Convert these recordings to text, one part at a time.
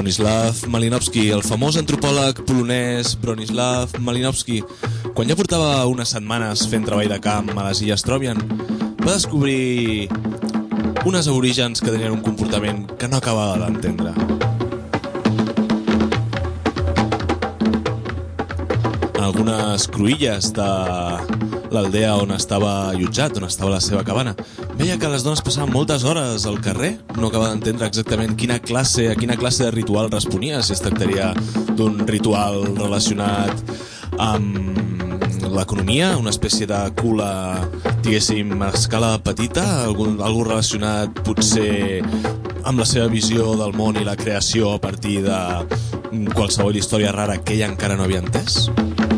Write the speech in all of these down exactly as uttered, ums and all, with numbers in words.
Bronislaw Malinowski, el famós antropòleg polonès Bronislaw Malinowski, quan ja portava unes setmanes fent treball de camp a les Illes Trovian, va descobrir unes aborígens que tenien un comportament que no acabava d'entendre. En algunes cruïlles de l'aldea on estava allotjat, on estava la seva cabana, veia que les dones passaven moltes hores al carrer. No acabava d'entendre exactament quina classe, a quina classe de ritual responia, si es tractaria d'un ritual relacionat amb l'economia, una espècie de cula, diguéssim, a escala petita, algun, algú relacionat potser amb la seva visió del món i la creació a partir de qualsevol història rara que ella encara no havia entès.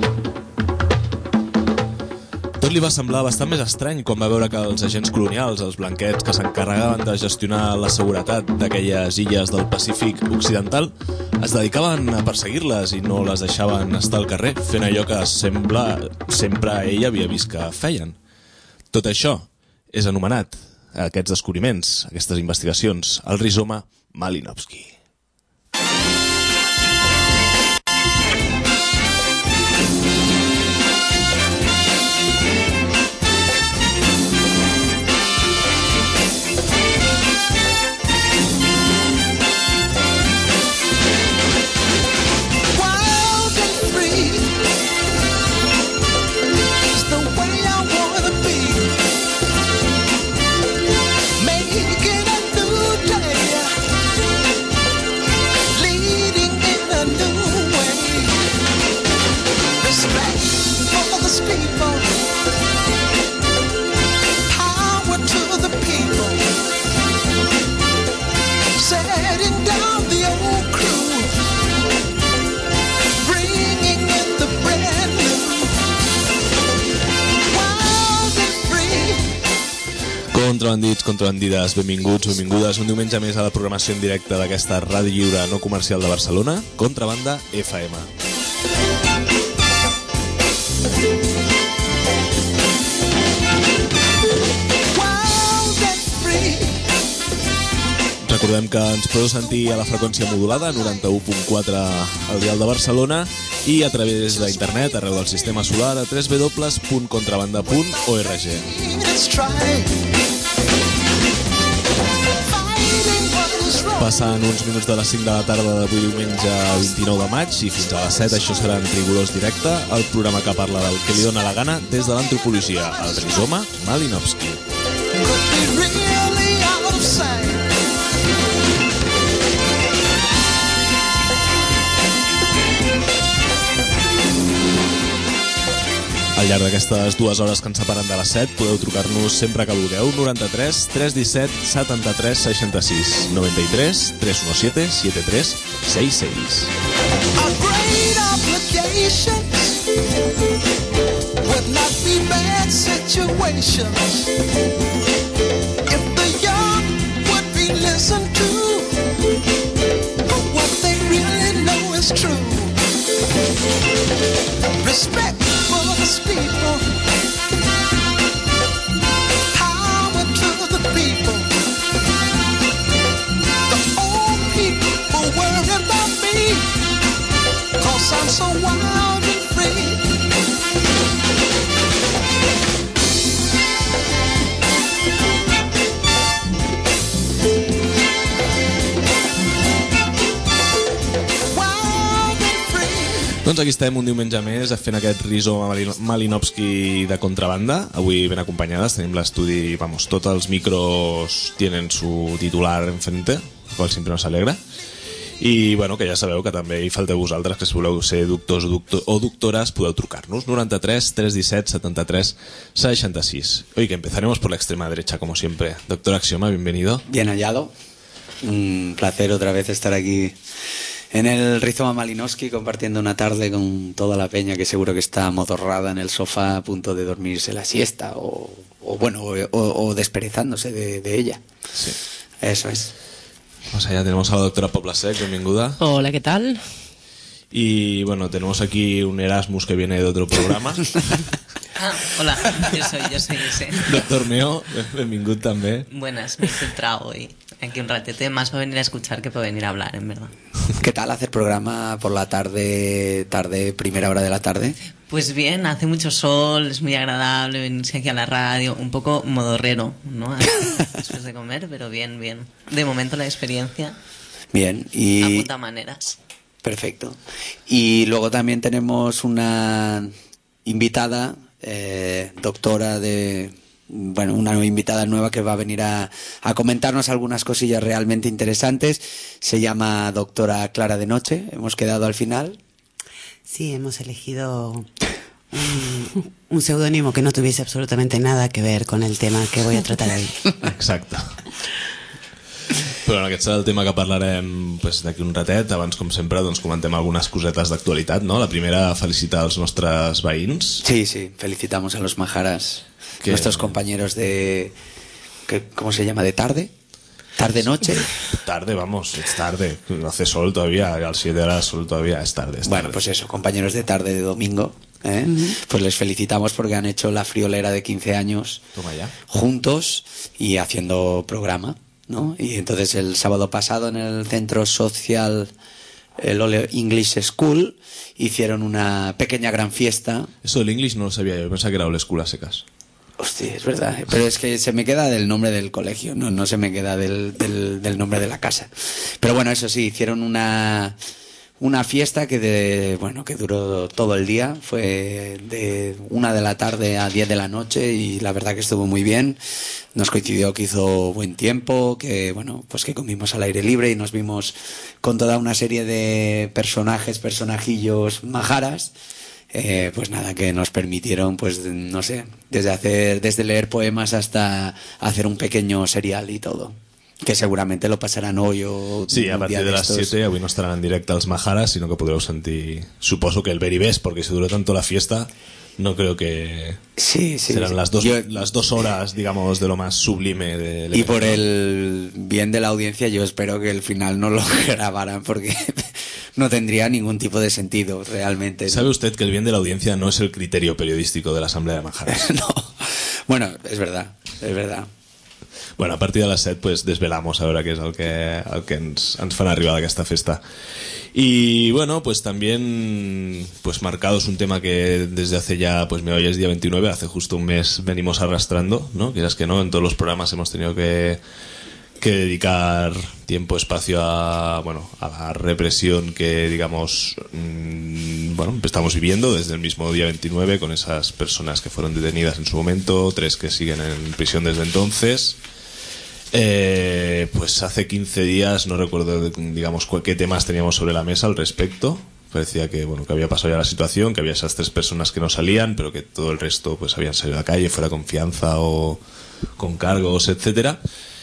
Tot li va semblar bastant més estrany quan va veure que els agents colonials, els blanquets que s'encarregaven de gestionar la seguretat d'aquelles illes del Pacífic Occidental, es dedicaven a perseguir-les i no les deixaven estar al carrer, fent allò que sembla sempre ell havia vist que feien. Tot això és anomenat, aquests descobriments, aquestes investigacions, el rizoma Malinowski. Contrabandits, contrabandides, benvinguts, benvingudes un diumenge més a la programació en directe d'aquesta ràdio lliure no comercial de Barcelona, Contrabanda F M. Recordem que ens podeu sentir a la freqüència modulada, noranta-u punt quatre al dial de Barcelona, i a través d'internet, arreu del sistema solar, a w w w punt contrabanda punt org. Passen uns minuts de les cinc de la tarda d'avui diumenge vint-i-nou de maig i fins a les set això serà en rigorós directe, el programa que parla del que li dóna la gana des de l'antropologia, el rizoma Malinowski. Al llarg d'aquestes dues hores que ens separen de les set podeu trucar-nos sempre que vulgueu, noranta-tres tres disset setanta-tres seixanta-sis, noranta-tres tres disset setanta-tres seixanta-sis. A great obligations would not be bad situations if the young would be listened to, but what they really know is true. Respect for the people, power to the people. The old people worry about me, 'cause I'm so wild and free. Doncs aquí estem un diumenge més fent aquest rizoma Malinowski de contrabanda. Avui ben acompanyades, tenim l'estudi, vamos, tots els micros tienen su titular enfrente, el qual sempre nos alegra. I bueno, que ja sabeu que també hi falteu vosaltres, que si voleu ser doctors o, doctor, o doctores podeu trucar-nos, noranta-tres tres disset setanta-tres seixanta-sis. Oye, que empezaremos por la extrema derecha como siempre. Doctor Axioma, bienvenido. Bien hallado, un placer otra vez estar aquí en el rizoma Malinowski, compartiendo una tarde con toda la peña que seguro que está amodorrada en el sofá a punto de dormirse la siesta o, o bueno, o, o desperezándose de, de ella. Sí. Eso es. Pues allá tenemos a la doctora Poblasek, bienvenida. Hola, ¿qué tal? Y bueno, tenemos aquí un Erasmus que viene de otro programa. Ah, hola, yo soy, yo soy ese. Doctor Meo, benvingut també. Buenas, me he infiltrado hoy aquí un ratete más para venir a escuchar que para venir a hablar, en verdad. ¿Qué tal hacer programa por la tarde, tarde, primera hora de la tarde? Pues bien, hace mucho sol, es muy agradable venirse aquí a la radio, un poco modorrero, ¿no? Después de comer, pero bien, bien. De momento la experiencia Bien, y... apunta maneras. Perfecto. Y luego también tenemos una invitada, eh, doctora de... Bueno, una invitada nueva que va a venir a, a comentarnos algunas cosillas realmente interesantes. Se llama doctora Clara de Noche. Hemos quedado al final. Sí, hemos elegido un, un seudónimo que no tuviese absolutamente nada que ver con el tema que voy a tratar hoy. Exacte. Però en aquest serà el tema que parlarem pues, d'aquí un ratet. Abans, com sempre, doncs, comentem algunes cosetes d'actualitat, no? La primera, felicitar els nostres veïns. Sí, sí, felicitamos a los majaras, que... nuestros compañeros de... ¿qué, ¿Cómo se llama? ¿De tarde? ¿Tarde-noche? Tarde, vamos, es tarde. No hace sol todavía, al siete horas sol todavía, es tarde, es tarde. Bueno, pues eso, compañeros de tarde de domingo, ¿eh? Uh-huh. Pues les felicitamos porque han hecho la friolera de quince años Toma ya. juntos y haciendo programa, ¿no? Y entonces el sábado pasado en el centro social, el Ole English School, hicieron una pequeña gran fiesta. Eso del English no lo sabía yo, pensaba que era Ole School a secas. Hostia, es verdad, pero es que se me queda del nombre del colegio, no, no se me queda del, del, del nombre de la casa. Pero bueno, eso sí, hicieron una, una fiesta que de, bueno, que duró todo el día, fue de una de la tarde a diez de la noche y la verdad que estuvo muy bien. Nos coincidió que hizo buen tiempo, que bueno, pues que comimos al aire libre y nos vimos con toda una serie de personajes, personajillos majaras. Eh, pues nada, que nos permitieron, pues no sé, desde hacer, desde leer poemas hasta hacer un pequeño serial y todo, que seguramente lo pasarán hoy o sí, a partir de, de las siete, avui no estaran en directe els Majaras, sino que podreu sentir, suposo que el very best, porque si duró tanto la fiesta, no creo que sí, sí, serán sí. Las, dos, yo, las dos horas, digamos, de lo más sublime del y por el bien de la audiencia yo espero que el final no lo grabaran porque no tendría ningún tipo de sentido realmente. ¿Sabe usted que el bien de la audiencia no es el criterio periodístico de la Asamblea de Majaras? No, bueno, es verdad, es verdad. Bueno, a partir de les set pues, desvelamos a veure què és el que, el que ens, ens fan arribar d'aquesta festa. Y bueno, pues también pues marcados un tema que desde hace ya, pues me hoy es día veintinueve, hace justo un mes venimos arrastrando, ¿no? Quieras que no, en todos los programas hemos tenido que, que dedicar tiempo, espacio a, bueno, a la represión que, digamos, mmm, bueno, estamos viviendo desde el mismo día veintinueve con esas personas que fueron detenidas en su momento, tres que siguen en prisión desde entonces. Eh, pues hace quince días, no recuerdo, digamos, qué temas teníamos sobre la mesa al respecto. Parecía que, bueno, que había pasado ya la situación, que había esas tres personas que no salían, pero que todo el resto pues habían salido a la calle, fuera confianza o con cargos, etcétera.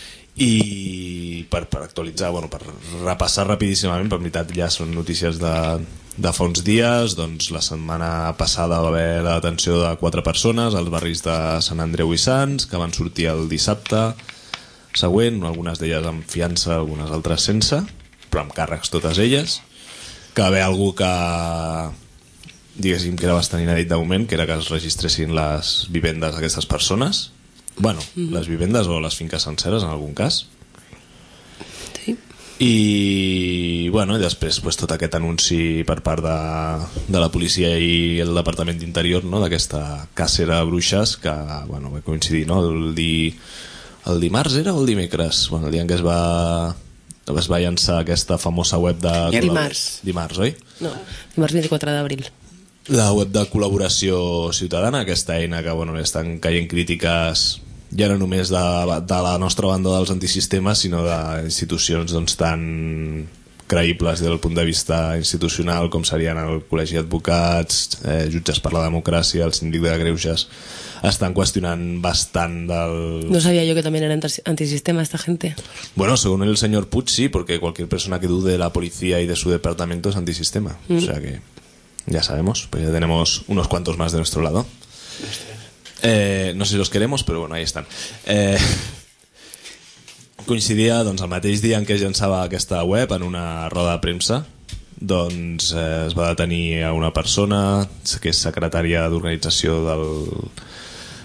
I per, per actualitzar, bueno, per repassar rapidíssimament, per veritat ja són notícies de, de fa uns dies. Doncs la setmana passada va haver la detenció de quatre persones als barris de Sant Andreu i Sants, que van sortir el dissabte següent, algunes d'elles amb fiança, algunes altres sense, però amb càrrecs totes elles. Que va haver algú que, diguéssim, que era bastant inèdit de moment, que era que es registressin les vivendes d'aquestes persones. Bueno, mm-hmm. les vivendes o les finques senceres en algun cas. Sí. I bueno, i després pues, tot aquest anunci per part de, de la policia i el Departament d'Interior, no? D'aquesta càcera de bruixes que bueno, va coincidir, no? el, di, el dimarts era o el dimecres? Bueno, el dia en què es va, es va llançar aquesta famosa web de... Dimarts. Dimarts, oi? No, dimarts vint-i-quatre d'abril. La web de col·laboració ciutadana, aquesta eina que bueno, estan caient crítiques ja no només de, de la nostra banda dels antisistemes, sinó d'institucions doncs, tan creïbles des del punt de vista institucional com serien el Col·legi d'Advocats, eh, Jutges per la Democràcia, el Síndic de Greuges, estan qüestionant bastant del... No sabía yo que también era antisistema esta gente. Bueno, según el señor Puig sí, porque cualquier persona que dude de la policía y de su departamento es antisistema. Mm. O sea que ya sabemos, pues ya tenemos unos cuantos más de nuestro lado. Eh, no sé si los queremos, però bueno, ahí estan. Eh, coincidia doncs, el mateix dia en què es llançava aquesta web en una roda de premsa, doncs eh, es va detenir a una persona que és secretària d'organització del,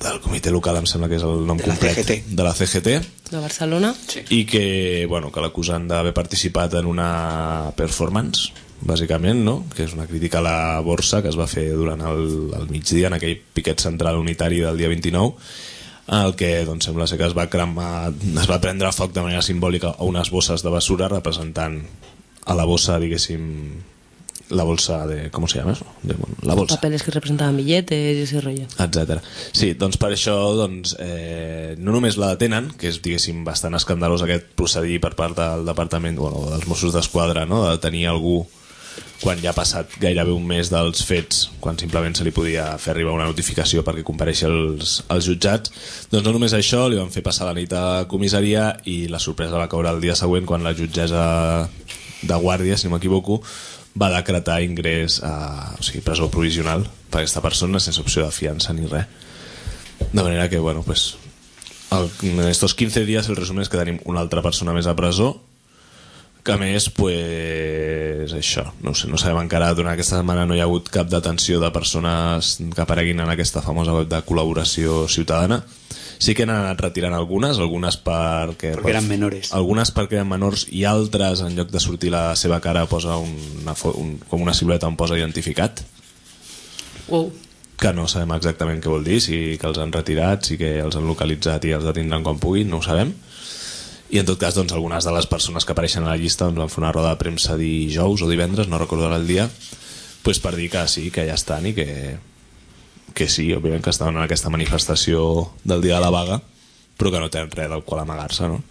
del comitè local, em sembla que és el nom de la complet, C G T. de la C G T, De Barcelona. Sí. i que, bueno, que l'acusen d'haver participat en una performance, bàsicament, no? Que és una crítica a la borsa que es va fer durant el, el migdia en aquell piquet central unitari del dia vint-i-nou, el que doncs, sembla ser que es va cremar, es va prendre foc de manera simbòlica a unes bosses de basura representant a la bossa, diguéssim, la bolsa de... ¿cómo se llama eso? De, bueno, la bolsa. Papeles que representaven billetes i ese rollo. Etcètera. Sí, doncs per això doncs, eh, no només la detenen, que és, diguéssim, bastant escandalós aquest procedir per part del departament, bueno, dels Mossos d'Esquadra, no? De tenir algú quan ja ha passat gairebé un mes dels fets, quan simplement se li podia fer arribar una notificació perquè compareixi als, als jutjats. Doncs no només això, li van fer passar la nit a comissaria i la sorpresa va caure el dia següent quan la jutgessa de guàrdia, si no m'equivoco, va decretar ingrés a, o sigui, presó provisional per aquesta persona sense opció de fiança ni res. De manera que, bueno, pues el, en estos quince dies el resum és que tenim una altra persona més a presó, que a més, pues això, no sé, no sabem encara, durant aquesta setmana no hi ha hagut cap detenció de persones que apareguin en aquesta famosa web de col·laboració ciutadana. Sí que n'han anat retirant algunes, algunes perquè, perquè eren menores. Algunes perquè eren menors i altres, en lloc de sortir la seva cara, posa una, un, com una silueta on posa identificat. Wow. Que no sabem exactament què vol dir, si que els han retirat, si que els han localitzat i els detindran quan puguin, no ho sabem. I en tot cas, doncs, algunes de les persones que apareixen a la llista doncs, van fer una roda de premsa dijous o divendres, no recordo el dia, pues per dir que sí, que ja estan i que que sí, òbviament que estaven en aquesta manifestació del dia de la vaga, però que no tenen res del qual amagar-se, no?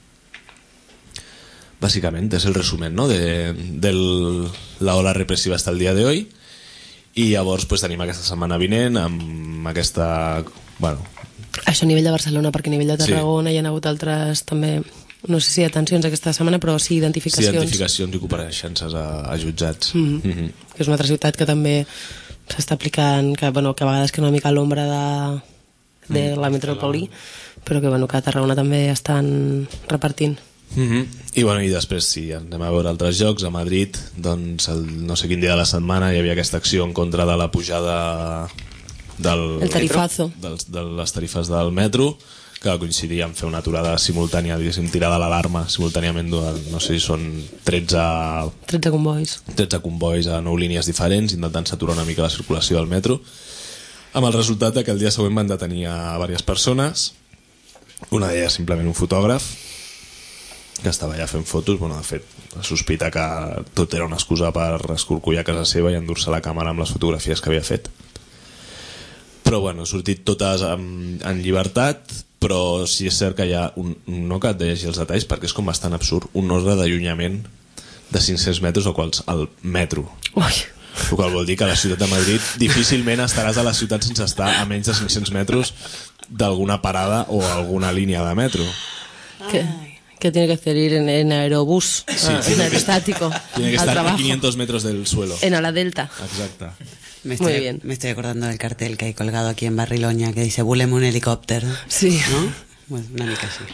Bàsicament, és el resumen, no? De, de la ola repressiva hasta el dia de hoy, i llavors pues, tenim aquesta setmana vinent amb aquesta... Bueno, això a nivell de Barcelona, perquè a nivell de Tarragona sí. Hi ha hagut altres també, no sé si atencions aquesta setmana, però sí identificacions. Sí, identificacions i compareixences a, a jutjats. Mm-hmm. Mm-hmm. Que és una altra ciutat que també s'està aplicant, que, bueno, que a vegades queda una mica a l'ombra de, de mm. la metròpoli, però que, bueno, que a Tarragona també estan repartint. Mm-hmm. I, bueno, i després sí, anem a veure altres jocs. A Madrid, doncs, el, no sé quin dia de la setmana hi havia aquesta acció en contra de la pujada del, el tarifazo dels, de les tarifes del metro, que coincidia en fer una aturada simultània, diguéssim, tirada l'alarma simultàniament, no sé si són tretze tretze convois tretze convois a nou línies diferents intentant saturar una mica la circulació del metro, amb el resultat que el dia següent van detenir a diverses persones, una d'elles simplement un fotògraf que estava allà fent fotos. Bueno, de fet, la sospita que tot era una excusa per escorcollar a casa seva i endur-se la càmera amb les fotografies que havia fet. Però bueno, ha sortit totes en, en llibertat, però sí és cert que hi ha un, no cal de llegir els detalls perquè és com bastant absurd, un ordre d'allunyament de cinc-cents metres o quals, al metro. Ui. El qual vol dir que a la ciutat de Madrid difícilment estaràs a la ciutat sense estar a menys de cinc-cents metres d'alguna parada o alguna línia de metro. ¿Qué, qué tiene que hacer? Ir en, en aerobús, sí, en aerostático, tiene que al estar trabajo, a quinientos metros del suelo. en ala delta. Exacto. Me estoy, Muy bien. me estoy acordando del cartel que hay colgado aquí en Barriloña que dice "Búleme un helicóptero". Sí. ¿No? Bueno, una mica así.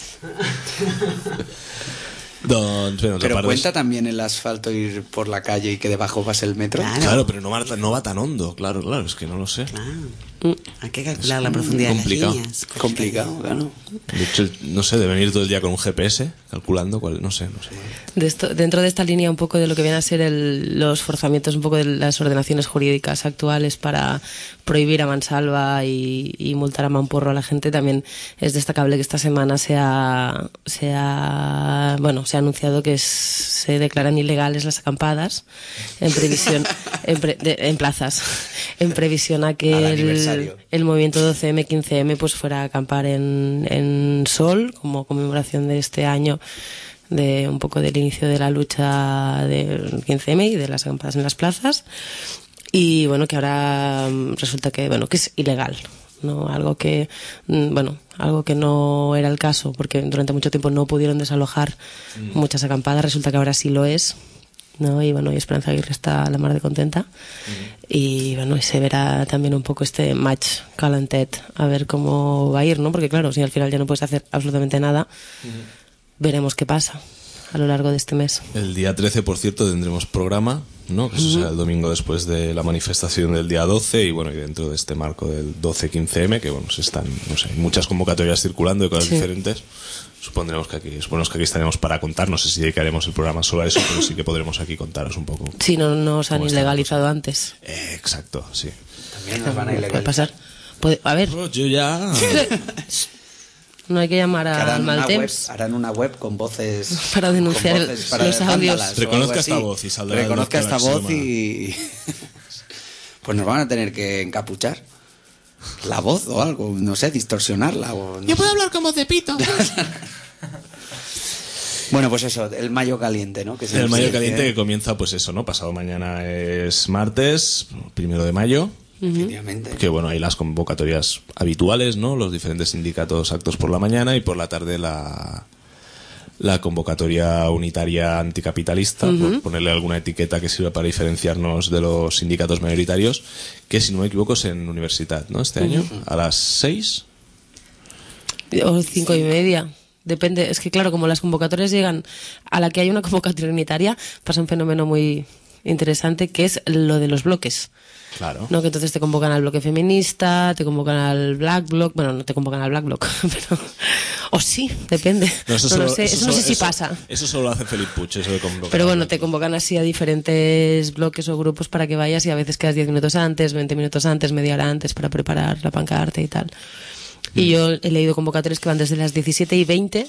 Doncs, bé, doncs pero aparte cuenta de... también el asfalto ir por la calle y que debajo pase el metro. Claro, Claro, pero no va, no va tan hondo, claro, claro, es que no lo sé. claro. Hay que calcular la profundidad complicado. de las líneas. Complicado, claro. De hecho, no sé, deben ir todo el día con un G P S calculando cuál, no sé, no sé. De esto, dentro de esta línea un poco de lo que vienen a ser el, los forzamientos un poco de las ordenaciones jurídicas actuales para prohibir a mansalva y, y multar a mamporro a la gente, también es destacable que esta semana se ha, se ha, bueno, se ha anunciado que es, se declaran ilegales las acampadas en previsión en, pre, de, en plazas en previsión a que el, el movimiento doce eme quince eme pues fuera a acampar en, en Sol como conmemoración de este año, de un poco del inicio de la lucha del quince eme y de las acampadas en las plazas. Y bueno, que ahora resulta que bueno que es ilegal, no algo que bueno algo que no era el caso porque durante mucho tiempo no pudieron desalojar mm. muchas acampadas. Resulta que ahora sí lo es, ¿no? Y bueno, y Esperanza Aguirre está a la mar de contenta. Mm. Y bueno, y se verá también un poco este match calentet a ver cómo va a ir, ¿no? Porque claro, si al final ya no puedes hacer absolutamente nada, mm. veremos qué pasa. a lo largo de este mes. El día trece, por cierto, tendremos programa, ¿no? Que eso será el domingo después de la manifestación del día doce, y bueno, y dentro de este marco del doce quince eme, que bueno, se están, no sé, muchas convocatorias circulando de cosas sí. diferentes. Supondremos que aquí, suponemos que aquí estaremos para contar, no sé si dedicaremos el programa solo a eso, pero sí que podremos aquí contaros un poco. Sí, no nos han cómo está la ilegalizado cosa. antes. Eh, exacto, sí. También nos van a Puede ilegalizar. pasar. Puede- a ver, Oh, yo ya... no hay que llamar Que al harán, mal una web, temps. harán una web con voces Para denunciar con voces para los audios. vándalas o algo Reconozca así. esta voz y saldrá el Reconozca doctor esta voz Axioma. y pues nos van a tener que encapuchar la voz o algo, no sé, distorsionarla o no Yo sé. puedo hablar con voz de pito. Bueno, pues eso, el mayo caliente, ¿no? Que se El nos mayo dice, caliente ¿eh? que comienza, pues eso, ¿no? Pasado mañana es martes, primero de mayo. Efectivamente. Que bueno, hay las convocatorias habituales, ¿no? Los diferentes sindicatos actos por la mañana, y por la tarde la, la convocatoria unitaria anticapitalista, por ponerle alguna etiqueta que sirva para diferenciarnos de los sindicatos mayoritarios, que si no me equivoco es en universidad, ¿no? Este año, a las seis. O cinco y media. Depende. Es que claro, como las convocatorias llegan a la que hay una convocatoria unitaria, pasa un fenómeno muy interesante que es lo de los bloques. Claro. No, que entonces te convocan al bloque feminista, te convocan al Black Bloc, bueno, no te convocan al Black Bloc, pero... O sí, depende. No, eso lo solo- sé, eso, no solo- sé si eso- pasa. Eso solo lo hace Felipe Puig, eso de convocar. Pero bueno, te convocan así a diferentes bloques o grupos para que vayas, y a veces quedas diez minutos antes, veinte minutos antes, media hora antes para preparar la pancarta y tal. Y yo he leído convocatorias que van desde las diecisiete y veinte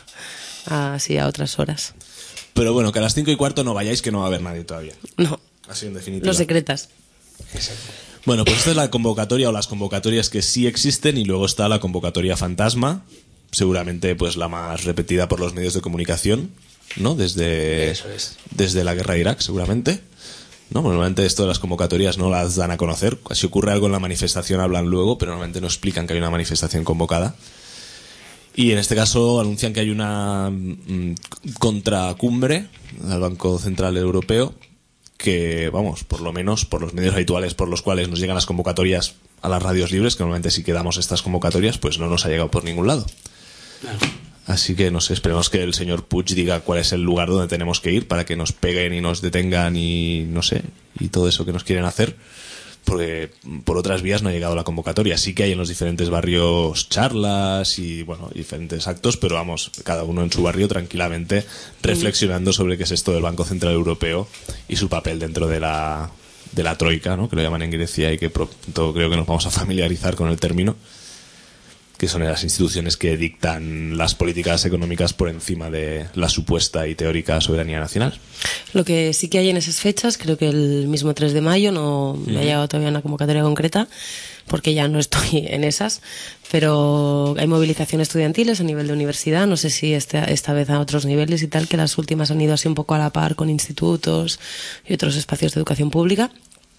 así a otras horas. Pero bueno, que a las cinco y cuarto no vayáis, que no va a haber nadie todavía. No, Así en definitiva. no secretas. Bueno, pues esta es la convocatoria o las convocatorias que sí existen, y luego está la convocatoria fantasma, seguramente pues la más repetida por los medios de comunicación, ¿no? Desde, Eso es. desde la guerra de Irak, seguramente. ¿No? Normalmente esto de las convocatorias no las dan a conocer. Si ocurre algo en la manifestación hablan luego, pero normalmente no explican que hay una manifestación convocada. Y en este caso anuncian que hay una mm, contracumbre del Banco Central Europeo, que, vamos, por lo menos por los medios habituales por los cuales nos llegan las convocatorias a las radios libres, que normalmente sí que damos estas convocatorias, pues no nos ha llegado por ningún lado. Claro. Así que, no sé, esperemos que el señor Puig diga cuál es el lugar donde tenemos que ir para que nos peguen y nos detengan y, no sé, y todo eso que nos quieren hacer, porque por otras vías no ha llegado la convocatoria. Sí que hay en los diferentes barrios charlas y, bueno, diferentes actos, pero vamos, cada uno en su barrio tranquilamente reflexionando sobre qué es esto del Banco Central Europeo y su papel dentro de la, de la troika, ¿no? Que lo llaman en Grecia, y que pronto creo que nos vamos a familiarizar con el término, que son las instituciones que dictan las políticas económicas por encima de la supuesta y teórica soberanía nacional. Lo que sí que hay en esas fechas, creo que el mismo tres de mayo, no me ha llegado todavía una convocatoria concreta, porque ya no estoy en esas, pero hay movilizaciones estudiantiles a nivel de universidad, no sé si esta, esta vez a otros niveles y tal, que las últimas han ido así un poco a la par con institutos y otros espacios de educación pública.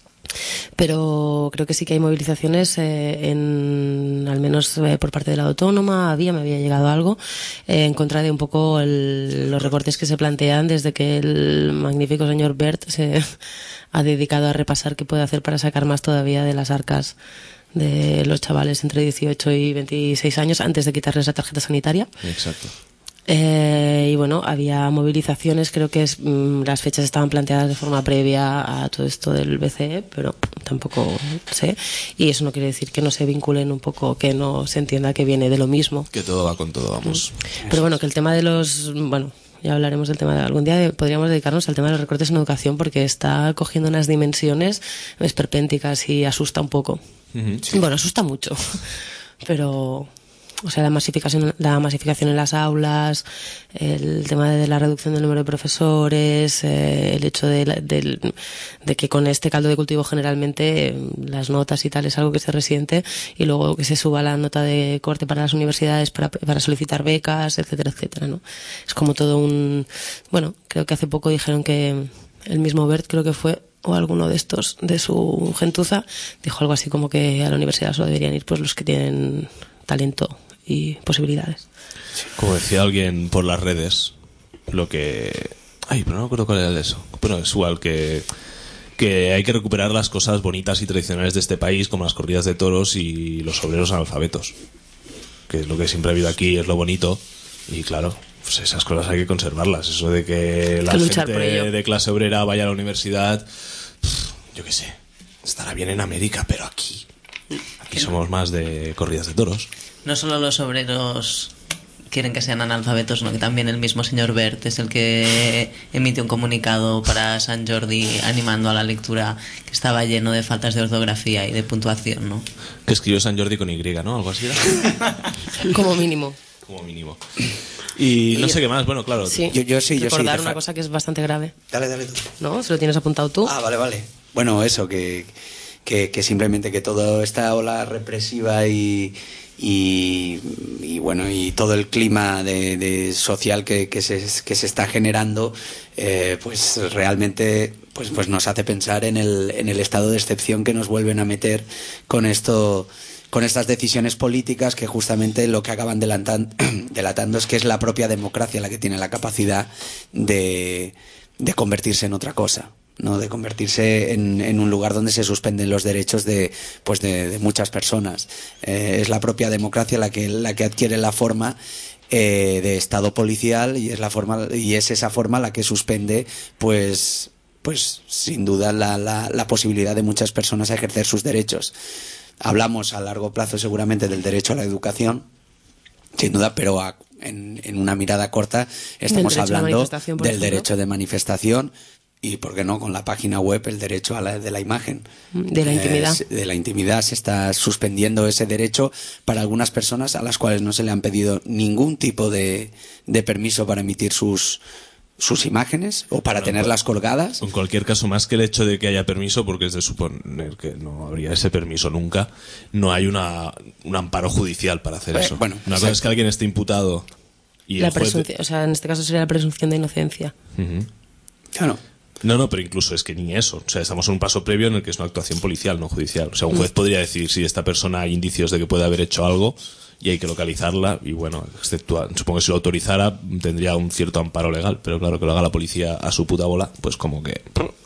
Pero creo que sí que hay movilizaciones, eh, en, al menos eh, por parte de la autónoma, había, me había llegado algo, eh, en contra de un poco el, los recortes que se plantean desde que el magnífico señor Bert se ha dedicado a repasar qué puede hacer para sacar más todavía de las arcas de los chavales entre dieciocho y veintiséis años antes de quitarles la tarjeta sanitaria. Exacto. Eh, y bueno, había movilizaciones, creo que es, mm, las fechas estaban planteadas de forma previa a todo esto del B C E, pero tampoco sé. Y eso no quiere decir que no se vinculen un poco, que no se entienda que viene de lo mismo. Que todo va con todo, vamos. Pero bueno, que el tema de los... Bueno, ya hablaremos del tema de algún día, de- podríamos dedicarnos al tema de los recortes en educación, porque está cogiendo unas dimensiones esperpénticas y asusta un poco. Ujú. Bueno, asusta mucho, pero... O sea, la masificación, la masificación en las aulas, el tema de la reducción del número de profesores, eh, el hecho de, la- del- de que con este caldo de cultivo generalmente eh, las notas y tal es algo que se resiente, y luego que se suba la nota de corte para las universidades para, para solicitar becas, etcétera, etcétera, ¿no? Es como todo un... Bueno, creo que hace poco dijeron que el mismo Bert, creo que fue, o alguno de estos de su gentuza, dijo algo así como que a la universidad solo deberían ir pues los que tienen talento y posibilidades. Como decía alguien por las redes, lo que... Ay, pero no me acuerdo cuál era eso. Bueno, es igual que... que hay que recuperar las cosas bonitas y tradicionales de este país, como las corridas de toros y los obreros analfabetos. Que es lo que siempre ha habido aquí, es lo bonito. Y claro, pues esas cosas hay que conservarlas. Eso de que la que luchar por gente ello. de clase obrera vaya a la universidad, yo qué sé, estará bien en América, pero aquí, aquí somos más de corridas de toros. No solo los obreros quieren que sean analfabetos, sino que también el mismo señor Bert es el que emite un comunicado para San Jordi animando a la lectura, que estaba lleno de faltas de ortografía y de puntuación, ¿no? Que escribió San Jordi con Y, ¿no? Algo así era. Como mínimo. Como mínimo. Y no sé qué más, bueno, claro. Sí. Yo- yo sí, yo sí, Recordar deja- una cosa que es bastante grave, Dale, dale tú. ¿no? Se lo tienes apuntado tú. Ah, vale, vale. Bueno, eso, que, que, que simplemente que toda esta ola represiva y, y, y bueno, y todo el clima de, de social que, que, se, que se está generando, eh, pues realmente pues, pues nos hace pensar en el, en el estado de excepción que nos vuelven a meter con esto, con estas decisiones políticas, que justamente lo que acaban delantan- delatando es que es la propia democracia la que tiene la capacidad de, de convertirse en otra cosa, ¿no? De convertirse en, en un lugar donde se suspenden los derechos de, pues de, de muchas personas. Eh, es la propia democracia la que, la que adquiere la forma eh, de estado policial, y es la forma, y es esa forma la que suspende, pues, pues sin duda la, la, la posibilidad de muchas personas a ejercer sus derechos. Hablamos a largo plazo seguramente del derecho a la educación, sin duda, pero a, en, en una mirada corta estamos derecho a la hablando manifestación, por del ejemplo. derecho de manifestación y, ¿por qué no?, con la página web, el derecho a la, de la imagen. De la intimidad. Eh, de la intimidad. Se está suspendiendo ese derecho para algunas personas a las cuales no se le han pedido ningún tipo de, de permiso para emitir sus sus imágenes o para Bueno, tenerlas colgadas. En cualquier caso, más que el hecho de que haya permiso, porque es de suponer que no habría ese permiso nunca, no hay una, un amparo judicial para hacer Eh, eso. bueno, una cosa exacto. es que alguien esté imputado y La el juez... presunción, o sea, en este caso sería la presunción de inocencia. Ujú. Claro. No, no, pero incluso es que ni eso. O sea, estamos en un paso previo en el que es una actuación policial, no judicial. O sea, un juez podría decir si esta persona hay indicios de que puede haber hecho algo y hay que localizarla, y bueno, exceptua, supongo que si lo autorizara tendría un cierto amparo legal, pero claro, que lo haga la policía a su puta bola, pues como que...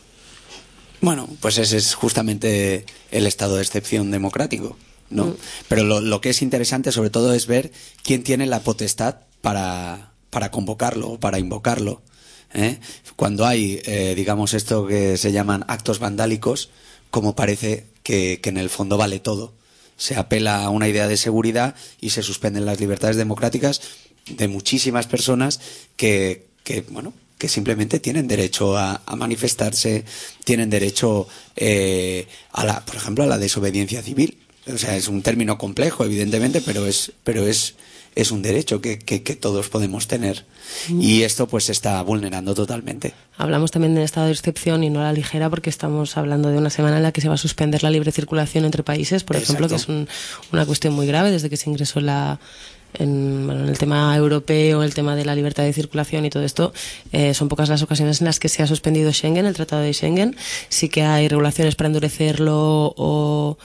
Bueno, pues ese es justamente el estado de excepción democrático, ¿no? Mm. Pero lo, lo que es interesante sobre todo es ver quién tiene la potestad para, para convocarlo o para invocarlo, ¿eh? Cuando hay, eh, digamos, esto que se llaman actos vandálicos, como parece que, que en el fondo vale todo. Se apela a una idea de seguridad y se suspenden las libertades democráticas de muchísimas personas que, que bueno, que simplemente tienen derecho a, a manifestarse, tienen derecho eh, a la, por ejemplo, a la desobediencia civil. O sea, es un término complejo, evidentemente, pero es, pero es, es un derecho que, que, que todos podemos tener. Y esto pues se está vulnerando totalmente. Hablamos también del estado de excepción y no a la ligera, porque estamos hablando de una semana en la que se va a suspender la libre circulación entre países, por ejemplo, que es un- una cuestión muy grave desde que se ingresó la, en, bueno, en el tema europeo, el tema de la libertad de circulación y todo esto. Eh, son pocas las ocasiones en las que se ha suspendido Schengen, el Tratado de Schengen. Sí que hay regulaciones para endurecerlo o...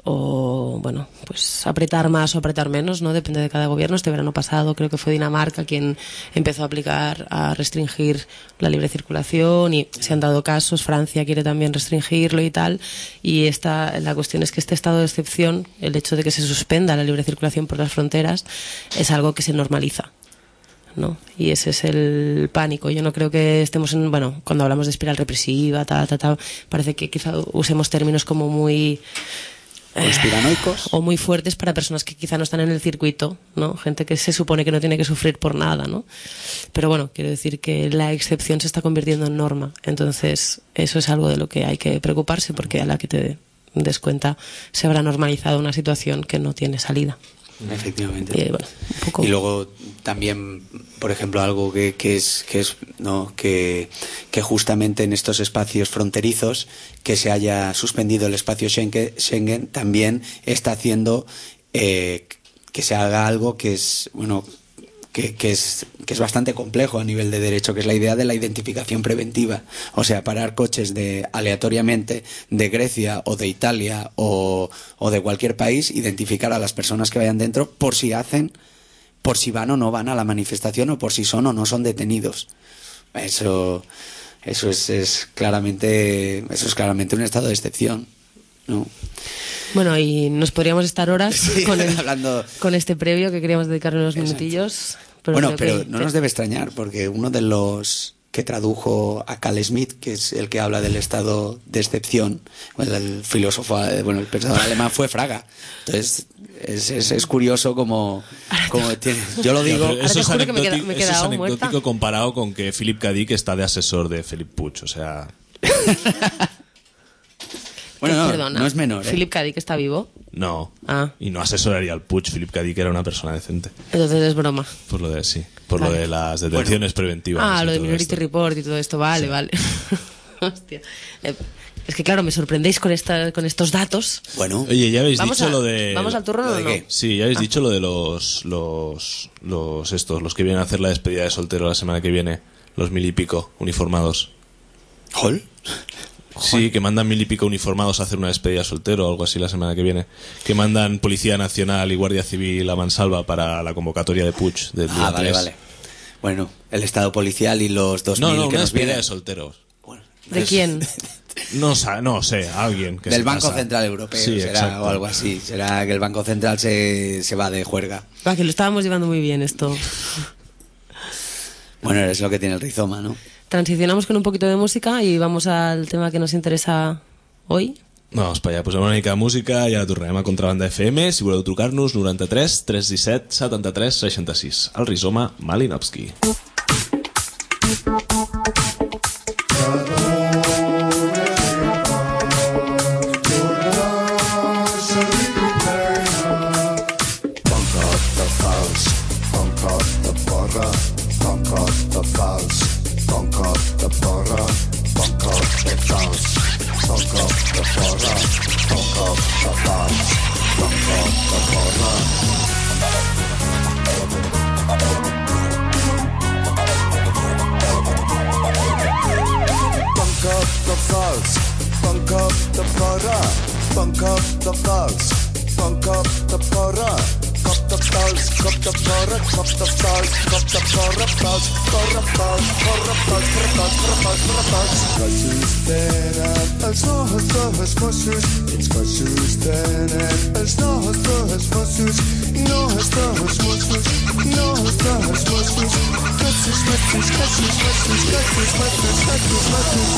o bueno, pues apretar más o apretar menos, ¿no? Depende de cada gobierno. Este verano pasado creo que fue Dinamarca quien empezó a aplicar, a restringir la libre circulación, y se han dado casos. Francia quiere también restringirlo y tal. Y esta, la cuestión es que este estado de excepción, el hecho de que se suspenda la libre circulación por las fronteras, es algo que se normaliza, ¿no? Y ese es el pánico. Yo no creo que estemos en, bueno, cuando hablamos de espiral represiva, ta, ta, ta, parece que quizá usemos términos como muy Conspiranoicos. o muy fuertes para personas que quizá no están en el circuito, ¿no? Gente que se supone que no tiene que sufrir por nada, ¿no? Pero bueno, quiero decir que la excepción se está convirtiendo en norma. Entonces, eso es algo de lo que hay que preocuparse, porque a la que te des cuenta se habrá normalizado una situación que no tiene salida. Efectivamente. Y, bueno, un poco... Y luego también, por ejemplo, algo que, que es que es no que, que justamente en estos espacios fronterizos, que se haya suspendido el espacio Schengen, Schengen también está haciendo eh, que se haga algo que es bueno que, que es que es bastante complejo a nivel de derecho, que es la idea de la identificación preventiva. O sea, parar coches de aleatoriamente de Grecia o de Italia o, o de cualquier país, identificar a las personas que vayan dentro por si hacen, por si van o no van a la manifestación, o por si son o no son detenidos. Eso, eso es, es claramente, eso es claramente un estado de excepción, ¿no? Bueno, y nos podríamos estar horas Sí, con, el- hablando- con este previo, que queríamos dedicarle unos Exacto. minutillos, Pero bueno, creo pero que- no nos debe extrañar, porque uno de los que tradujo a Carl Schmitt, que es el que habla del estado de excepción, bueno, el filósofo, eh, bueno, el pensador alemán fue Fraga. Entonces, es, es, es curioso como, como tiene... Yo lo digo... Pero eso te es, juro que me he anecdoti- queda- me he eso es quedado anecdótico muerta. comparado con que Philip K. Dick está de asesor de Felip Puig, o sea... Bueno, Eh, no, perdona, no es menor, ¿eh? Philip K. Dick está vivo. No. Ah. Y no asesoraría al Puig. Philip K. Dick era una persona decente. Entonces es broma. Por lo de, sí. Por Vale. lo de las detenciones preventivas. Ah, y lo de todo Minority esto. Report y todo esto, vale, vale. Hostia. Eh, es que claro, me sorprendéis con, esta, con estos datos. Bueno, Oye, ya habéis Vamos dicho a- lo de... ¿vamos al turno ¿Lo o de no? qué? Sí, ya habéis Ah. dicho lo de los, los, los estos, los que vienen a hacer la despedida de soltero la semana que viene, los mil y pico uniformados. ¿Hol? Sí, que mandan mil y pico uniformados a hacer una despedida de soltero o algo así la semana que viene. Que mandan Policía Nacional y Guardia Civil a mansalva para la convocatoria de Puig del día Ah, vale, tres. vale. Bueno, el estado policial y los dos No, mil no, que una nos despedida vienen. de solteros. Bueno, ¿De es- quién? No, sa- no sé, alguien que Del se Banco casa. Central Europeo, Sí, será, exacto. o algo así. Será que el Banco Central se, se va de juerga. Va, que lo estábamos llevando muy bien esto. Bueno, es lo que tiene el rizoma, ¿no? Transicionamos con un poquito de música y vamos al tema que nos interesa hoy. Vamos para allà, posem una mica de música i ara tornarem a Contrabanda F M. Si voleu trucar-nos, noranta-tres tres disset setanta-tres seixanta-sis. El rizoma Malinowski. Bunk up the falls, bunk up the para, bunk up the falls, bunk up the para, cup the falls, cup the para, cup the falls, cup the para, falls, para falls, para falls, para falls, para falls, para falls. Cossos tenen els nostres Mossos, els cossos tenen els nostres Mossos, nostres Mossos, nostres Mossos, cossos, Mossos, cossos, Mossos, cossos, Mossos, cossos, Mossos.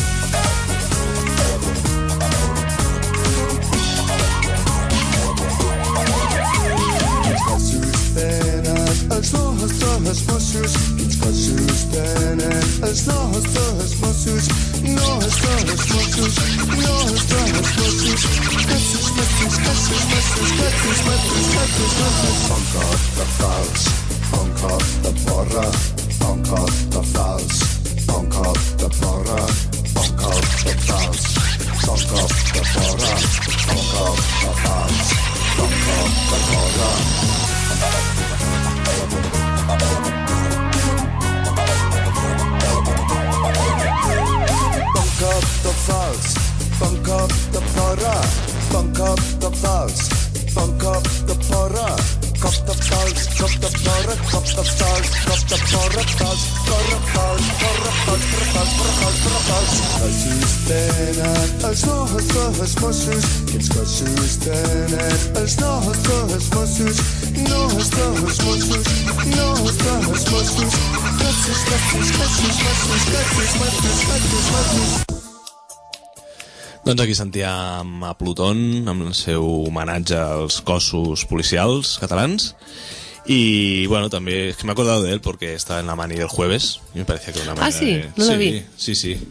Cossos tenen els nostres Mossos, quins cossos tenen els nostres Mossos, nostres Mossos, nostres Mossos, cossos, Mossos, cossos, Mossos, cossos, Mossos, cossos, Mossos. Bunk up the falls, bunk up the porra, bunk up the falls, bunk up the porra, bunk up the falls, bunk up the porra, bunk up the falls, bunk up the porra. Bunk up the falls, bunk up the para, bunk up the falls, bunk up the para, cop the falls, cop the para, cop the falls, cop the para, falls, para falls, para falls, para falls, para falls, para falls. Cossos tenen els nostres Mossos, quins cossos tenen els nostres Mossos, nostres Mossos, nostres Mossos, cossos, cossos, cossos, Mossos, cossos, Mossos, cossos, Mossos. Doncs aquí sentíem a Pluton amb el seu homenatge als cossos policials catalans. Y bueno, también es que me he acordado de él porque estaba en la mani del jueves y me parecía que era una manera Ah, sí, de... no lo sí, vi. Sí, sí.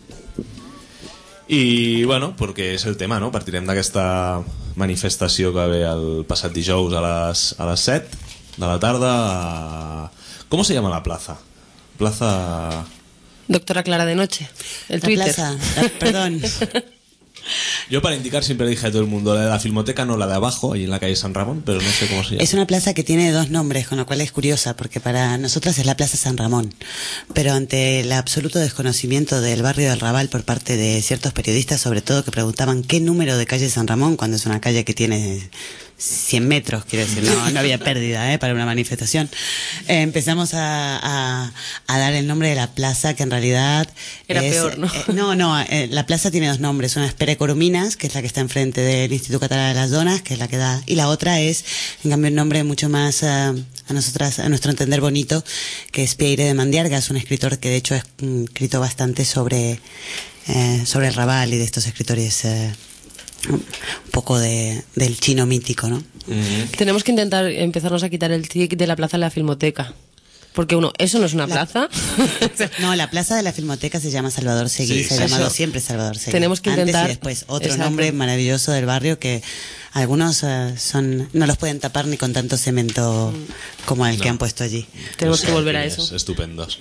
I, bueno, perquè és el tema, no? Partirem d'aquesta manifestació que va haver el passat dijous a les, a les set de la tarda a... ¿Cómo se llama la plaza? Plaza... Doctora Clara de Noche, el La Twitter. plaza, la- perdón. Yo para indicar siempre le dije a todo el mundo la de la Filmoteca, no la de abajo, ahí en la calle San Ramón, pero no sé cómo se llama. Es una plaza que tiene dos nombres, con lo cual es curiosa, porque para nosotras es la Plaza San Ramón. Pero ante el absoluto desconocimiento del barrio del Raval por parte de ciertos periodistas, sobre todo que preguntaban qué número de calle San Ramón, cuando es una calle que tiene cien metros, quiero decir, no, no había pérdida ¿eh? para una manifestación. Eh, empezamos a, a, a dar el nombre de la plaza, que en realidad era es, peor, ¿no? Eh, no, no, eh, la plaza tiene dos nombres, una es Pere Corominas, que es la que está enfrente del Instituto Catalán de las Donas, que es la que da, y la otra es, en cambio, un nombre mucho más uh, a nosotras, a nuestro entender bonito, que es Pierre de Mandiarga, es un escritor que de hecho ha escrito bastante sobre, eh, sobre el Raval y de estos escritores eh, un poco de, del chino mítico, ¿no? Mm-hmm. Tenemos que intentar empezarnos a quitar el tic de la plaza de la Filmoteca. Porque uno, eso no es una la, plaza. No, la plaza de la Filmoteca se llama Salvador Seguí, sí, se ha llamado eso. Siempre Salvador Seguí. Tenemos que intentar. Antes y después otro Exacto. nombre maravilloso del barrio que algunos uh, son no los pueden tapar ni con tanto cemento como el no. que han puesto allí. Tenemos que volver a eso. Estupendos.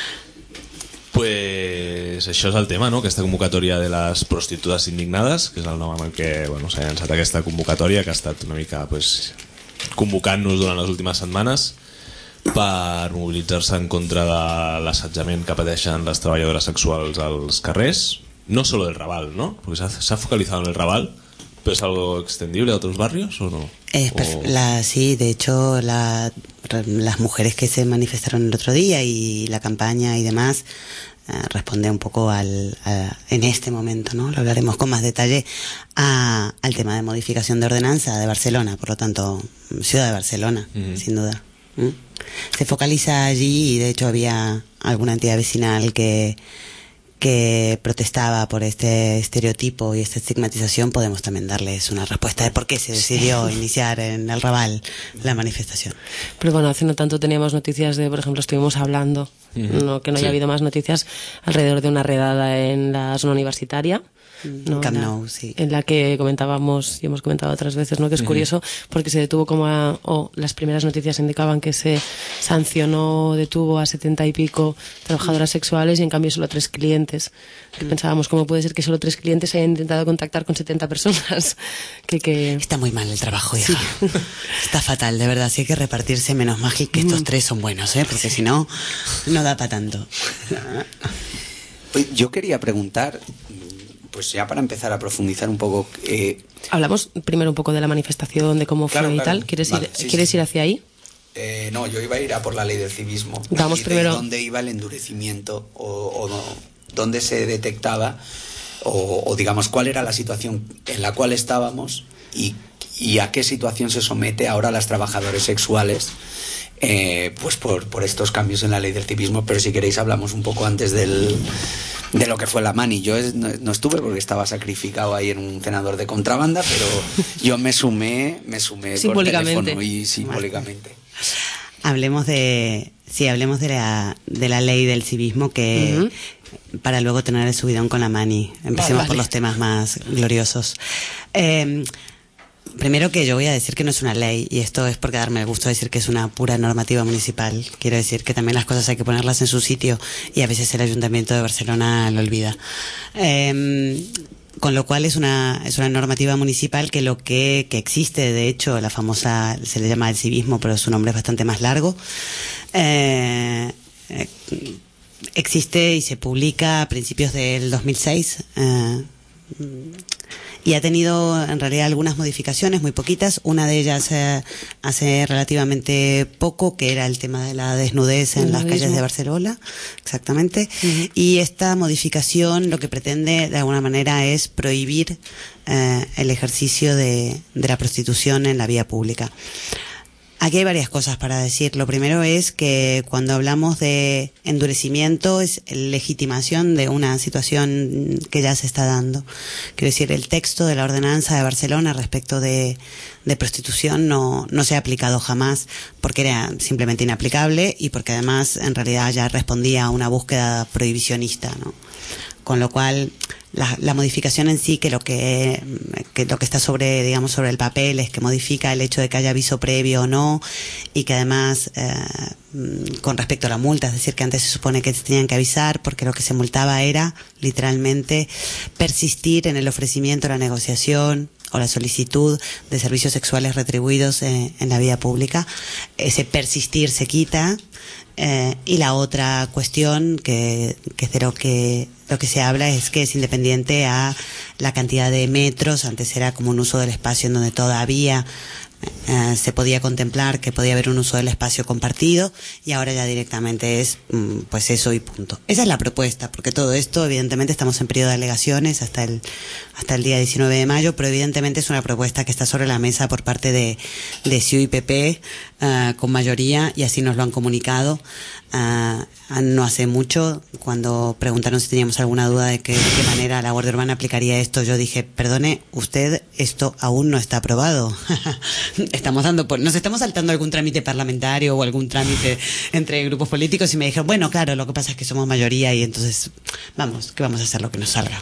Pues això és el tema, no? Aquesta convocatòria de les prostitutes indignades, que és el nom amb el que bueno, s'ha llançat aquesta convocatòria, que ha estat una mica pues, convocant-nos durant les últimes setmanes per mobilitzar-se en contra de l'assetjament que pateixen les treballadores sexuals als carrers, no solo del Raval, ¿no? Porque se ha focalizado en el Raval, pero es algo extendible a otros barrios o no? Eh, o... la, sí, de hecho la, las mujeres que se manifestaron el otro día y la campaña y demás eh, responde un poco al, a, en este momento, ¿no? Lo hablaremos con más detalle a, al tema de modificación de ordenanza de Barcelona, por lo tanto ciudad de Barcelona, uh-huh. sin duda. ¿Mm? Se focaliza allí y de hecho había alguna entidad vecinal que que protestaba por este estereotipo y esta estigmatización. Podemos también darles una respuesta de por qué se decidió sí. iniciar en el Raval la manifestación. Pero bueno, hace no tanto teníamos noticias de, por ejemplo, estuvimos hablando, uh-huh. no, que no sí. haya habido más noticias alrededor de una redada en la zona universitaria. No, Camp la, Nou, sí. En la que comentábamos y hemos comentado otras veces, ¿no? Que es uh-huh. curioso porque se detuvo como a, o oh, las primeras noticias indicaban que se sancionó, detuvo a setenta y pico trabajadoras sexuales y en cambio solo tres clientes. Que uh-huh. pensábamos, ¿cómo puede ser que solo tres clientes hayan intentado contactar con setenta personas? que, que... Está muy mal el trabajo, hija. Sí. Está fatal, de verdad. Sí hay que repartirse menos mal que estos uh-huh. tres son buenos, ¿eh? Porque si no, no da para tanto. Yo quería preguntar... Pues ya para empezar a profundizar un poco... Eh... Hablamos primero un poco de la manifestación, de cómo fue claro, y claro. tal. ¿Quieres, vale, ir, sí, ¿quieres sí. ir hacia ahí? Eh, no, yo iba a ir a por la ley del civismo. Vamos y primero... de dónde iba el endurecimiento o, o no, dónde se detectaba o, o digamos cuál era la situación en la cual estábamos y, y a qué situación se somete ahora las trabajadoras sexuales eh, pues por, por estos cambios en la ley del civismo. Pero si queréis hablamos un poco antes del... de lo que fue la mani. Yo no, no estuve porque estaba sacrificado ahí en un cenador de contrabanda, pero yo me sumé, me sumé por teléfono y simbólicamente. Hablemos de, sí, hablemos de la, de la ley del civismo que uh-huh. para luego tener el subidón con la mani. Empecemos vale, vale. por los temas más gloriosos. Eh, Primero que yo voy a decir que no es una ley, y esto es por darme el gusto de decir que es una pura normativa municipal. Quiero decir que también las cosas hay que ponerlas en su sitio y a veces el Ayuntamiento de Barcelona lo olvida. Eh, con lo cual es una es una normativa municipal que lo que, que existe, de hecho, la famosa, se le llama el civismo, pero su nombre es bastante más largo. Eh, eh, existe y se publica a principios del dos mil seis. Eh, y ha tenido en realidad algunas modificaciones, muy poquitas. Una de ellas eh, hace relativamente poco, que era el tema de la desnudez en las calles de Barcelona, exactamente. Uh-huh. Y esta modificación lo que pretende de alguna manera es prohibir eh, el ejercicio de, de la prostitución en la vía pública. Aquí hay varias cosas para decir. Lo primero es que cuando hablamos de endurecimiento es legitimación de una situación que ya se está dando. Quiero decir, el texto de la ordenanza de Barcelona respecto de, de prostitución no, no se ha aplicado jamás porque era simplemente inaplicable y porque además en realidad ya respondía a una búsqueda prohibicionista, ¿no? Con lo cual la, la modificación en sí, que lo que, que lo que está sobre, digamos, sobre el papel es que modifica el hecho de que haya aviso previo o no, y que además eh, con respecto a la multa, es decir, que antes se supone que tenían que avisar porque lo que se multaba era literalmente persistir en el ofrecimiento, la negociación o la solicitud de servicios sexuales retribuidos eh, en la vía pública. Ese persistir se quita. Eh, y la otra cuestión que, que es de lo que lo que se habla es que es independiente a la cantidad de metros. Antes era como un uso del espacio en donde todavía eh, se podía contemplar que podía haber un uso del espacio compartido, y ahora ya directamente es mm, pues eso y punto. Esa es la propuesta, porque todo esto evidentemente estamos en periodo de alegaciones hasta el hasta el día diecinueve de mayo, pero evidentemente es una propuesta que está sobre la mesa por parte de, de C I U y P P uh, con mayoría, y así nos lo han comunicado. Uh, no hace mucho, cuando preguntaron si teníamos alguna duda de que, de qué manera la Guardia Urbana aplicaría esto, yo dije, perdone, usted, esto aún no está aprobado. Estamos dando por, nos estamos saltando algún trámite parlamentario o algún trámite entre grupos políticos, y me dijeron, bueno, claro, lo que pasa es que somos mayoría y entonces, vamos, que vamos a hacer lo que nos salga.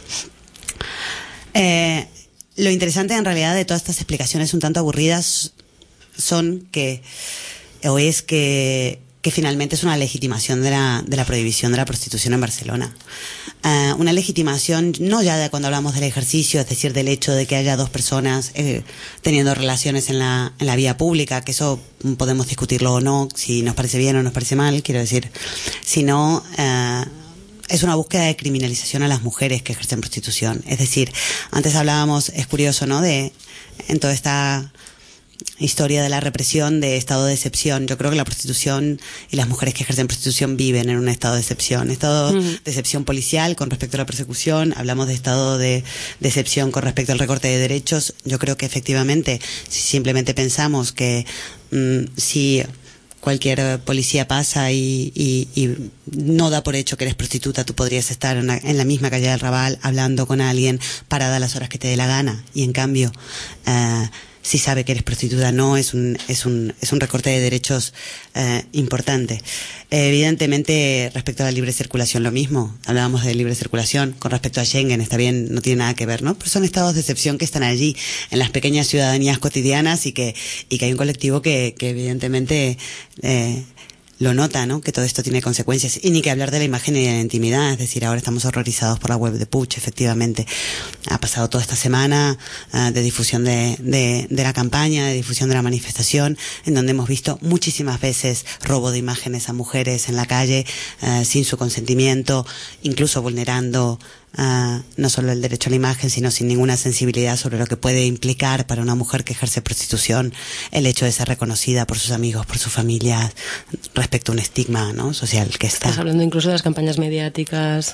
Eh, lo interesante en realidad de todas estas explicaciones un tanto aburridas son que, o es que, que finalmente es una legitimación de la, de la prohibición de la prostitución en Barcelona. Uh, una legitimación no ya de cuando hablamos del ejercicio, es decir, del hecho de que haya dos personas eh, teniendo relaciones en la, en la vía pública, que eso podemos discutirlo o no, si nos parece bien o nos parece mal, quiero decir, sino uh, es una búsqueda de criminalización a las mujeres que ejercen prostitución. Es decir, antes hablábamos, es curioso, ¿no?, de en toda esta historia de la represión de estado de excepción. Yo creo que la prostitución y las mujeres que ejercen prostitución viven en un estado de excepción. Estado uh-huh. de excepción policial con respecto a la persecución. Hablamos de estado de, de excepción con respecto al recorte de derechos. Yo creo que efectivamente, si simplemente pensamos que mmm, si cualquier policía pasa y, y, y no da por hecho que eres prostituta, tú podrías estar en, una, en la misma calle del Raval hablando con alguien parada a las horas que te dé la gana. Y en cambio, uh, si sabe que eres prostituta, no, es un, es un, es un recorte de derechos eh, importante. Eh, evidentemente, respecto a la libre circulación, lo mismo. Hablábamos de libre circulación con respecto a Schengen, está bien, no tiene nada que ver, ¿no? Pero son estados de excepción que están allí, en las pequeñas ciudadanías cotidianas, y que, y que hay un colectivo que, que evidentemente, eh, lo nota, ¿no?, que todo esto tiene consecuencias. Y ni que hablar de la imagen y de la intimidad, es decir, ahora estamos horrorizados por la web de Puig, efectivamente. Ha pasado toda esta semana uh, de difusión de, de, de la campaña, de difusión de la manifestación, en donde hemos visto muchísimas veces robo de imágenes a mujeres en la calle, uh, sin su consentimiento, incluso vulnerando Uh, no solo el derecho a la imagen, sino sin ninguna sensibilidad sobre lo que puede implicar para una mujer que ejerce prostitución el hecho de ser reconocida por sus amigos, por su familia, respecto a un estigma, ¿no?, social que está. Estás hablando incluso de las campañas mediáticas.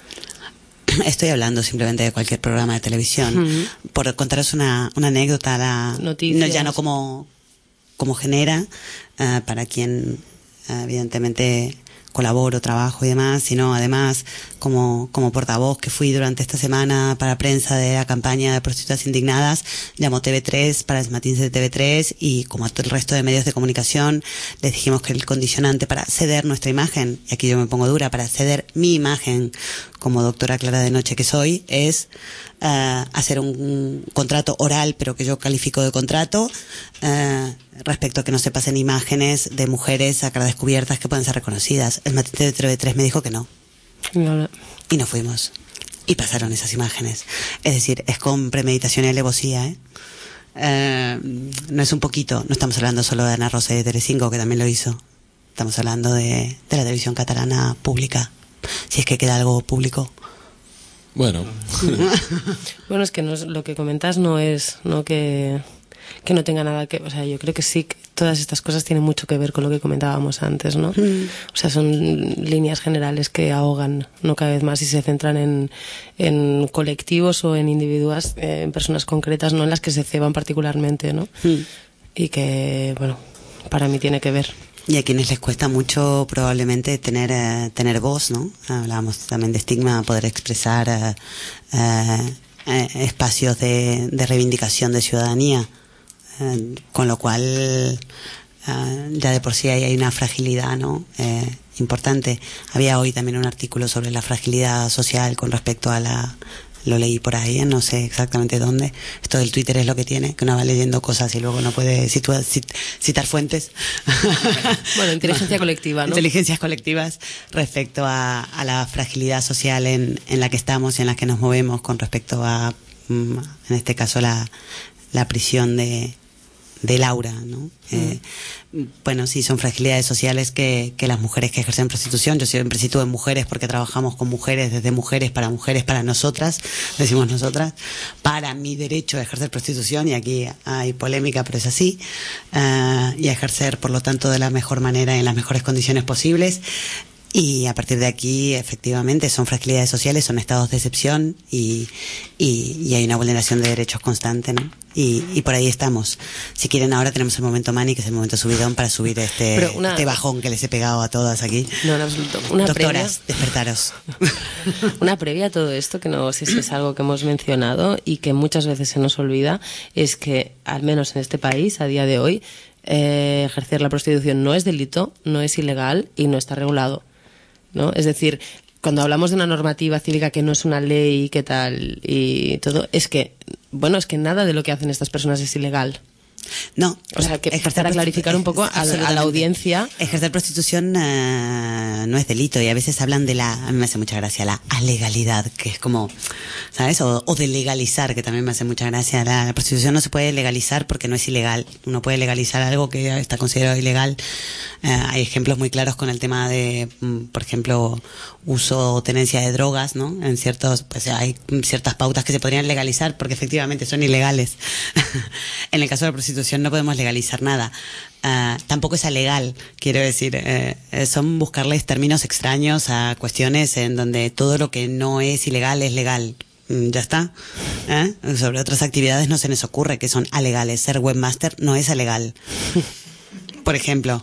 Estoy hablando simplemente de cualquier programa de televisión. Uh-huh. Por contaros una, una anécdota, la, Noticias. No, ya no como, como genera, uh, para quien uh, evidentemente colaboro, trabajo y demás, sino además como, como portavoz que fui durante esta semana para prensa de la campaña de prostitutas indignadas. Llamó T V tres para los matins de T V tres, y como a todo el resto de medios de comunicación les dijimos que el condicionante para ceder nuestra imagen, y aquí yo me pongo dura, para ceder mi imagen como doctora Clara de Noche que soy, es uh, hacer un, un contrato oral, pero que yo califico de contrato, uh, respecto a que no se pasen imágenes de mujeres a cara descubiertas que puedan ser reconocidas. El matín de T V tres me dijo que no. No. Y no fuimos. Y pasaron esas imágenes. Es decir, es con premeditación y alevosía, ¿eh? Uh, no es un poquito, no estamos hablando solo de Ana Rosa y de Telecinco, que también lo hizo. Estamos hablando de, de la televisión catalana pública. Si es que queda algo público. Bueno. Bueno, es que no es, lo que comentas no es no que, que no tenga nada que... O sea, yo creo que sí, que todas estas cosas tienen mucho que ver con lo que comentábamos antes, ¿no? Mm. O sea, son líneas generales que ahogan, ¿no?, cada vez más, y se centran en, en colectivos o en individuos, eh, en personas concretas, no en las que se ceban particularmente, ¿no? Mm. Y que, bueno, para mí tiene que ver. Y a quienes les cuesta mucho probablemente tener eh, tener voz, ¿no? Hablábamos también de estigma, poder expresar eh, eh, eh, espacios de, de reivindicación de ciudadanía, eh, con lo cual eh, ya de por sí hay, hay una fragilidad, ¿no?, eh, importante. Había hoy también un artículo sobre la fragilidad social con respecto a la... Lo leí por ahí, no sé exactamente dónde. Esto del Twitter es lo que tiene, que uno va leyendo cosas y luego no puede situa- cit- citar fuentes. Bueno, inteligencia colectiva, ¿no? Inteligencias colectivas respecto a, a la fragilidad social en, en la que estamos y en la que nos movemos con respecto a, en este caso, la, la prisión de, de Laura, ¿no? Mm. Eh, bueno, sí, son fragilidades sociales que, que las mujeres que ejercen prostitución, yo siempre cito en mujeres porque trabajamos con mujeres, desde mujeres para mujeres, para nosotras, decimos nosotras, para mi derecho a ejercer prostitución, y aquí hay polémica, pero es así, uh, y a ejercer, por lo tanto, de la mejor manera, en las mejores condiciones posibles. Y a partir de aquí, efectivamente, son fragilidades sociales, son estados de excepción y, y, y hay una vulneración de derechos constante, ¿no? Y, y por ahí estamos. Si quieren, ahora tenemos el momento Mani, que es el momento subidón, para subir este, una, este bajón que les he pegado a todas aquí. No, en absoluto. Una Doctoras, previa, despertaros. Una previa a todo esto, que no sé si es algo que hemos mencionado y que muchas veces se nos olvida, es que, al menos en este país, a día de hoy, eh, ejercer la prostitución no es delito, no es ilegal y no está regulado, ¿no? Es decir, cuando hablamos de una normativa cívica que no es una ley, qué tal y todo, es que, bueno, es que nada de lo que hacen estas personas es ilegal. No, o sea, que para clarificar un poco a, a la audiencia. Ejercer prostitución uh, no es delito, y a veces hablan de la, a mí me hace mucha gracia, la alegalidad, que es como, ¿sabes? O, o de legalizar, que también me hace mucha gracia. La, la prostitución no se puede legalizar porque no es ilegal. Uno puede legalizar algo que está considerado ilegal. Uh, hay ejemplos muy claros con el tema de, por ejemplo, uso o tenencia de drogas, ¿no? En ciertos, pues hay ciertas pautas que se podrían legalizar porque efectivamente son ilegales. En el caso de la prostitución no podemos legalizar nada. Uh, tampoco es alegal, quiero decir, eh, son buscarles términos extraños a cuestiones en donde todo lo que no es ilegal es legal. Mm, ya está. ¿Eh? Sobre otras actividades no se nos ocurre que son alegales. Ser webmaster no es alegal. Por ejemplo.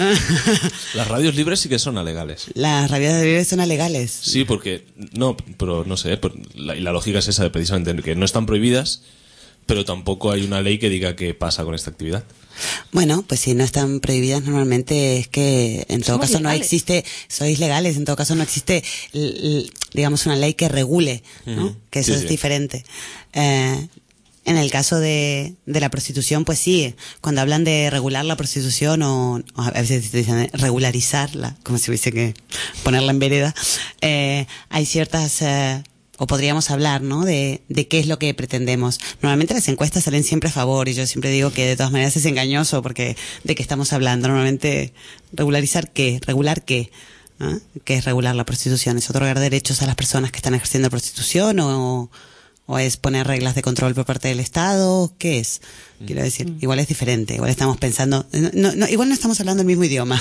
Las radios libres sí que son alegales. Las radios libres son alegales. Sí, porque, no, pero no sé, la, y la lógica es esa de precisamente que no están prohibidas, pero tampoco hay una ley que diga qué pasa con esta actividad. Bueno, pues si no están prohibidas normalmente es que en todo Somos caso legales. No existe, sois legales, en todo caso no existe, l- l- digamos, una ley que regule, ¿no? Uh-huh. Que eso Sí, es sí. diferente. Eh, en el caso de, de la prostitución, pues sí, cuando hablan de regular la prostitución o, o a veces dicen regularizarla, como si hubiese que ponerla en vereda, eh, hay ciertas... Eh, o podríamos hablar, ¿no? De, de qué es lo que pretendemos. Normalmente las encuestas salen siempre a favor y yo siempre digo que de todas maneras es engañoso porque de qué estamos hablando. Normalmente, ¿regularizar qué? ¿Regular qué? ¿Ah? ¿Qué es regular la prostitución? ¿Es otorgar derechos a las personas que están ejerciendo prostitución o, o es poner reglas de control por parte del Estado? ¿Qué es? Quiero decir, igual es diferente, igual estamos pensando, no, no, igual no estamos hablando el mismo idioma.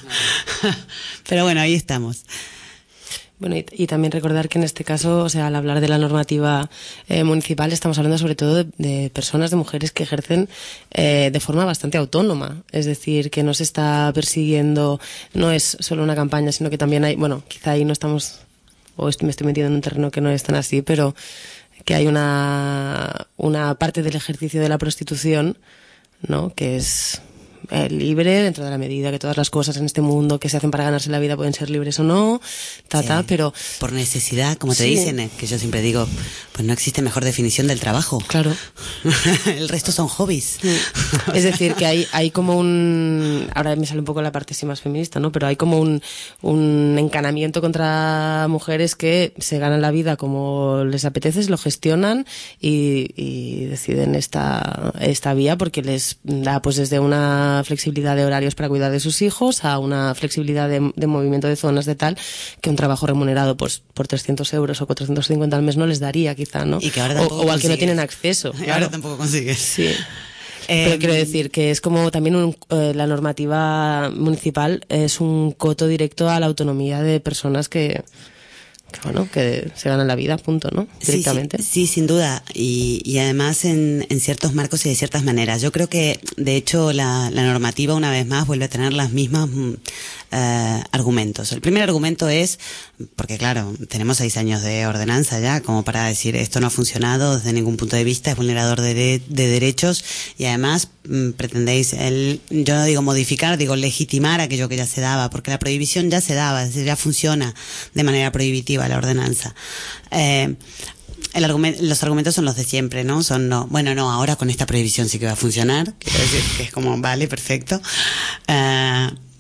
Pero bueno, ahí estamos. Bueno, y, y también recordar que en este caso, o sea, al hablar de la normativa eh, municipal, estamos hablando sobre todo de, de personas, de mujeres que ejercen eh, de forma bastante autónoma. Es decir, que no se está persiguiendo, no es solo una campaña, sino que también hay, bueno, quizá ahí no estamos, o estoy, me estoy metiendo en un terreno que no es tan así, pero que hay una, una parte del ejercicio de la prostitución, ¿no? Que es Eh, libre dentro de la medida que todas las cosas en este mundo que se hacen para ganarse la vida pueden ser libres o no, ta, Sí. ta, pero Por necesidad, como te Sí. dicen, eh, que yo siempre digo, pues no existe mejor definición del trabajo. claro. El resto son hobbies. Es decir, que hay, hay como un... Ahora me sale un poco la parte así más feminista, ¿no? Pero hay como un, un encanamiento contra mujeres que se ganan la vida como les apetece, lo gestionan y, y deciden esta, esta vía porque les da pues desde una flexibilidad de horarios para cuidar de sus hijos a una flexibilidad de, de movimiento de zonas de tal que un trabajo remunerado pues por trescientos euros o cuatrocientos cincuenta al mes no les daría quizá, ¿no? Y que ahora o, tampoco o al que no consigues. tienen acceso. Y claro. ahora tampoco consigues. Sí. Eh, Pero quiero decir que es como también un, eh, la normativa municipal es un coto directo a la autonomía de personas que, que bueno, que se ganan la vida, punto, ¿no? Directamente. Sí, sí, sí, sin duda. Y, y además en, en ciertos marcos y de ciertas maneras. Yo creo que, de hecho, la, la normativa, una vez más, vuelve a tener las mismas mm, eh, argumentos. El primer argumento es, porque claro, tenemos seis años de ordenanza ya, como para decir esto no ha funcionado desde ningún punto de vista, es vulnerador de, de, de derechos y además mm, pretendéis, el, yo no digo modificar, digo legitimar aquello que ya se daba, porque la prohibición ya se daba, es decir, ya funciona de manera prohibitiva la ordenanza. Eh, el argumento, los argumentos son los de siempre, ¿no? Son, no, bueno, no, ahora con esta prohibición sí que va a funcionar, quiero decir que es como, vale, perfecto. Uh,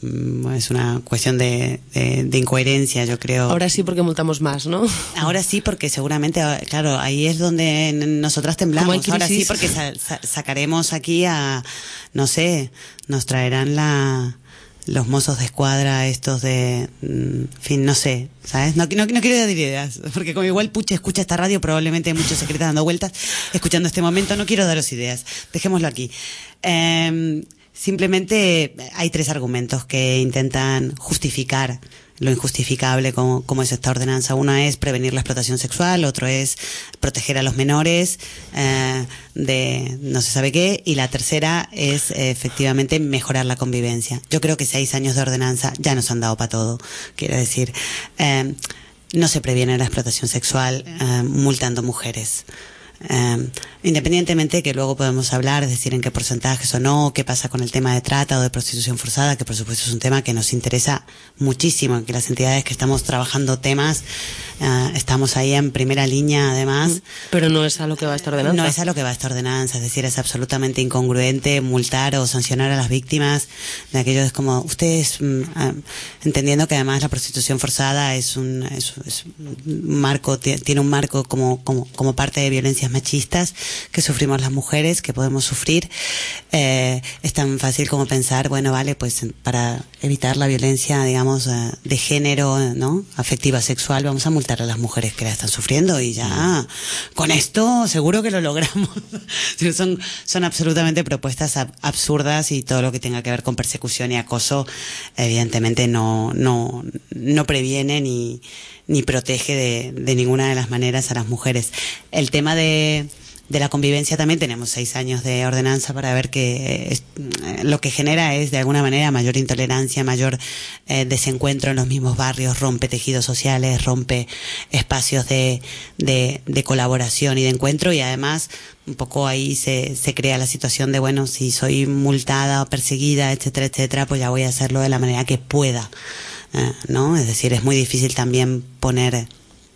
es una cuestión de, de, de incoherencia, yo creo. Ahora sí porque multamos más, ¿no? Ahora sí porque seguramente, claro, ahí es donde nosotras temblamos. Ahora sí porque sa- sa- sacaremos aquí a, no sé, nos traerán la... los mozos de escuadra estos de, en fin, no sé, ¿sabes? No, no, no quiero dar ideas, porque como igual Puche escucha esta radio, probablemente hay muchos secretos dando vueltas, escuchando este momento, no quiero daros ideas, dejémoslo aquí. Eh, simplemente hay tres argumentos que intentan justificar lo injustificable como, como es esta ordenanza. Una es prevenir la explotación sexual, otro es proteger a los menores eh, de no se sabe qué, y la tercera es eh, efectivamente mejorar la convivencia. Yo creo que seis años de ordenanza ya nos han dado para todo. Quiero decir, eh, no se previene la explotación sexual eh, multando mujeres. Eh, independientemente de que luego podemos hablar, es decir, en qué porcentajes o no, qué pasa con el tema de trata o de prostitución forzada, que por supuesto es un tema que nos interesa muchísimo, que las entidades que estamos trabajando temas, eh, estamos ahí en primera línea además. Pero no es a lo que va esta ordenanza. No es a lo que va esta ordenanza, es decir, es absolutamente incongruente multar o sancionar a las víctimas de aquello. Es como, ustedes, mm, eh, entendiendo que además la prostitución forzada es un, es, es un marco, tiene un marco como, como, como parte de violencias machistas que sufrimos las mujeres, que podemos sufrir, eh, es tan fácil como pensar, bueno, vale, pues para evitar la violencia, digamos, eh, de género, ¿no?, afectiva, sexual, vamos a multar a las mujeres que la están sufriendo y ya, con esto seguro que lo logramos. son, son absolutamente propuestas ab- absurdas, y todo lo que tenga que ver con persecución y acoso, evidentemente no, no, no previene ni ni protege de, de ninguna de las maneras a las mujeres. El tema de, de la convivencia también, tenemos seis años de ordenanza para ver que es, lo que genera es de alguna manera mayor intolerancia, mayor eh, desencuentro en los mismos barrios, rompe tejidos sociales, rompe espacios de, de, de colaboración y de encuentro, y además un poco ahí se, se crea la situación de, bueno, si soy multada o perseguida, etcétera, etcétera, pues ya voy a hacerlo de la manera que pueda. Eh, ¿no? Es decir, es muy difícil también poner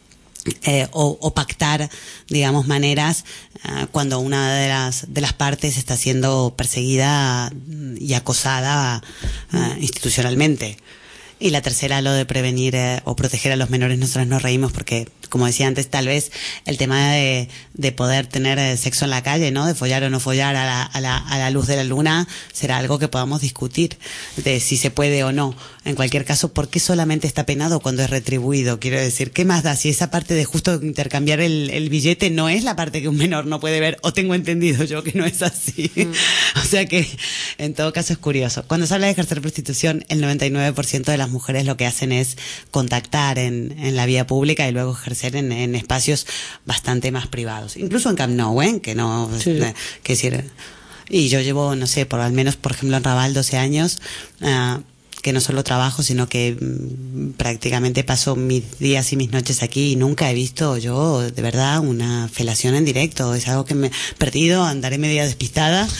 eh, o, o pactar, digamos, maneras eh, cuando una de las de las partes está siendo perseguida y acosada eh, institucionalmente. Y la tercera, lo de prevenir eh, o proteger a los menores. Nosotros nos reímos porque, como decía antes, tal vez el tema de, de poder tener eh, sexo en la calle, ¿no?, de follar o no follar a la, a la, a la luz de la luna, será algo que podamos discutir, de si se puede o no. En cualquier caso, ¿por qué solamente está penado cuando es retribuido? Quiero decir, ¿qué más da si esa parte de justo intercambiar el, el billete no es la parte que un menor no puede ver? O tengo entendido yo que no es así. Mm. O sea que, en todo caso, es curioso. Cuando se habla de ejercer prostitución, el noventa y nueve por ciento de las mujeres lo que hacen es contactar en, en la vía pública y luego ejercer en, en espacios bastante más privados. Incluso en Camp Nou, ¿eh? Que no, sí. eh, que decir, y yo llevo, no sé, por al menos, por ejemplo, en Raval doce años, uh, que no solo trabajo, sino que mmm, prácticamente paso mis días y mis noches aquí, y nunca he visto yo, de verdad, una felación en directo. Es algo que me he perdido, andaré media despistada,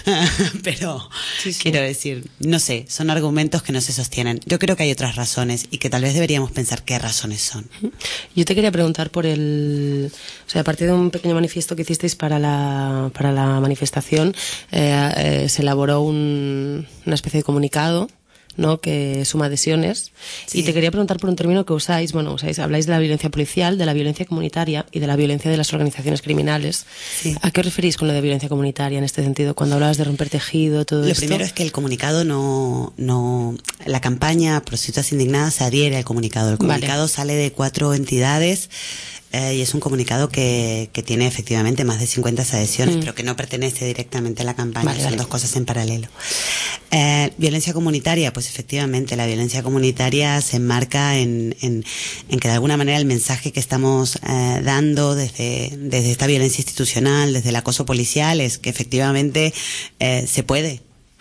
pero sí, sí. Quiero decir, no sé, son argumentos que no se sostienen. Yo creo que hay otras razones y que tal vez deberíamos pensar qué razones son. Yo te quería preguntar por el... O sea, a partir de un pequeño manifiesto que hicisteis para la, para la manifestación, eh, eh, se elaboró un, una especie de comunicado, ¿no?, que suma adhesiones. Sí. Y te quería preguntar por un término que usáis, bueno, usáis, habláis de la violencia policial, de la violencia comunitaria y de la violencia de las organizaciones criminales. Sí. ¿A qué os referís con lo de violencia comunitaria en este sentido? Cuando hablabas de romper tejido, todo lo esto. Lo primero es que el comunicado no, no, la campaña Prostitutas Indignadas se adhiere al comunicado. El comunicado vale. sale de cuatro entidades. Eh, y es un comunicado que, que tiene efectivamente más de cincuenta adhesiones, mm. pero que no pertenece directamente a la campaña. Vale, Son vale. dos cosas en paralelo. Eh, violencia comunitaria, pues efectivamente la violencia comunitaria se enmarca en, en, en que de alguna manera el mensaje que estamos eh, dando desde, desde esta violencia institucional, desde el acoso policial, es que efectivamente eh, se puede.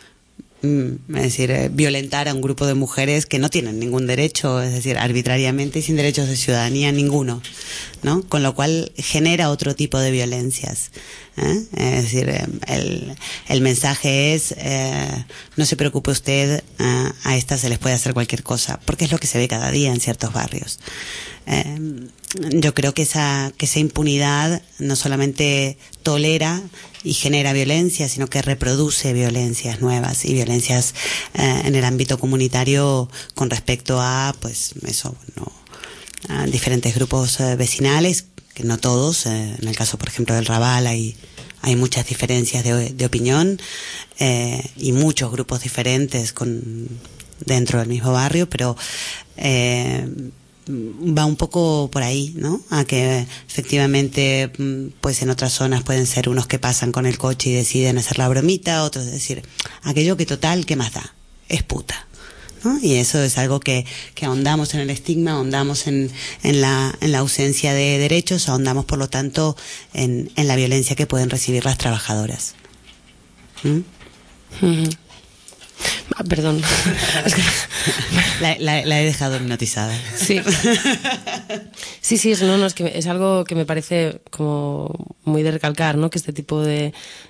Es decir, eh, violentar a un grupo de mujeres que no tienen ningún derecho, es decir, arbitrariamente y sin derechos de ciudadanía ninguno, ¿no? Con lo cual genera otro tipo de violencias, ¿eh? Es decir, eh, el, el mensaje es, eh, no se preocupe usted, eh, a estas se les puede hacer cualquier cosa, porque es lo que se ve cada día en ciertos barrios. eh, yo creo que esa, que esa impunidad no solamente tolera y genera violencia, sino que reproduce violencias nuevas y violencias eh, en el ámbito comunitario con respecto a, pues, eso, no, a diferentes grupos eh, vecinales, que no todos, eh, en el caso, por ejemplo, del Raval hay, hay muchas diferencias de, de opinión eh, y muchos grupos diferentes con, dentro del mismo barrio, pero eh, va un poco por ahí, ¿no? A que efectivamente, pues en otras zonas pueden ser unos que pasan con el coche y deciden hacer la bromita, otros decir, aquello que total, ¿qué más da? Es puta, ¿no? Y eso es algo que, que ahondamos en el estigma, ahondamos en, en, la, en la ausencia de derechos, ahondamos por lo tanto en, en la violencia que pueden recibir las trabajadoras. ¿Mm? Uh-huh. Ah, perdón. la, la, la he dejado hipnotizada. Sí. Sí, sí, es, no, no, es, que es algo que me parece como muy de recalcar, ¿no? Que este tipo de,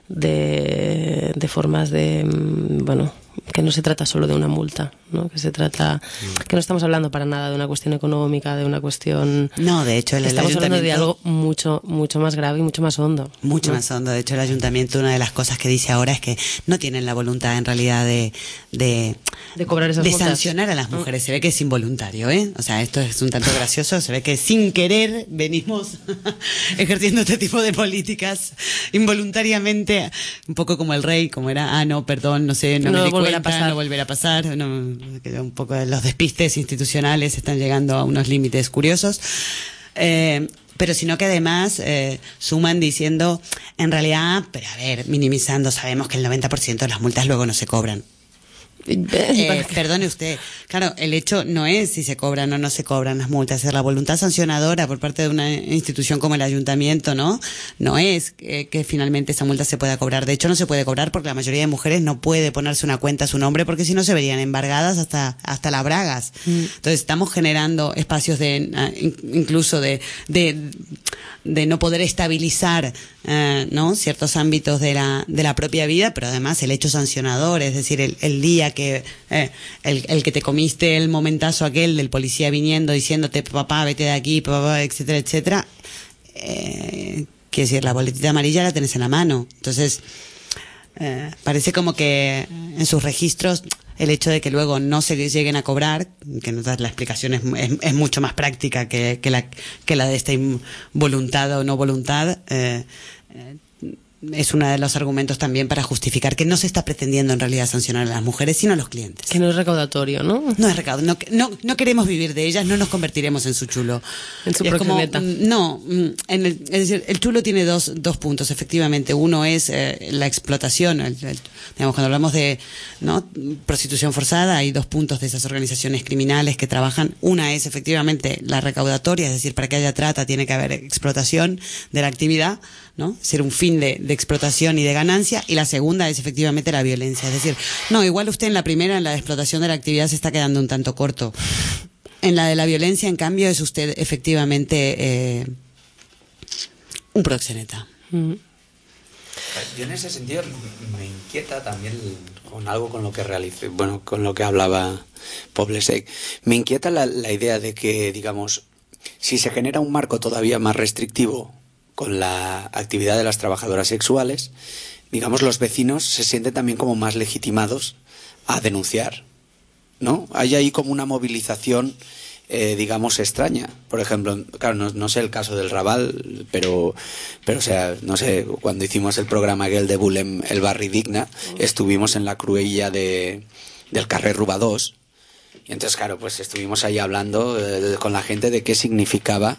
de, de formas de, bueno, que no se trata solo de una multa, ¿no? Que se trata, que no estamos hablando para nada de una cuestión económica, de una cuestión... No, de hecho el, estamos el hablando de algo mucho, mucho más grave y mucho más hondo. Mucho ¿no? más hondo. De hecho el ayuntamiento, una de las cosas que dice ahora es que no tienen la voluntad en realidad de... de de cobrar esas de multas. sancionar a las mujeres. Se ve que es involuntario, ¿eh? O sea, esto es un tanto gracioso. Se ve que sin querer venimos ejerciendo este tipo de políticas involuntariamente, un poco como el rey, como era, ah, no, perdón, no sé, no, no me di volverá cuenta, a pasar. no volverá a pasar. No, que un poco los despistes institucionales están llegando a unos límites curiosos. Eh, pero sino que además eh, suman diciendo, en realidad, pero a ver, minimizando, sabemos que el noventa por ciento de las multas luego no se cobran. Eh, perdone usted, claro, el hecho no es si se cobran o no se cobran las multas, es la voluntad sancionadora por parte de una institución como el ayuntamiento, ¿no? No es que, que finalmente esa multa se pueda cobrar. De hecho, no se puede cobrar porque la mayoría de mujeres no puede ponerse una cuenta a su nombre porque si no se verían embargadas hasta hasta las bragas. Mm. Entonces estamos generando espacios de incluso de de, de no poder estabilizar Uh, ¿no? ciertos ámbitos de la de la propia vida, pero además el hecho sancionador, es decir, el, el día que eh, el, el que te comiste el momentazo aquel del policía viniendo diciéndote papá vete de aquí, papá, etcétera, etcétera, eh, quiere decir, la boletita amarilla la tenés en la mano. Entonces eh, parece como que en sus registros el hecho de que luego no se lleguen a cobrar, que nos da la explicación es, es, es mucho más práctica que, que la que la de esta voluntad o no voluntad, eh, eh, es uno de los argumentos también para justificar que no se está pretendiendo en realidad sancionar a las mujeres, sino a los clientes. Que no es recaudatorio, ¿no? No es recaudatorio. No, no, no queremos vivir de ellas, no nos convertiremos en su chulo. En su proxeneta. No, en el, es decir, el chulo tiene dos, dos puntos, efectivamente. Uno es eh, la explotación. El, el, digamos, cuando hablamos de ¿no? prostitución forzada, hay dos puntos de esas organizaciones criminales que trabajan. Una es efectivamente la recaudatoria, es decir, para que haya trata tiene que haber explotación de la actividad, ¿no? Ser un fin de, de explotación y de ganancia, y la segunda es efectivamente la violencia, es decir, no, igual usted en la primera, en la de explotación de la actividad se está quedando un tanto corto. En la de la violencia, en cambio, es usted efectivamente eh, un proxeneta. Mm. Yo en ese sentido me inquieta también con algo con lo que realicé, bueno, con lo que hablaba Poblesec. Me inquieta la, la idea de que, digamos, si se genera un marco todavía más restrictivo con la actividad de las trabajadoras sexuales, digamos, los vecinos se sienten también como más legitimados a denunciar, ¿no? Hay ahí como una movilización, eh, digamos, extraña. Por ejemplo, claro, no, no sé el caso del Raval, pero, pero, o sea, no sé, cuando hicimos el programa aquel de Bulem, el Barri Digna, estuvimos en la cruella de, del Carrer Rubadós, y entonces, claro, pues estuvimos ahí hablando eh, con la gente de qué significaba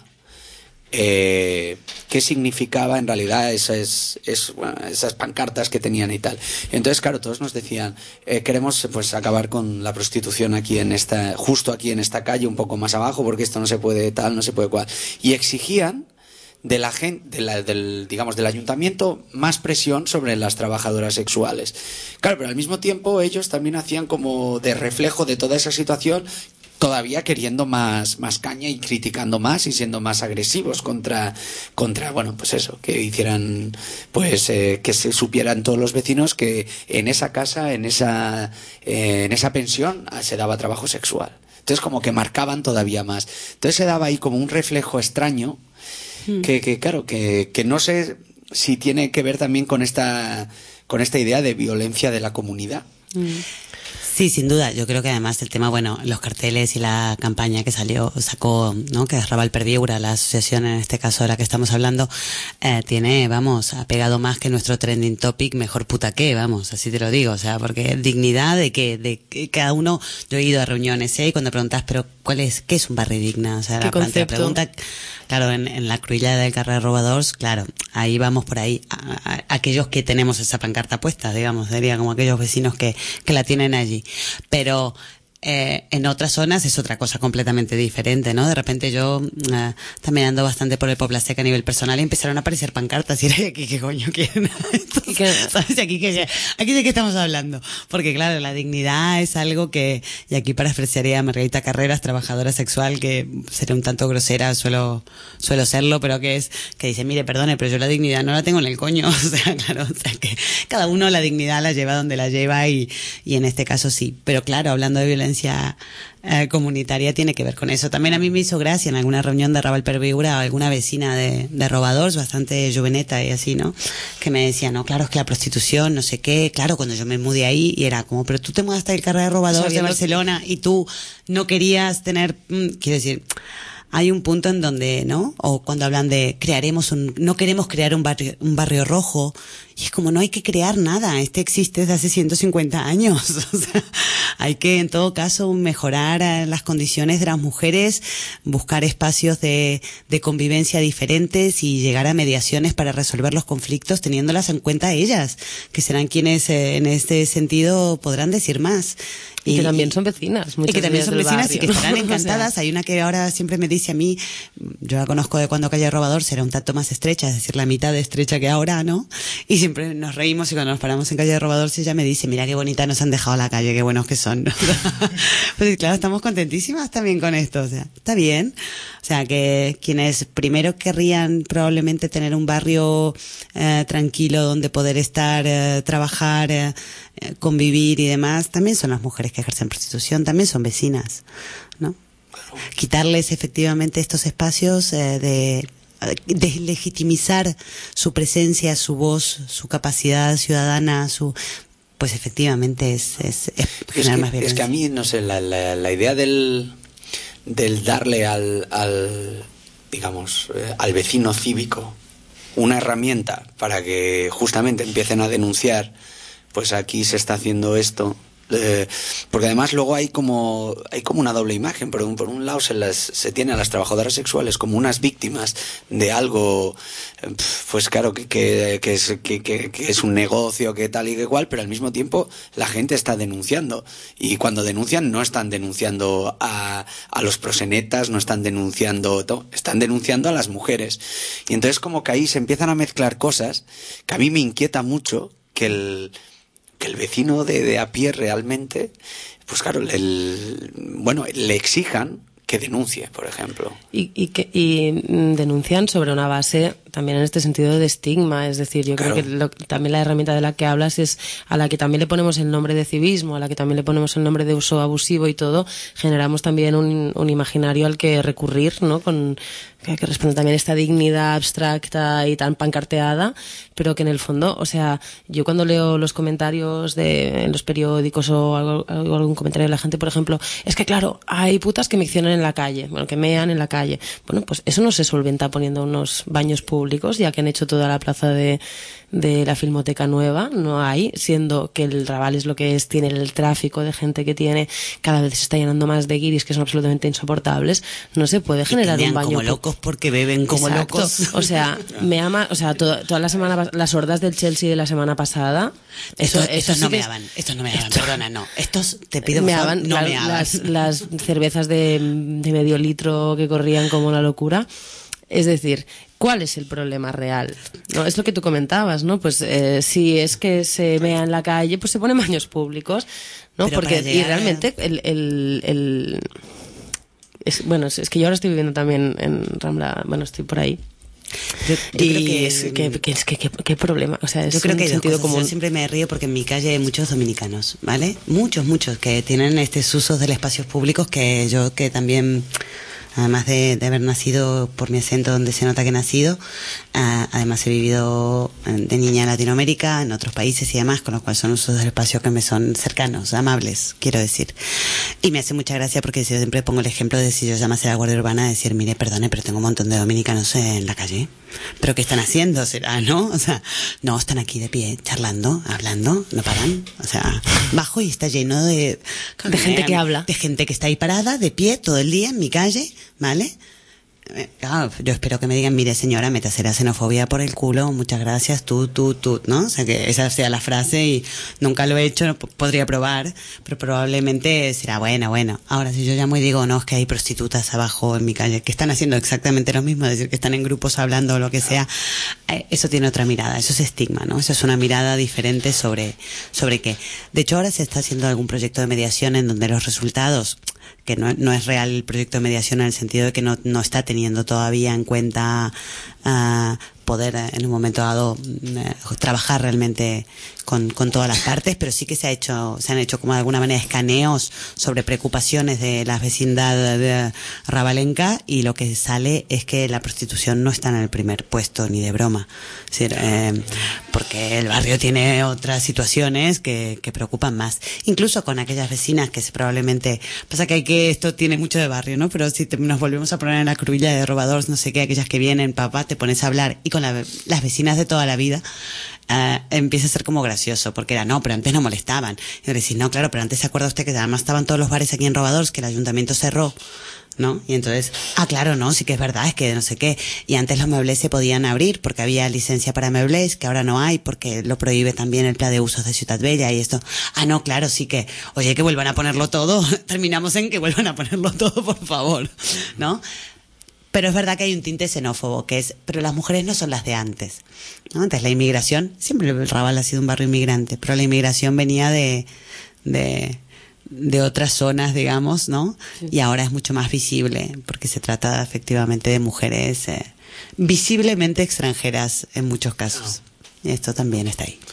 Eh, qué significaba en realidad esas, es, bueno, esas pancartas que tenían y tal. Entonces, claro, todos nos decían eh, queremos pues acabar con la prostitución aquí en esta, justo aquí en esta calle, un poco más abajo, porque esto no se puede tal, no se puede cual, y exigían de la gente, de la, del, digamos, del ayuntamiento más presión sobre las trabajadoras sexuales. Claro, pero al mismo tiempo ellos también hacían como de reflejo de toda esa situación, todavía queriendo más, más caña y criticando más y siendo más agresivos contra, contra bueno, pues eso, que hicieran, pues, eh, que se supieran todos los vecinos que en esa casa, en esa, eh, en esa pensión, se daba trabajo sexual. Entonces como que marcaban todavía más. Entonces se daba ahí como un reflejo extraño mm. que, que claro, que, que no sé si tiene que ver también con esta, con esta idea de violencia de la comunidad. Mm. Sí, sin duda. Yo creo que además el tema, bueno, los carteles y la campaña que salió, sacó, ¿no? Que es Raval per Viure, la asociación en este caso de la que estamos hablando, eh, tiene, vamos, ha pegado más que nuestro trending topic, mejor puta que, vamos, así te lo digo, o sea, porque dignidad de que, de que cada uno, yo he ido a reuniones, ¿eh? Y cuando preguntas, pero ¿cuál es, qué es un barri digna? O sea, la, la pregunta, claro, en, en la cruïlla del carrer Robadors, claro, ahí vamos por ahí, a, a, aquellos que tenemos esa pancarta puesta, digamos, sería como aquellos vecinos que, que la tienen allí. Pero eh, en otras zonas es otra cosa completamente diferente, ¿no? De repente yo eh, también ando bastante por el Pobla Seca a nivel personal y empezaron a aparecer pancartas y era aquí, ¿qué coño quieren? Entonces, ¿sabes? Aquí, ¿qué, aquí de qué estamos hablando? Porque claro, la dignidad es algo que, y aquí parafrasearía a Margarita Carreras, trabajadora sexual, que seré un tanto grosera, suelo, suelo serlo, pero que es, que dice, mire, perdone, pero yo la dignidad no la tengo en el coño, o sea, claro, o sea, que cada uno la dignidad la lleva donde la lleva y, y en este caso sí, pero claro, hablando de violencia eh, comunitaria tiene que ver con eso. También a mí me hizo gracia en alguna reunión de Raval per Viure alguna vecina de, de Robadors, bastante juveneta y así, ¿no? Que me decía, no, claro, es que la prostitución, no sé qué, claro, cuando yo me mudé ahí y era como, pero tú te mudaste del carrer de Robadors de Barcelona y tú no querías tener, mmm, quiero decir, hay un punto en donde, ¿no? O cuando hablan de crearemos un, no queremos crear un barrio, un barrio rojo, y es como no hay que crear nada, este existe desde hace ciento cincuenta años, o sea, hay que en todo caso mejorar las condiciones de las mujeres, buscar espacios de, de convivencia diferentes y llegar a mediaciones para resolver los conflictos teniéndolas en cuenta ellas, que serán quienes eh, en este sentido podrán decir más. Y, y que también son vecinas. Y que también son vecinas barrio, y que estarán ¿no? encantadas. O sea, hay una que ahora siempre me dice a mí, yo la conozco de cuando Calle Robador, será un tanto más estrecha, es decir, la mitad de estrecha que ahora, ¿no? Y siempre nos reímos y cuando nos paramos en Calle Robador, ella me dice, mira qué bonita nos han dejado la calle, qué buenos que son. Pues claro, estamos contentísimas también con esto, o sea, está bien. O sea, que quienes primero querrían probablemente tener un barrio eh, tranquilo donde poder estar, eh, trabajar, eh, convivir y demás, también son las mujeres que ejercen prostitución, también son vecinas, ¿no? Quitarles efectivamente estos espacios eh, de deslegitimizar su presencia, su voz, su capacidad ciudadana, su pues efectivamente es, es, es generar que, más violencia. Es que a mí, no sé, la, la, la idea del, del darle al, al digamos, eh, al vecino cívico una herramienta para que justamente empiecen a denunciar, pues aquí se está haciendo esto. Eh, porque además luego hay como hay como una doble imagen. Por un, por un lado se las se tiene a las trabajadoras sexuales como unas víctimas de algo, pues claro que, que, que, es, que, que, que es un negocio, que tal y que cual, pero al mismo tiempo la gente está denunciando y cuando denuncian no están denunciando a, a los proxenetas, no están denunciando no, están denunciando a las mujeres y entonces como que ahí se empiezan a mezclar cosas que a mí me inquieta mucho que el que el vecino de, de a pie realmente, pues claro, el, bueno, le exijan que denuncie, por ejemplo. Y, y, que, y denuncian sobre una base también en este sentido de estigma, es decir, yo claro. creo que lo, también la herramienta de la que hablas es a la que también le ponemos el nombre de civismo, a la que también le ponemos el nombre de uso abusivo y todo, generamos también un, un imaginario al que recurrir, ¿no? Con que, que responde también a esta dignidad abstracta y tan pancarteada, pero que en el fondo, o sea, yo cuando leo los comentarios de en los periódicos o algo, algún comentario de la gente, por ejemplo, es que claro, hay putas que miccionan en la calle, bueno, que mean en la calle. Bueno, pues eso no se solventa poniendo unos baños públicos, ya que han hecho toda la plaza de, de la Filmoteca Nueva, no hay, siendo que el Raval es lo que es, tiene el tráfico de gente que tiene, cada vez se está llenando más de guiris que son absolutamente insoportables, no se puede generar un baño como locos porque beben como Exacto. locos. O sea, me ama, o sea, toda, toda la semana, las hordas del Chelsea de la semana pasada, eso, estos, eso estos sí no que me daban, estos no me daban, perdona, no, estos te pido me por favor, daban, no la, me daban. las, las cervezas de, de medio litro que corrían como la locura. Es decir, ¿cuál es el problema real? No, es lo que tú comentabas, ¿no? Pues eh, si es que se vea en la calle, pues se ponen baños públicos, ¿no? Pero porque llegar... y realmente el, el, el es, bueno, es, es que yo ahora estoy viviendo también en Rambla, bueno, estoy por ahí. Yo, yo y creo que es que, que, es que, que, qué problema, o sea, es yo creo un que hay dos sentido cosas. común. Yo siempre me río porque en mi calle hay muchos dominicanos, ¿vale? Muchos, muchos que tienen estos usos del espacios públicos que yo que también, además de, de haber nacido por mi acento donde se nota que he nacido, uh, además he vivido de niña en Latinoamérica, en otros países y demás, con lo cual son usos del espacio que me son cercanos, amables, quiero decir. Y me hace mucha gracia porque yo siempre pongo el ejemplo de si yo llamase a la Guardia Urbana, decir, mire, perdone, pero tengo un montón de dominicanos en la calle. ¿Pero qué están haciendo? ¿Será, no? O sea, no, están aquí de pie, charlando, hablando, no paran. O sea, bajo y está lleno de... De gente que habla. De gente que está ahí parada, de pie, todo el día en mi calle, ¿vale? Claro, yo espero que me digan, mire señora, métase la xenofobia por el culo, muchas gracias, tú, tú, tú, ¿no? O sea, que esa sea la frase y nunca lo he hecho, no, podría probar, pero probablemente será bueno, bueno. Ahora, si yo llamo y digo, no, es que hay prostitutas abajo en mi calle, que están haciendo exactamente lo mismo, es decir, que están en grupos hablando o lo que sea, eh, eso tiene otra mirada, eso es estigma, ¿no? Eso es una mirada diferente sobre, sobre qué. De hecho, ahora se está haciendo algún proyecto de mediación en donde los resultados, que no, no es real el proyecto de mediación en el sentido de que no, no está teniendo todavía en cuenta uh, poder en un momento dado uh, trabajar realmente con, con todas las partes, pero sí que se ha hecho, se han hecho como de alguna manera escaneos sobre preocupaciones de la vecindad de rabalenca y lo que sale es que la prostitución no está en el primer puesto ni de broma. Es decir, eh, porque el barrio tiene otras situaciones que, que preocupan más. Incluso con aquellas vecinas que se probablemente, pasa que hay que, esto tiene mucho de barrio, ¿no? Pero si te, nos volvemos a poner en la cruilla de robadores, no sé qué, aquellas que vienen, papá, te pones a hablar y con la, las vecinas de toda la vida, Uh, empieza a ser como gracioso, porque era, no, pero antes no molestaban. Y yo le decía, no, claro, pero antes se acuerda usted que además estaban todos los bares aquí en Robadores, que el ayuntamiento cerró, ¿no? Y entonces, ah, claro, no, sí que es verdad, es que no sé qué. Y antes los muebles se podían abrir porque había licencia para muebles, que ahora no hay, porque lo prohíbe también el plan de usos de Ciudad Bella y esto. Ah, no, claro, sí que, oye, que vuelvan a ponerlo todo. Terminamos en que vuelvan a ponerlo todo, por favor, ¿no? Pero es verdad que hay un tinte xenófobo, que es, pero las mujeres no son las de antes, ¿no? Antes la inmigración, siempre el Raval ha sido un barrio inmigrante, pero la inmigración venía de, de, de otras zonas, digamos, ¿no? Sí. Y ahora es mucho más visible, porque se trata efectivamente de mujeres eh, visiblemente extranjeras en muchos casos. Y esto también está ahí.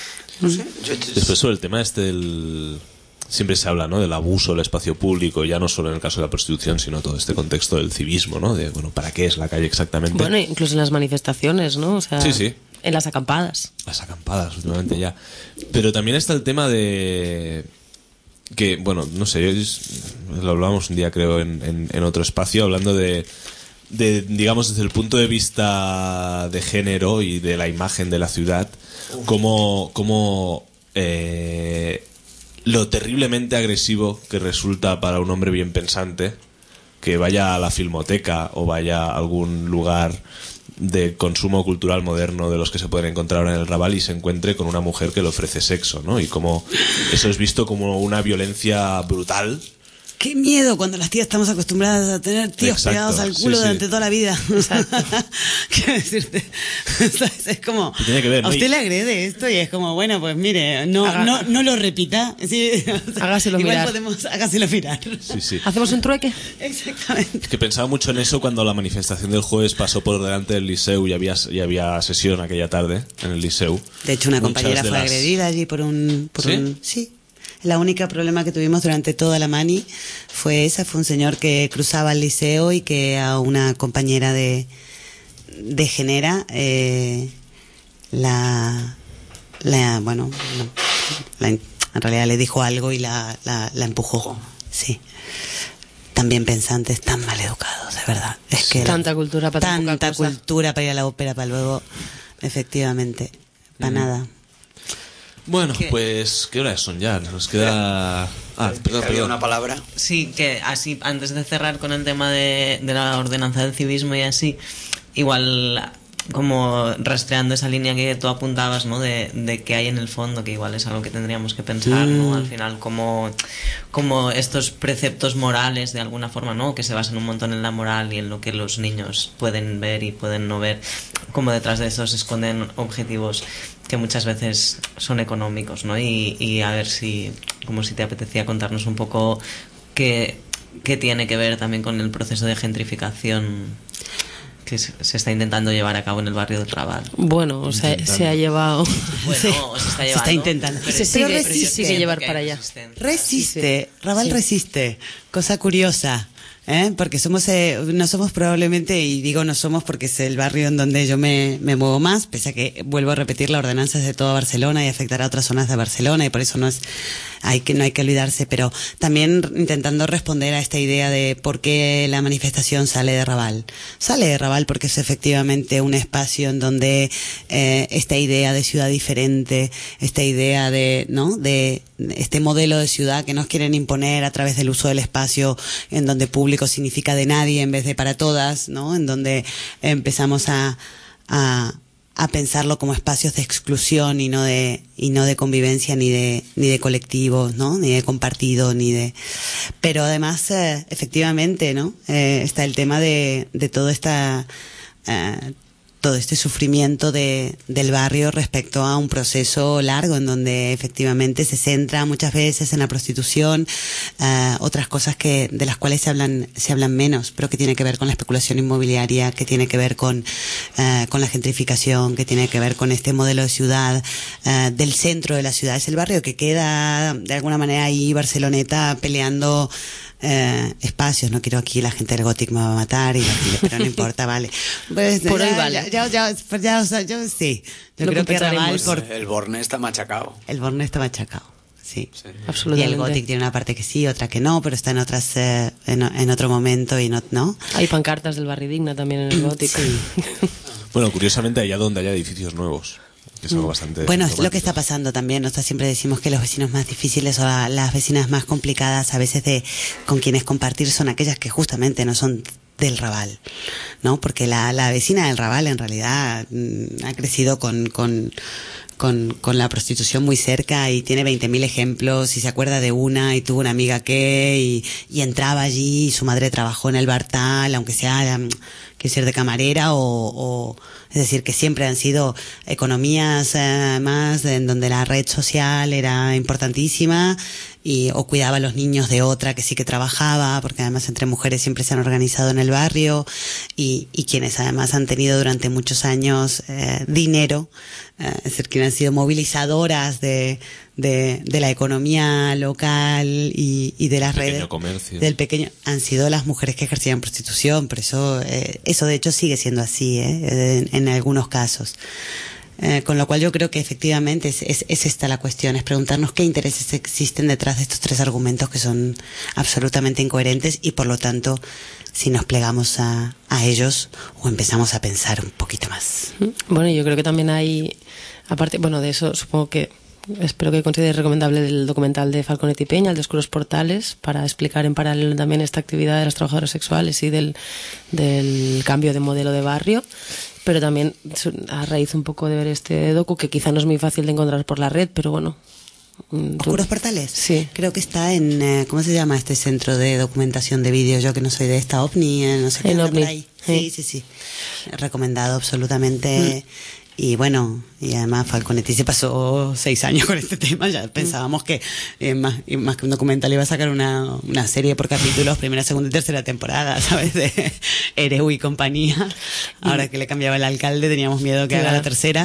No sé. Yo... Después sobre el tema este del... Siempre se habla, ¿no?, del abuso del espacio público, ya no solo en el caso de la prostitución, sino todo este contexto del civismo, ¿no? De, bueno, ¿para qué es la calle exactamente? Bueno, incluso en las manifestaciones, ¿no? O sea, sí, sí. En las acampadas. Las acampadas, últimamente ya. Pero también está el tema de... que, bueno, no sé, lo hablábamos un día, creo, en, en, en otro espacio, hablando de, de, digamos, desde el punto de vista de género y de la imagen de la ciudad, cómo... cómo eh, lo terriblemente agresivo que resulta para un hombre bien pensante que vaya a la filmoteca o vaya a algún lugar de consumo cultural moderno de los que se pueden encontrar ahora en el Raval y se encuentre con una mujer que le ofrece sexo, ¿no? Y como eso es visto como una violencia brutal. ¡Qué miedo cuando las tías estamos acostumbradas a tener tíos Exacto, pegados al culo sí, durante sí. toda la vida! Quiero decirte, es como, tiene que ver, ¿no? a usted le agrede esto y es como, bueno, pues mire, no Haga, no no lo repita. Sí, o sea, hágaselo igual mirar. Podemos, hágaselo mirar. Sí, sí. ¿Hacemos un trueque? Exactamente. Que pensaba mucho en eso cuando la manifestación del jueves pasó por delante del Liceu y había, y había sesión aquella tarde en el Liceu. De hecho, una Muchas compañera fue las... agredida allí por un... Por ¿Sí? un sí. La única problema que tuvimos durante toda la mani fue esa, fue un señor que cruzaba el liceo y que a una compañera de, de Genera eh, la, la, bueno, la, en realidad le dijo algo y la, la, la empujó. Sí. Tan bien pensantes, tan mal educados, de verdad. Es que tanta cultura para tanta cultura para ir a la ópera para luego, efectivamente, para mm. nada. Bueno, ¿Qué? Pues, ¿qué horas son ya? Nos queda... Ah, perdón, perdón. una palabra. Sí, que así, antes de cerrar con el tema de, de la ordenanza del civismo y así, igual como rastreando esa línea que tú apuntabas, ¿no? De, de qué hay en el fondo, que igual es algo que tendríamos que pensar, ¿no? Al final, como, como estos preceptos morales, de alguna forma, ¿no? Que se basan un montón en la moral y en lo que los niños pueden ver y pueden no ver, como detrás de eso se esconden objetivos que muchas veces son económicos, ¿no? Y, y a ver si, como si te apetecía contarnos un poco qué, qué tiene que ver también con el proceso de gentrificación que se se está intentando llevar a cabo en el barrio del Raval. Bueno, o sea, se ha llevado... Bueno, Sí. se está Se llevando. está intentando. Pero Se sí, sigue, Pero se resiste, sigue llevar porque para hay allá. resistencia. Resiste, Raval Sí. resiste, cosa curiosa, ¿eh? Porque somos, eh, no somos probablemente, y digo no somos porque es el barrio en donde yo me, me muevo más, pese a que, vuelvo a repetir, la ordenanza es de toda Barcelona y afectará a otras zonas de Barcelona y por eso no es, hay que, no hay que olvidarse, pero también intentando responder a esta idea de por qué la manifestación sale de Raval. Sale de Raval porque es efectivamente un espacio en donde eh, esta idea de ciudad diferente, esta idea de, ¿no? de este modelo de ciudad que nos quieren imponer a través del uso del espacio, en donde público significa de nadie en vez de para todas, ¿no? En donde empezamos a, a, a pensarlo como espacios de exclusión y no de, y no de convivencia ni de, ni de colectivos, ¿no? Ni de compartido, ni de, pero además, eh, efectivamente, ¿no? Eh, está el tema de, de todo esta, eh, todo este sufrimiento de, del barrio respecto a un proceso largo en donde efectivamente se centra muchas veces en la prostitución, uh, otras cosas que de las cuales se hablan se hablan menos, pero que tiene que ver con la especulación inmobiliaria, que tiene que ver con uh, con la gentrificación, que tiene que ver con este modelo de ciudad uh, del centro de la ciudad. Es el barrio que queda de alguna manera ahí Barceloneta peleando Eh, espacios. No quiero aquí, la gente del Gothic me va a matar y la gente, pero no importa, vale. Pues, Por ya, hoy vale. Ya, ya, ya, ya, o sea, yo sí. Yo Lo creo que Raval completaremos. por El Borne está machacado. el Borne está machacado. Sí. Sí. Y Absolutamente. el Gothic tiene una parte que sí, otra que no, pero está en otras eh, en, en otro momento y no, ¿no? Hay pancartas del Barri Digna también en el gótico. Bueno, curiosamente allá donde haya edificios nuevos, que es algo bastante... Bueno, es lo que romántico. está pasando también. Nosotros siempre decimos que los vecinos más difíciles o la- las vecinas más complicadas a veces de con quienes compartir son aquellas que justamente no son del Raval, ¿no? Porque la, la vecina del Raval en realidad mm, ha crecido con, con, con, con la prostitución muy cerca y tiene veinte mil ejemplos y se acuerda de una y tuvo una amiga que y, y entraba allí y su madre trabajó en el bar tal, aunque sea... mm, que ser de camarera o, o es decir que siempre han sido economías eh, más en donde la red social era importantísima y o cuidaba a los niños de otra que sí que trabajaba, porque además entre mujeres siempre se han organizado en el barrio y, y quienes además han tenido durante muchos años eh, dinero, eh, es decir, quienes han sido movilizadoras de de, de la economía local y, y de las Pequeño redes comercio. del pequeño han sido las mujeres que ejercían prostitución, pero eso eh, eso de hecho sigue siendo así ¿eh? en, en algunos casos. Eh, con lo cual yo creo que efectivamente es, es, es esta la cuestión, es preguntarnos qué intereses existen detrás de estos tres argumentos que son absolutamente incoherentes y por lo tanto si nos plegamos a, a ellos o empezamos a pensar un poquito más. Bueno, yo creo que también hay, aparte, bueno, de eso supongo que espero que consideres recomendable el documental de Falconet y Peña, el de Oscuros Portales, para explicar en paralelo también esta actividad de las trabajadoras sexuales y del, del cambio de modelo de barrio. Pero también a raíz un poco de ver este docu, que quizá no es muy fácil de encontrar por la red, pero bueno. ¿Oscuros Portales? Sí. Creo que está en, eh, ¿cómo se llama este centro de documentación de vídeo? Yo que no soy de esta, OVNI, eh, no sé qué. En anda por OVNI, ahí. Sí, sí, sí. Recomendado absolutamente. Mm. Y bueno, y además Falconetti se pasó seis años con este tema. Ya pensábamos que eh, más, y más que un documental iba a sacar una, una serie por capítulos, primera, segunda y tercera temporada, ¿sabes? De Ereu y compañía. Ahora que le cambiaba el alcalde teníamos miedo que haga la tercera.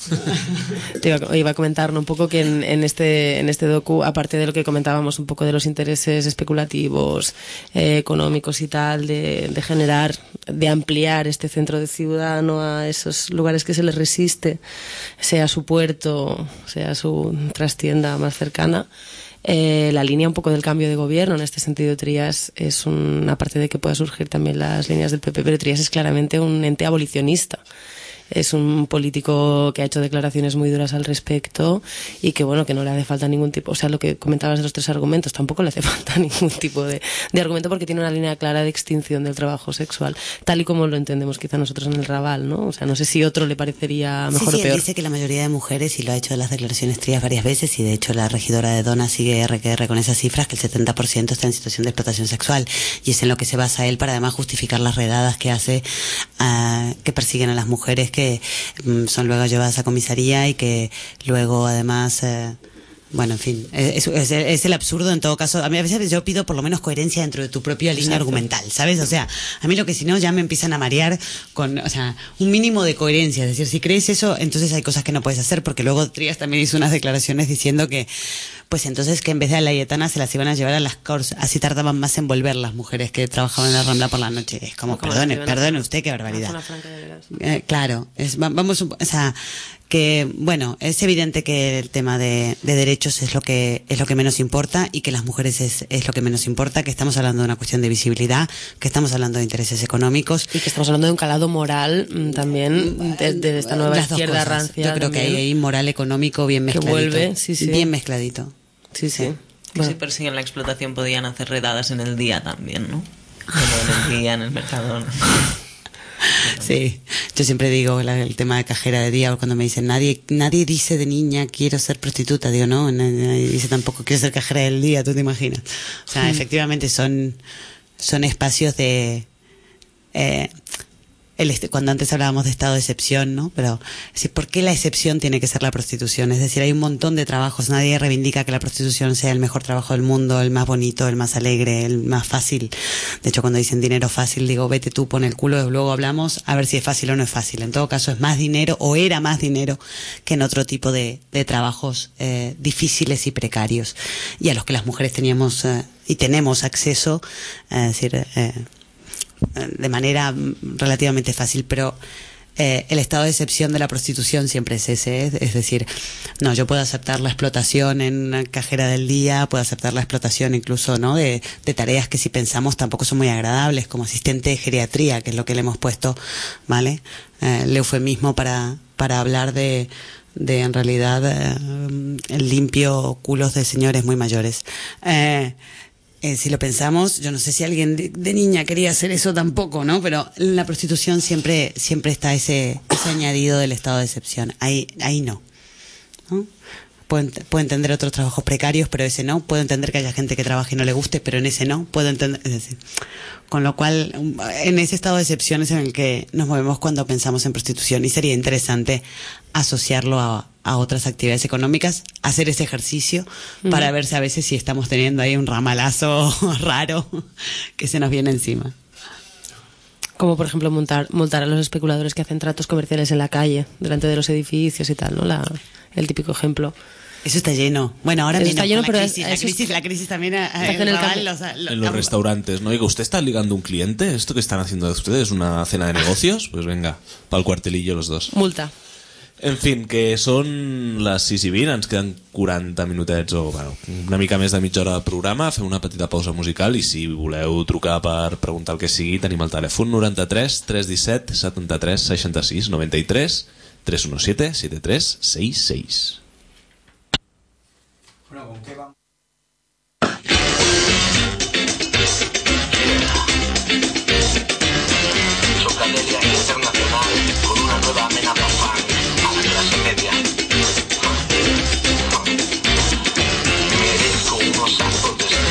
Te iba, iba a comentar un poco que en, en este en este docu, aparte de lo que comentábamos un poco de los intereses especulativos, eh, económicos y tal, de, de generar, de ampliar este centro de ciudadano a esos lugares que se les resiste, sea su puerto, sea su trastienda más cercana, eh, la línea un poco del cambio de gobierno en este sentido Trías es una parte de que pueda surgir también las líneas del P P, pero Trías es claramente un ente abolicionista. Es un político que ha hecho declaraciones muy duras al respecto y que, bueno, que no le hace falta ningún tipo, o sea, lo que comentabas de los tres argumentos, tampoco le hace falta ningún tipo de, de argumento porque tiene una línea clara de extinción del trabajo sexual, tal y como lo entendemos quizá nosotros en el Raval, ¿no? O sea, no sé si otro le parecería mejor sí, sí, o peor. Él dice que la mayoría de mujeres, y lo ha hecho en las declaraciones Trías varias veces, y de hecho la regidora de Dona sigue R Q R con esas cifras, que el setenta por ciento está en situación de explotación sexual, y es en lo que se basa él para además justificar las redadas que hace, uh, que persiguen a las mujeres que um, son luego llevadas a comisaría y que luego además eh, bueno, en fin, es, es, es el absurdo en todo caso. A mí a veces yo pido por lo menos coherencia dentro de tu propia línea Exacto. argumental, ¿sabes? O sea, a mí lo que si no ya me empiezan a marear con, o sea, un mínimo de coherencia. Es decir, si crees eso, entonces hay cosas que no puedes hacer, porque luego Trías también hizo unas declaraciones diciendo que, pues entonces que en vez de a la Laietana se las iban a llevar a las Corts, así tardaban más en volver las mujeres que trabajaban en la Rambla por la noche. Es como, como perdone, perdone usted, qué barbaridad. Eh, claro, es, vamos, o sea, que bueno, es evidente que el tema de, de derechos es lo que es lo que menos importa y que las mujeres es, es lo que menos importa, que estamos hablando de una cuestión de visibilidad, que estamos hablando de intereses económicos y que estamos hablando de un calado moral mmm, también de, de esta nueva Las izquierda rancia. Yo creo también, que hay ahí moral económico bien mezcladito, que vuelve, sí, sí. bien mezcladito. Sí, sí. Que bueno. Si persiguen la explotación podían hacer redadas en el día también, ¿no? Como en el día, en el mercado, ¿no? Sí, yo siempre digo la, el tema de cajera de día, cuando me dicen nadie nadie dice de niña quiero ser prostituta, digo no, nadie dice tampoco quiero ser cajera del día, tú te imaginas. O sea, mm. efectivamente son son espacios de eh, el este, cuando antes hablábamos de estado de excepción, ¿no? Pero es decir, ¿por qué la excepción tiene que ser la prostitución? Es decir, hay un montón de trabajos, nadie reivindica que la prostitución sea el mejor trabajo del mundo, el más bonito, el más alegre, el más fácil. De hecho, cuando dicen dinero fácil, digo, vete tú, pon el culo, luego hablamos, a ver si es fácil o no es fácil. En todo caso, es más dinero, o era más dinero, que en otro tipo de, de trabajos eh, difíciles y precarios, y a los que las mujeres teníamos eh, y tenemos acceso, eh, es decir, eh, de manera relativamente fácil, pero eh, el estado de excepción de la prostitución siempre es ese, es decir, no, yo puedo aceptar la explotación en una cajera del día, puedo aceptar la explotación incluso, ¿no?, de, de tareas que si pensamos tampoco son muy agradables, como asistente de geriatría, que es lo que le hemos puesto, ¿vale? Eh, el eufemismo para, para hablar de de en realidad eh, el limpio culos de señores muy mayores. Eh, Eh, si lo pensamos, yo no sé si alguien de, de niña quería hacer eso tampoco, ¿no? Pero en la prostitución siempre siempre está ese, ese añadido del estado de excepción. Ahí ahí no, ¿no? Puedo, puedo entender otros trabajos precarios, pero ese no. Puedo entender que haya gente que trabaje y no le guste, pero en ese no. Puedo entender, es decir, con lo cual, en ese estado de excepción es en el que nos movemos cuando pensamos en prostitución, y sería interesante asociarlo a, a otras actividades económicas, hacer ese ejercicio uh-huh. para ver si a veces si estamos teniendo ahí un ramalazo raro que se nos viene encima. Como por ejemplo multar, multar a los especuladores que hacen tratos comerciales en la calle, delante de los edificios y tal, ¿no? La, el típico ejemplo. Eso está lleno. Bueno, ahora Eso menos, está lleno, la, pero crisis, es, la, crisis, la crisis también ha, ha, en, el Raval, los, los, en los restaurantes, ¿no? Digo, ¿usted está ligando un cliente? ¿Esto que están haciendo ustedes? ¿Una cena de negocios? Pues venga, para el cuartelillo los dos. Multa. En fin, que són les sis i vint, ens queden quaranta minutets o bueno, una mica més de mitja hora de programa, fem una petita pausa musical i si voleu trucar per preguntar el que sigui tenim el telèfon noranta-tres tres disset setanta-tres seixanta-sis noranta-tres tres disset setanta-tres seixanta i sis. Bueno, ¿con qué vamos? Socadelia internacional con una nueva amenaza fan a la clase media. Merezco unos azotes de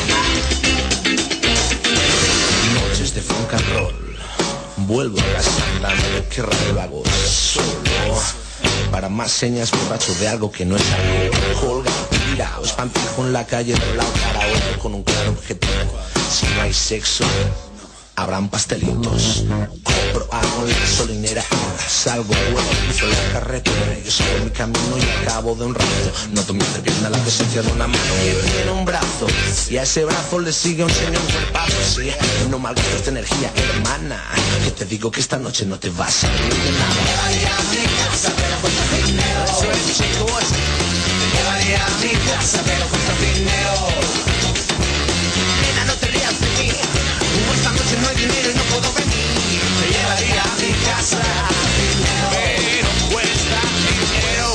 nada. Noches de funk and roll. Vuelvo a casa andando de tierra de vagos. Solo. Para más señas borracho de algo que no es algo. Colgado, tirado, espantijo en la calle de lado para otro con un claro objetivo. Si no hay sexo, habrán pastelitos. Compro algo en la gasolinera, salgo, vuelo, cruzo la carretera. Yo sigo mi camino y acabo de un rato. Noto mi entrepierna la presencia de una mano que tiene un brazo. Y a ese brazo le sigue un señor cuerpazo. Sí, no malgastes esta energía, hermana. Que te digo que esta noche no te vas a salir de nada. Llevaría a mi casa, pero cuesta dinero. Eso es, chicos. Llevaría a mi casa, pero cuesta dinero. Nena, no te rías de mí. Esta noche no hay dinero y no puedo venir. Te llevaría a mi casa, dinero, pero cuesta dinero.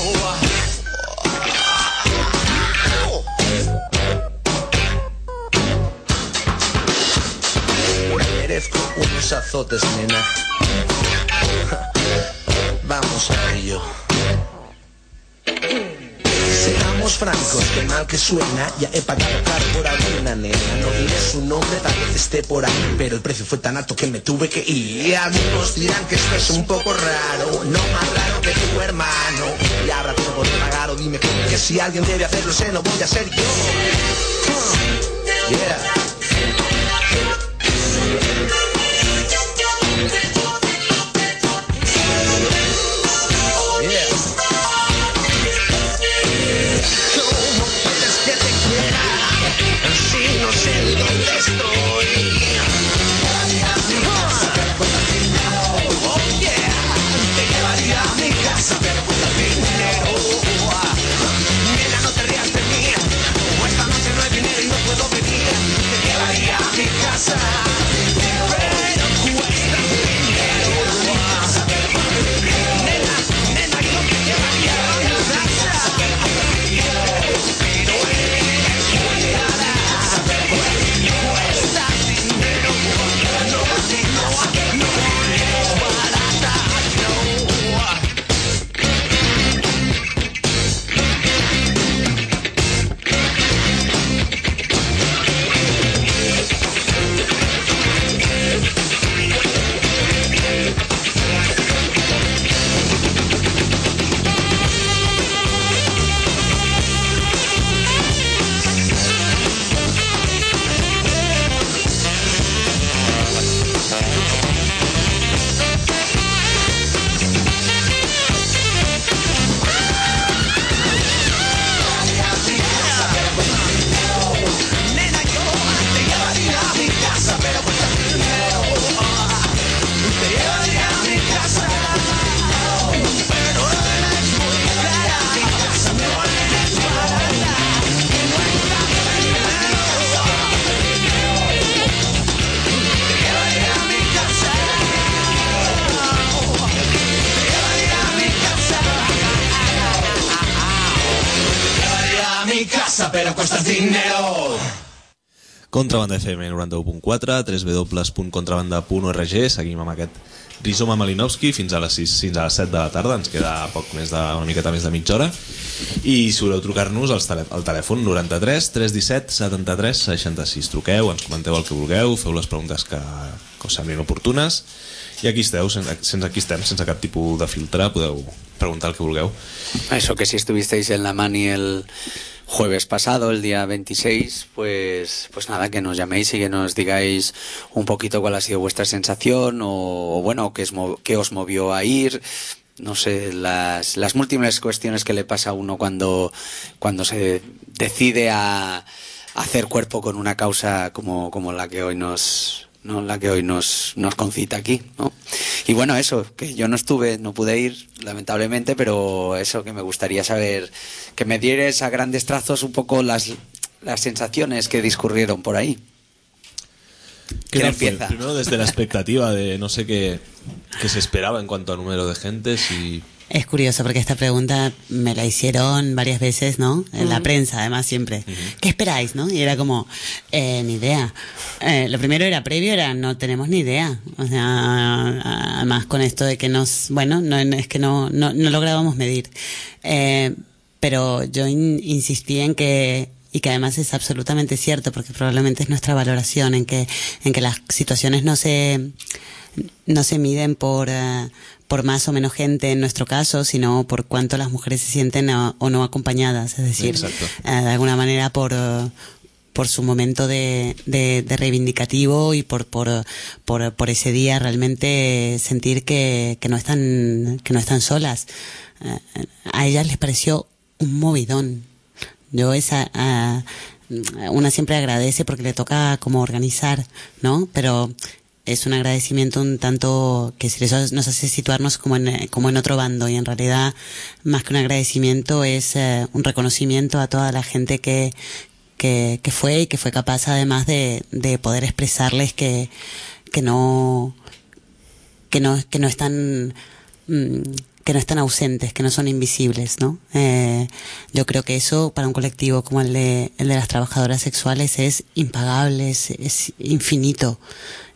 Merezco unos azotes, nena. Vamos a ello. Seamos somos francos, qué mal que suena. Ya he pagado caro por alguna nena. No diré su nombre, tal vez esté por ahí, pero el precio fue tan alto que me tuve que ir. Y algunos dirán que esto es un poco raro, no más raro que tu hermano. Y ahora tengo por pagar o dime que si alguien debe hacerlo, ese no voy a ser yo. Yeah. No sé dónde estoy. Oh yeah, te llevaría a mi casa, pero cuesta dinero. Nena, no te rías de mí, o esta noche no hay dinero y no puedo venir. Te llevaría a mi casa, pero cuesta dinero. Nena, nena, yo te llevaría a mi casa, pero eres cuidada. Cuesta dinero, no, no, no es barata, no. Pero cuesta dinero. Contrabanda F M noranta-u punt quatre, w w w punt contrabanda punt org. Seguim amb aquest Rizoma Malinowski fins a les sis, fins a les set de la tarda. Ens queda poc més de, una miqueta més de mitja hora. I si voleu trucar-nos al telè al telèfon noranta-tres tres disset setanta-tres seixanta-sis. Truqueu, ens comenteu el que vulgueu, feu les preguntes que, que us semblin oportunes. I aquí esteu, sense, sense, aquí estem, sense cap tipus de filtre, podeu preguntar el que vulgueu. Eso, que si estuvisteis en la Mani el jueves pasado, el día veintiséis, pues, pues nada, que nos llaméis y que nos digáis un poquito cuál ha sido vuestra sensación o, o bueno, qué, es, qué os movió a ir. No sé, las, las múltiples cuestiones que le pasa a uno cuando, cuando se decide a, a hacer cuerpo con una causa como, como la que hoy nos... no la que hoy nos, nos concita aquí, ¿no? Y bueno, eso, que yo no estuve, no pude ir, lamentablemente, pero eso, que me gustaría saber, que me dieres a grandes trazos un poco las, las sensaciones que discurrieron por ahí. ¿Qué tal fue? Primero desde la expectativa de no sé qué, qué se esperaba en cuanto a número de gente, si... Es curioso porque esta pregunta me la hicieron varias veces, ¿no? En Uh-huh. la prensa, además, siempre. Uh-huh. ¿Qué esperáis, no? Y era como, eh, ni idea. Eh, lo primero era previo, era no tenemos ni idea. O sea, además con esto de que nos, bueno, no es que no, no, no lográbamos medir. Eh, pero yo in, insistí en que, y que además es absolutamente cierto, porque probablemente es nuestra valoración, en que, en que las situaciones no se, no se miden por, uh, por más o menos gente en nuestro caso, sino por cuánto las mujeres se sienten o, o no acompañadas, es decir, uh, de alguna manera por, uh, por su momento de, de, de reivindicativo y por, por, por, por ese día realmente sentir que, que no están, que no están solas. Uh, a ellas les pareció un movidón. Yo esa, uh, una siempre agradece porque le toca como organizar, ¿no? Pero es un agradecimiento un tanto que eso nos hace situarnos como en, como en otro bando, y en realidad más que un agradecimiento es uh, un reconocimiento a toda la gente que, que, que fue y que fue capaz además de, de poder expresarles que, que no, que no, que no están, mmm, que no están ausentes, que no son invisibles, ¿no? Eh, yo creo que eso para un colectivo como el de, el de las trabajadoras sexuales es impagable, es, es infinito.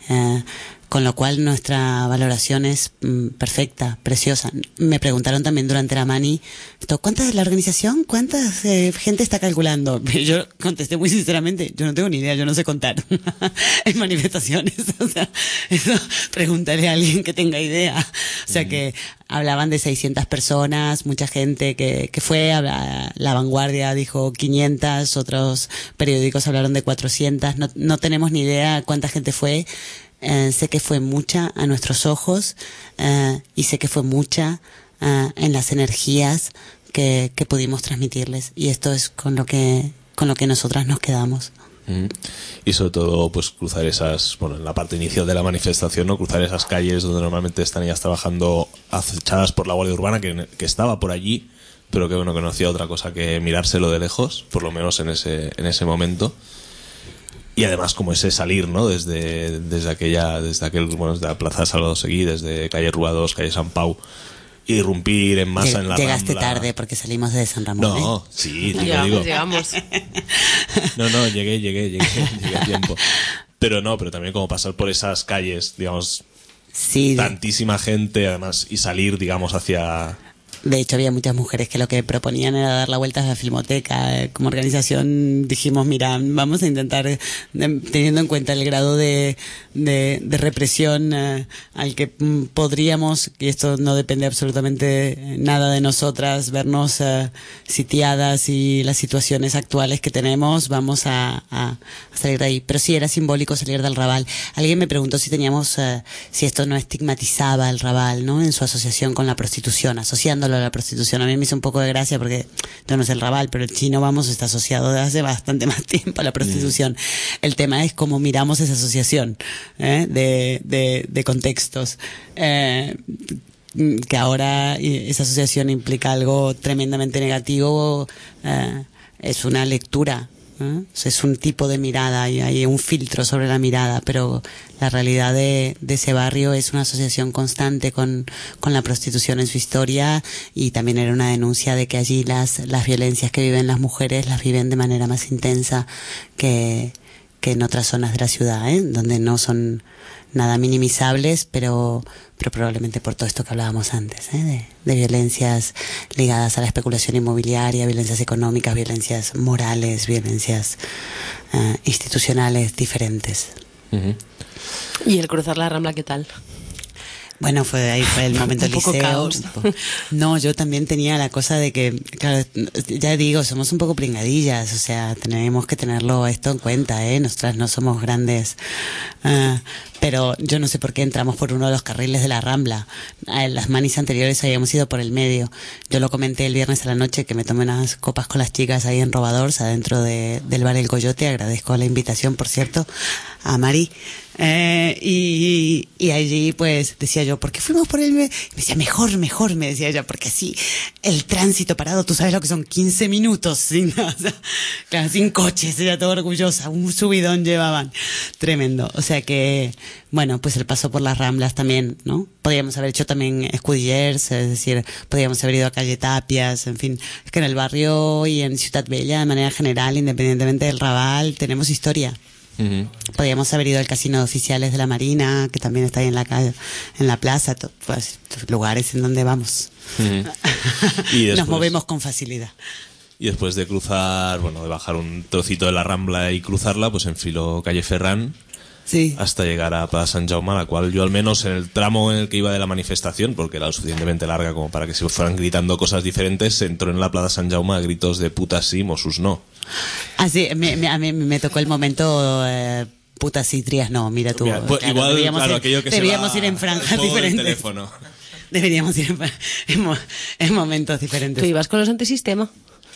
Eh, con lo cual nuestra valoración es mm, perfecta, preciosa. Me preguntaron también durante la Mani, ¿cuánta es la organización? ¿Cuánta eh, gente está calculando? Yo contesté muy sinceramente, yo no tengo ni idea, yo no sé contar en manifestaciones. O sea, eso pregúntale a alguien que tenga idea. O sea, mm. que hablaban de seiscientas personas, mucha gente que, que fue, a La Vanguardia dijo quinientas, otros periódicos hablaron de cuatrocientas, no, no tenemos ni idea cuánta gente fue. Eh, sé que fue mucha a nuestros ojos eh, y sé que fue mucha eh, en las energías que, que pudimos transmitirles, y esto es con lo que con lo que nosotras nos quedamos. Mm. Y sobre todo pues cruzar esas, bueno, en la parte inicial de la manifestación, no cruzar esas calles donde normalmente están ellas trabajando acechadas por la Guardia Urbana, que, que estaba por allí, pero que bueno, que no hacía otra cosa que mirárselo de lejos, por lo menos en ese en ese momento. Y además como ese salir, ¿no? Desde, desde aquella, desde aquel, bueno, desde la Plaza de Salvador Seguí, desde calle Ruados, calle San Pau, irrumpir en masa Lleg- en la Llegaste Rambla. tarde porque salimos de San Ramón. No, ¿eh? sí, te lo Llegamos, digo. llegamos. No, no, llegué, llegué, llegué, llegué a tiempo. Pero no, pero también como pasar por esas calles, digamos, Sí, de, tantísima gente, además, y salir, digamos, hacia... de hecho había muchas mujeres que lo que proponían era dar la vuelta a la Filmoteca. Eh, Como organización dijimos, mira, vamos a intentar, eh, teniendo en cuenta el grado de, de, de represión eh, al que mm, podríamos, y esto no depende absolutamente nada de nosotras, vernos eh, sitiadas y las situaciones actuales que tenemos, vamos a, a, a salir de ahí. Pero sí, era simbólico salir del Raval. Alguien me preguntó si teníamos, eh, si esto no estigmatizaba el Raval, ¿no? En su asociación con la prostitución, asociándolo a la prostitución. A mí me hizo un poco de gracia porque yo no sé el Raval, pero el Chino Vamos está asociado desde hace bastante más tiempo a la prostitución. Mm. El tema es cómo miramos esa asociación, ¿eh? de, de, de contextos. Eh, que ahora esa asociación implica algo tremendamente negativo, eh, es una lectura, ¿eh? O sea, es un tipo de mirada y hay un filtro sobre la mirada, pero la realidad de, de ese barrio es una asociación constante con, con la prostitución en su historia, y también era una denuncia de que allí las, las violencias que viven las mujeres las viven de manera más intensa que, que en otras zonas de la ciudad, ¿eh? Donde no son nada minimizables, pero, pero probablemente por todo esto que hablábamos antes, ¿eh? de, de violencias ligadas a la especulación inmobiliaria, violencias económicas, violencias morales, violencias uh, institucionales diferentes. Uh-huh. ¿Y el cruzar la Rambla qué tal? Bueno, fue ahí fue el momento Un poco liceo. caos. No, yo también tenía la cosa de que, claro, ya digo, somos un poco pringadillas, o sea, tenemos que tenerlo esto en cuenta, ¿eh? Nosotras no somos grandes, uh, pero yo no sé por qué entramos por uno de los carriles de la Rambla. En las manis anteriores habíamos ido por el medio. Yo lo comenté el viernes a la noche, que me tomé unas copas con las chicas ahí en Robadors, adentro de, del bar El Coyote. Agradezco la invitación, por cierto, a Mari. Eh, y, y allí pues decía yo, ¿por qué fuimos por el medio? Me decía, mejor, mejor, me decía ella, porque así el tránsito parado, tú sabes lo que son quince minutos sin, o sea, claro, sin coches, ella toda orgullosa, un subidón llevaban, tremendo. O sea que, bueno, pues el paso por las Ramblas también, ¿no? Podríamos haber hecho también Escudillers, es decir, podríamos haber ido a calle Tapias, en fin, es que en el barrio y en Ciutat Bella, de manera general, independientemente del Raval, tenemos historia. Uh-huh. Podríamos haber ido al Casino de Oficiales de la Marina, que también está ahí en la calle, en la plaza, to, pues, lugares en donde vamos. Uh-huh. Y después, nos movemos con facilidad. Y después de cruzar, bueno, de bajar un trocito de la Rambla y cruzarla, pues enfiló calle Ferran. Sí. Hasta llegar a Plaza Sant Jaume, a la cual yo al menos en el tramo en el que iba de la manifestación, porque era lo suficientemente larga como para que se fueran gritando cosas diferentes, entró en la Plaza Sant Jaume a gritos de putas sí, Mossos no. Ah, sí, me, me, a mí me tocó el momento... Eh... putas y trías no, mira tú. Mira, pues claro, igual, deberíamos claro, ir, aquello que deberíamos se va ir en franjas diferentes. Teléfono. Deberíamos ir en, en, en momentos diferentes. ¿Tú ibas con los antisistema?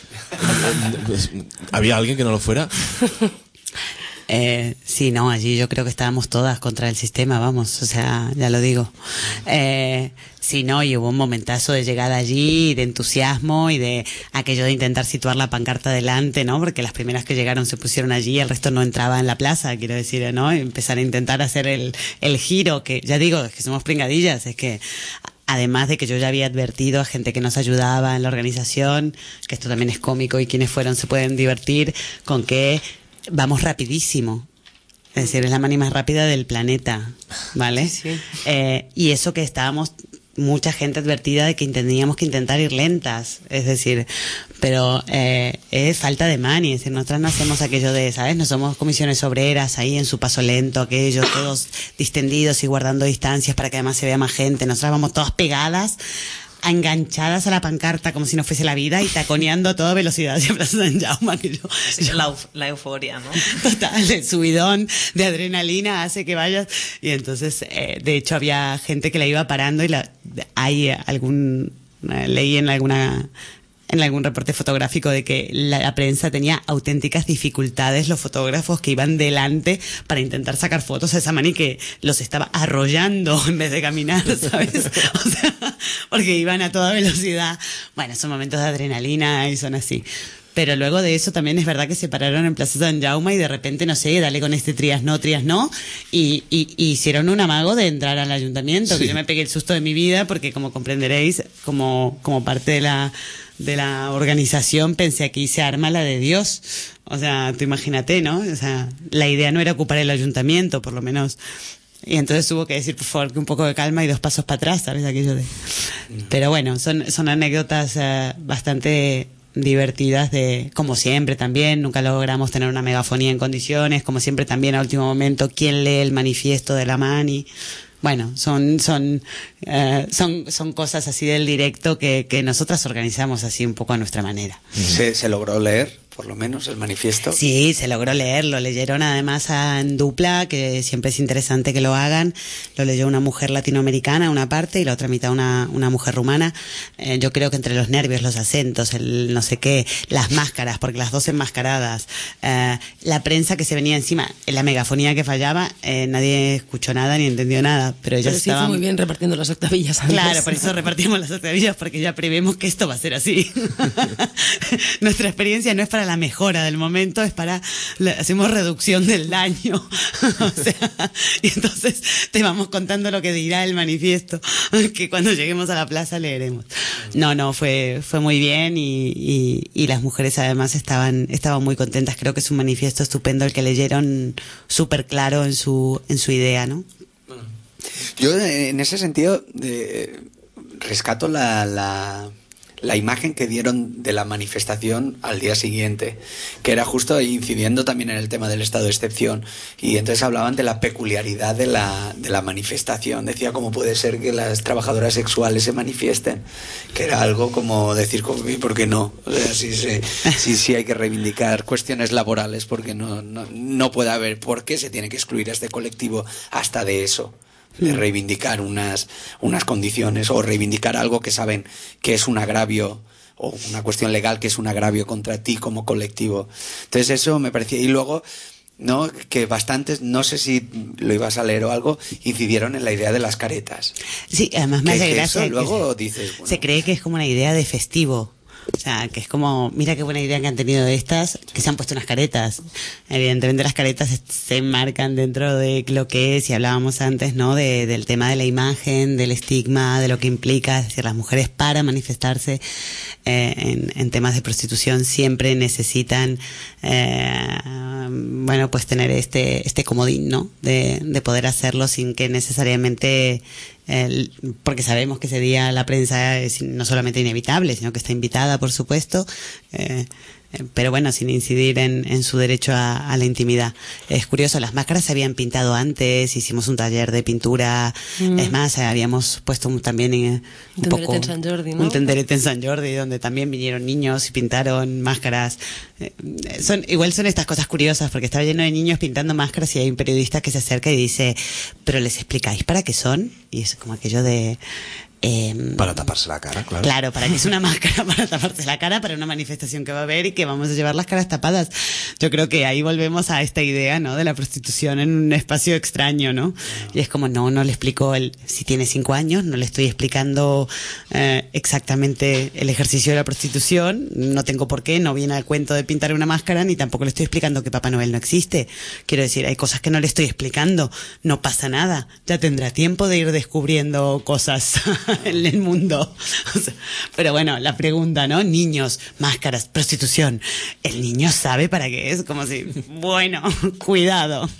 ¿Había alguien que no lo fuera? Eh, sí, no, allí yo creo que estábamos todas contra el sistema, vamos, o sea, ya lo digo. Eh, sí, no, y hubo un momentazo de llegada allí, de entusiasmo y de aquello de intentar situar la pancarta delante, ¿no? Porque las primeras que llegaron se pusieron allí, el resto no entraba en la plaza, quiero decir, ¿no? Y empezar a intentar hacer el, el giro, que ya digo, es que somos pringadillas, es que... Además de que yo ya había advertido a gente que nos ayudaba en la organización, que esto también es cómico y quienes fueron se pueden divertir, con que vamos rapidísimo. Es decir, es la mani más rápida del planeta, ¿vale? Sí. Eh, y eso que estábamos mucha gente advertida de que teníamos que intentar ir lentas, es decir, pero eh, es falta de mani, es decir, nosotras no hacemos aquello de, ¿sabes? No somos comisiones obreras ahí en su paso lento, aquellos todos distendidos y guardando distancias para que además se vea más gente. Nosotras vamos todas pegadas, enganchadas a la pancarta como si no fuese la vida y taconeando a toda velocidad hacia Plaza San Jaume, que yo, Sí, yo- la, euf- la euforia, ¿no? total, el subidón de adrenalina hace que vayas. Y entonces, eh, de hecho, había gente que la iba parando y la, hay algún, eh, leí en alguna, en algún reporte fotográfico de que la, la prensa tenía auténticas dificultades, los fotógrafos que iban delante para intentar sacar fotos a esa mani que los estaba arrollando en vez de caminar, ¿sabes? O sea, porque iban a toda velocidad. Bueno, son momentos de adrenalina y son así. Pero luego de eso también es verdad que se pararon en Plaza San Jaume y de repente, no sé, dale con este trías no, trías no, y, y, y hicieron un amago de entrar al ayuntamiento, Sí. que yo me pegué el susto de mi vida porque, como comprenderéis, como, como parte de la, de la organización, pensé, aquí se arma la de Dios. O sea, tú imagínate, ¿no? O sea, la idea no era ocupar el ayuntamiento, por lo menos. Y entonces hubo que decir, por favor, que un poco de calma y dos pasos para atrás, ¿sabes? Aquello de... Pero bueno, son, son anécdotas eh, bastante divertidas de, como siempre también, nunca logramos tener una megafonía en condiciones, como siempre también a último momento, ¿quién lee el manifiesto de la mani? Bueno, son, son, eh, son, son cosas así del directo que, que nosotras organizamos así un poco a nuestra manera. ¿Se, se logró leer, por lo menos, el manifiesto? Sí, se logró leerlo. Leyeron además a- en dupla, que siempre es interesante que lo hagan. Lo leyó una mujer latinoamericana, una parte, y la otra mitad una, una mujer rumana. Eh, yo creo que entre los nervios, los acentos, el no sé qué, las máscaras, porque las dos enmascaradas, eh, la prensa que se venía encima, la megafonía que fallaba, eh, nadie escuchó nada ni entendió nada. Pero ellos Pero se hizo estaban... muy bien repartiendo las octavillas antes. Claro, por eso repartimos las octavillas, porque ya prevemos que esto va a ser así. Nuestra experiencia no es para la mejora del momento, es para, la- hacemos reducción del daño. O sea, y entonces te vamos contando lo que dirá el manifiesto, que cuando lleguemos a la plaza leeremos. No, no, fue, fue muy bien y, y, y las mujeres además estaban, estaban muy contentas. Creo que es un manifiesto estupendo el que leyeron, súper claro en su, en su idea, ¿no? Yo, eh, en ese sentido, eh, rescato la, la, la imagen que dieron de la manifestación al día siguiente, que era justo incidiendo también en el tema del estado de excepción, y entonces hablaban de la peculiaridad de la, de la manifestación. Decía, ¿cómo puede ser que las trabajadoras sexuales se manifiesten? Que era algo como decir, como, ¿y por qué no? O sea, sí, sí, sí, sí hay que reivindicar cuestiones laborales, porque no, no, no puede haber, ¿por qué se tiene que excluir a este colectivo hasta de eso? De reivindicar unas, unas condiciones o reivindicar algo que saben que es un agravio o una cuestión legal que es un agravio contra ti como colectivo. Entonces eso me parecía. Y luego, ¿no? Que bastantes, no sé si lo ibas a leer o algo, incidieron en la idea de las caretas. Sí, además me Que- hace que gracia. eso que luego se- dices, bueno. se cree que es como una idea de festivo. O sea, que es como, mira qué buena idea que han tenido de estas, que se han puesto unas caretas. Evidentemente las caretas se- se enmarcan dentro de lo que es, y hablábamos antes, ¿no? De, del tema de la imagen, del estigma, de lo que implica. Es decir, las mujeres para manifestarse eh, en, en temas de prostitución siempre necesitan, eh, bueno, pues tener este, este comodín, ¿no? De, de poder hacerlo sin que necesariamente... El, porque sabemos que ese día la prensa es no solamente inevitable, sino que está invitada, por supuesto, eh, eh, pero bueno, sin incidir en, en su derecho a, a la intimidad. Es curioso, las máscaras se habían pintado antes, hicimos un taller de pintura, Mm. es más, eh, habíamos puesto un- también eh, un Un tenderete poco... en Sant Jordi, ¿no? Un tenderete en Sant Jordi, donde también vinieron niños y pintaron máscaras. Eh, son Igual son estas cosas curiosas, porque estaba lleno de niños pintando máscaras y hay un periodista que se acerca y dice, ¿pero les explicáis para qué son? Y es como aquello de... em, Para taparse la cara, claro. Claro, para que es una máscara para taparse la cara, para una manifestación que va a haber y que vamos a llevar las caras tapadas. Yo creo que ahí volvemos a esta idea, ¿no? De la prostitución en un espacio extraño, ¿no? Y es como, no, no le explico, el, si tiene cinco años, no le estoy explicando eh, exactamente el ejercicio de la prostitución, no tengo por qué, no viene al cuento de pintar una máscara, ni tampoco le estoy explicando que Papá Noel no existe. Quiero decir, hay cosas que no le estoy explicando, no pasa nada, ya tendrá tiempo de ir descubriendo cosas en el mundo. O sea, pero bueno, la pregunta, ¿no? Niños, máscaras, prostitución. ¿El niño sabe para qué es? Como si, bueno, cuidado.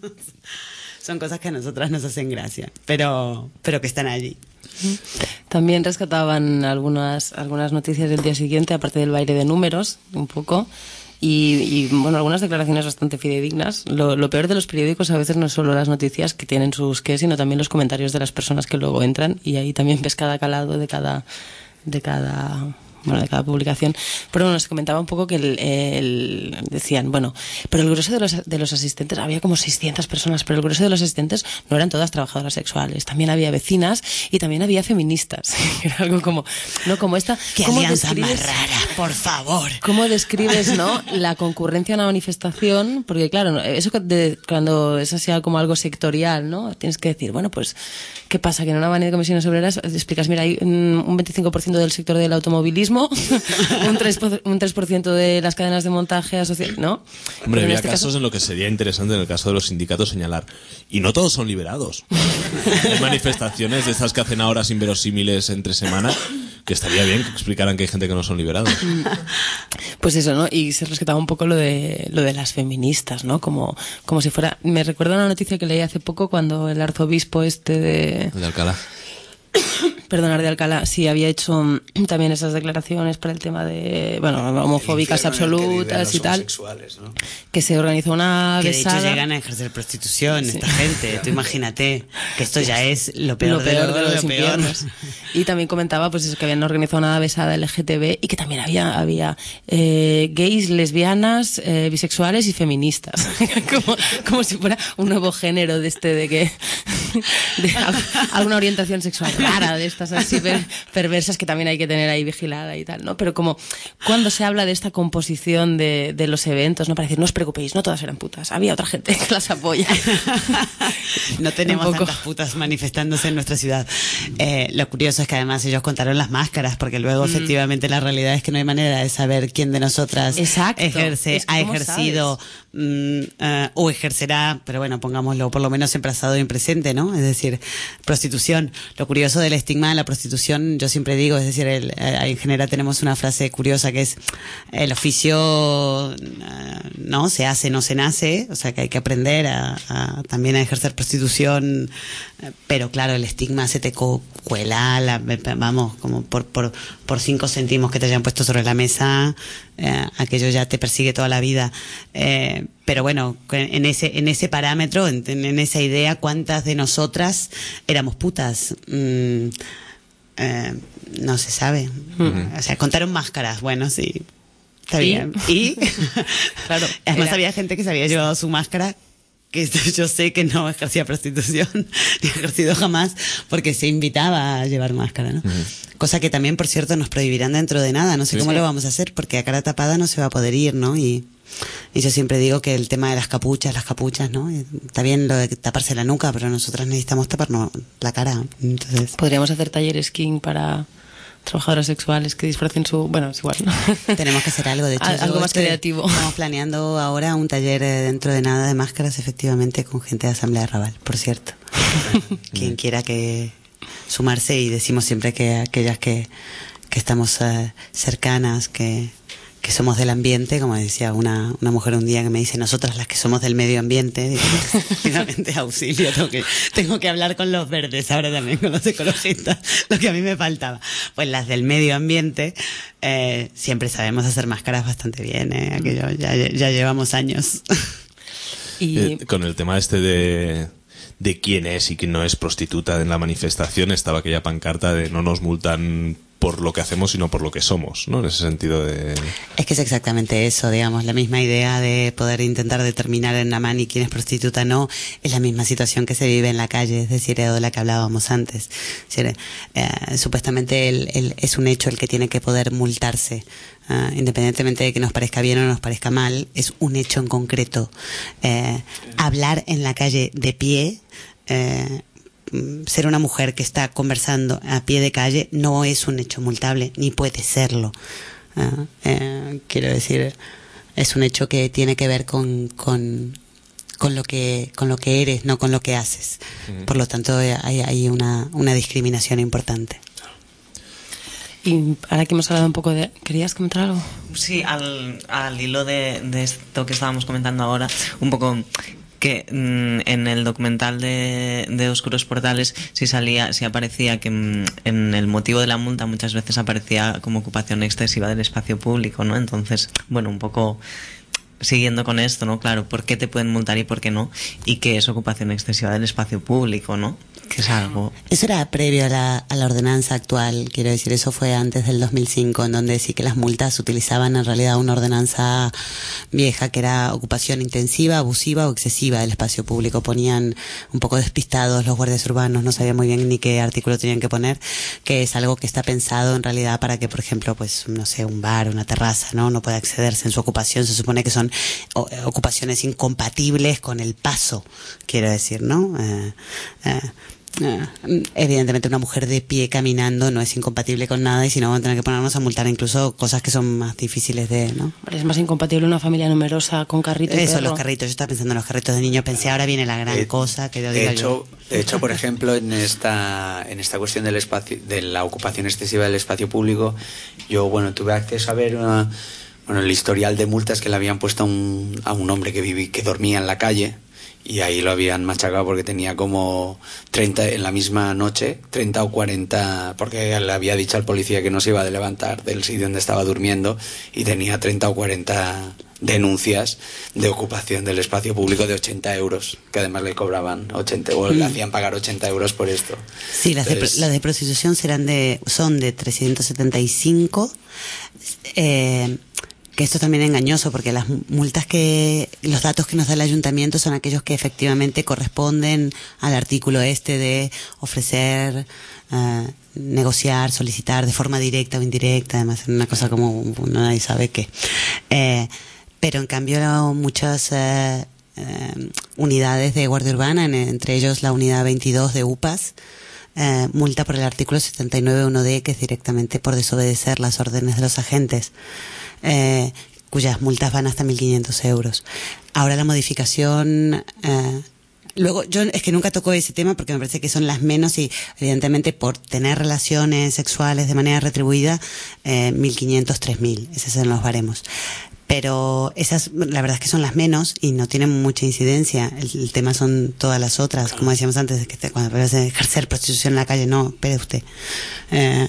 Son cosas que a nosotras nos hacen gracia, pero, pero que están allí. También rescataban algunas, algunas noticias del día siguiente, aparte del baile de números, un poco. Y, y bueno, algunas declaraciones bastante fidedignas. Lo, lo peor de los periódicos a veces no es solo las noticias que tienen sus qué, sino también los comentarios de las personas que luego entran, y ahí también ves cada calado de cada de cada bueno, de cada publicación. Pero bueno, se comentaba un poco que el, el, decían, bueno, pero el grueso de los, de los asistentes, había como seiscientas personas, pero el grueso de los asistentes no eran todas trabajadoras sexuales, también había vecinas y también había feministas. Era algo como, no como esta. Qué alianza más rara, por favor. ¿Cómo describes, no, la concurrencia a una manifestación? Porque claro, eso de, cuando es así como algo sectorial, ¿no? Tienes que decir, bueno, pues, ¿qué pasa? Que en una manera de comisiones obreras explicas, mira, hay un veinticinco por ciento del sector del automovilismo, un tres por ciento, un tres por ciento de las cadenas de montaje asociadas, ¿no? Hombre, había este casos caso... en lo que sería interesante en el caso de los sindicatos señalar, y no todos son liberados. Hay manifestaciones de estas que hacen horas inverosímiles entre semana, que estaría bien que explicaran que hay gente que no son liberados. Pues eso, ¿no? Y se rescataba un poco lo de lo de las feministas, ¿no? Como, como si fuera... Me recuerda una noticia que leí hace poco cuando el arzobispo este de... De Alcalá. Perdonar, de Alcalá, sí, había hecho también esas declaraciones para el tema de, bueno, homofóbicas absolutas y tal, ¿no? Que se organizó una que besada. de hecho llegan a ejercer prostitución, sí. Esta gente, tú imagínate, que esto ya es lo peor, lo peor de, lo, de los lo peor. infiernos. Y también comentaba pues eso, que habían organizado una besada L G T B y que también había, había eh, gays, lesbianas, eh, bisexuales y feministas. como, como si fuera un nuevo género de este, de que de alguna orientación sexual rara de estas así per, perversas que también hay que tener ahí vigilada y tal, ¿no? Pero como cuando se habla de esta composición de, de los eventos, ¿no? Para decir, no os preocupéis, no todas eran putas, había otra gente que las apoya. No tenemos tantas putas manifestándose en nuestra ciudad. Eh, lo curioso es que además ellos contaron las máscaras, porque luego mm. efectivamente la realidad es que no hay manera de saber quién de nosotras Exacto. ejerce, es que ha ejercido mm, uh, o ejercerá, pero bueno, pongámoslo por lo menos en pasado y en presente, ¿no? Es decir, prostitución. Lo curioso del estigma de la prostitución, yo siempre digo, es decir, el, eh, en general tenemos una frase curiosa que es el oficio uh, no se hace, no se nace, o sea que hay que aprender a, a también a ejercer prostitución, eh, pero claro, el estigma se te cuela, la, vamos, como por, por, por cinco céntimos que te hayan puesto sobre la mesa, eh, aquello ya te persigue toda la vida. Eh, pero bueno, en ese, en ese parámetro, en, en esa idea, ¿cuántas de nosotras éramos putas? Mm, eh, no se sabe. Uh-huh. O sea, contaron máscaras, bueno, sí. Está ¿Y? bien. Y, claro, además era... había gente que se había llevado su máscara, que yo sé que no ejercía prostitución, ni ha ejercido jamás, porque se invitaba a llevar máscara, ¿no? Uh-huh. Cosa que también, por cierto, nos prohibirán dentro de nada. No sé sí, cómo sí. lo vamos a hacer, porque a cara tapada no se va a poder ir, ¿no? Y, y yo siempre digo que el tema de las capuchas, las capuchas, ¿no? Está bien lo de taparse la nuca, pero nosotras necesitamos taparnos la cara. Entonces... Podríamos hacer talleres King para trabajadoras sexuales que disfracen su... Bueno, es igual, ¿no? Tenemos que hacer algo, de hecho. Algo más estoy, creativo. Estamos planeando ahora un taller dentro de nada de máscaras, efectivamente, con gente de Asamblea Raval, por cierto. Quien quiera que sumarse, y decimos siempre que aquellas que, que estamos uh, cercanas, que... que somos del ambiente, como decía una, una mujer un día que me dice, nosotras las que somos del medio ambiente, digo, finalmente auxilio, tengo que, tengo que hablar con los verdes ahora también, con los ecologistas, lo que a mí me faltaba. Pues las del medio ambiente, eh, siempre sabemos hacer máscaras bastante bien, eh, aquello, ya, ya llevamos años. Y... Eh, con el tema este de... de quién es y quién no es prostituta en la manifestación, estaba aquella pancarta de no nos multan por lo que hacemos, sino por lo que somos, ¿no? En ese sentido de... Es que es exactamente eso, digamos, la misma idea de poder intentar determinar en la mani quién es prostituta o no, es la misma situación que se vive en la calle, es decir, de la que hablábamos antes. Es decir, eh, supuestamente el, el, es un hecho el que tiene que poder multarse. Uh, independientemente de que nos parezca bien o nos parezca mal, es un hecho en concreto. Eh, hablar en la calle de pie, eh, ser una mujer que está conversando a pie de calle no es un hecho multable, ni puede serlo. Uh, eh, quiero decir, es un hecho que tiene que ver con, con, con lo que con lo que eres, no con lo que haces. Uh-huh. Por lo tanto, hay, hay una, una discriminación importante. Y ahora que hemos hablado un poco de... ¿Querías comentar algo? Sí, al, al hilo de, de esto que estábamos comentando ahora, un poco... que mmm, en el documental de, de Oscuros Portales sí salía, sí aparecía que mmm, en el motivo de la multa muchas veces aparecía como ocupación excesiva del espacio público, ¿no? Entonces, bueno, un poco siguiendo con esto, ¿no? Claro, ¿por qué te pueden multar y por qué no? Y qué es ocupación excesiva del espacio público, ¿no? Que es algo... Eso era previo a la, a la ordenanza actual, quiero decir, eso fue antes del dos mil cinco, en donde sí que las multas utilizaban en realidad una ordenanza vieja que era ocupación intensiva, abusiva o excesiva del espacio público. Ponían un poco despistados los guardias urbanos, no sabían muy bien ni qué artículo tenían que poner, que es algo que está pensado en realidad para que, por ejemplo, pues, no sé, un bar, una terraza, ¿no? No puede accederse en su ocupación, se supone que son o, ocupaciones incompatibles con el paso, quiero decir, ¿no? Eh, eh, Evidentemente una mujer de pie caminando no es incompatible con nada y si no vamos a tener que ponernos a multar incluso cosas que son más difíciles de, ¿no? Es más incompatible una familia numerosa con carritos. Eso, perro. Los carritos, yo estaba pensando en los carritos de niños, pensé ahora viene la gran de, cosa que yo de diga hecho, yo. De hecho, por ejemplo, en esta en esta cuestión del espacio, de la ocupación excesiva del espacio público, yo bueno tuve acceso a ver una, bueno el historial de multas que le habían puesto a un, a un hombre que viví, que dormía en la calle. Y ahí lo habían machacado porque tenía como treinta en la misma noche, treinta o cuarenta, porque le había dicho al policía que no se iba a levantar del sitio donde estaba durmiendo y tenía treinta o cuarenta denuncias de ocupación del espacio público de ochenta euros, que además le cobraban ochenta, o le hacían pagar ochenta euros por esto. Sí, las, Entonces, de, las de prostitución serán de, son de trescientos setenta y cinco, eh... que esto también es engañoso porque las multas que, los datos que nos da el ayuntamiento son aquellos que efectivamente corresponden al artículo este de ofrecer, uh, negociar, solicitar de forma directa o indirecta, además es una cosa como nadie sabe qué. Eh, pero en cambio muchas eh, eh, unidades de Guardia Urbana, en, entre ellos la unidad veintidós de U P A S, eh, multa por el artículo setenta y nueve uno D, que es directamente por desobedecer las órdenes de los agentes. Eh, cuyas multas van hasta mil quinientos euros. Ahora la modificación... Eh, luego, yo es que nunca tocó ese tema porque me parece que son las menos y evidentemente por tener relaciones sexuales de manera retribuida, eh, mil quinientos, tres mil, esos son los baremos. Pero esas, la verdad es que son las menos y no tienen mucha incidencia. El, el tema son todas las otras, como decíamos antes, que te, cuando puedes ejercer prostitución en la calle, no, espere usted. Eh,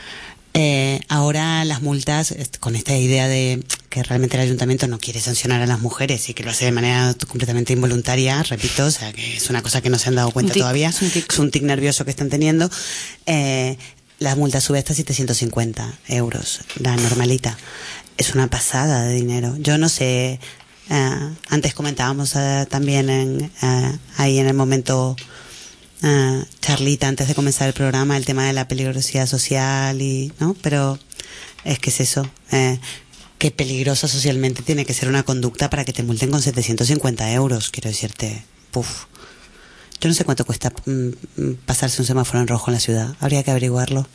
Eh, ahora las multas, con esta idea de que realmente el ayuntamiento no quiere sancionar a las mujeres y que lo hace de manera completamente involuntaria, repito, o sea, que es una cosa que no se han dado cuenta tic, todavía, es un tic. es un tic nervioso que están teniendo, eh, la multa sube hasta setecientos cincuenta euros, la normalita. Es una pasada de dinero. Yo no sé, eh, antes comentábamos eh, también en, eh, ahí en el momento... Uh, Charlita, antes de comenzar el programa, el tema de la peligrosidad social y, ¿no? Pero es que es eso, eh, qué peligrosa socialmente tiene que ser una conducta para que te multen con setecientos cincuenta euros, quiero decirte, puf. Yo no sé cuánto cuesta mm, pasarse un semáforo en rojo en la ciudad, habría que averiguarlo.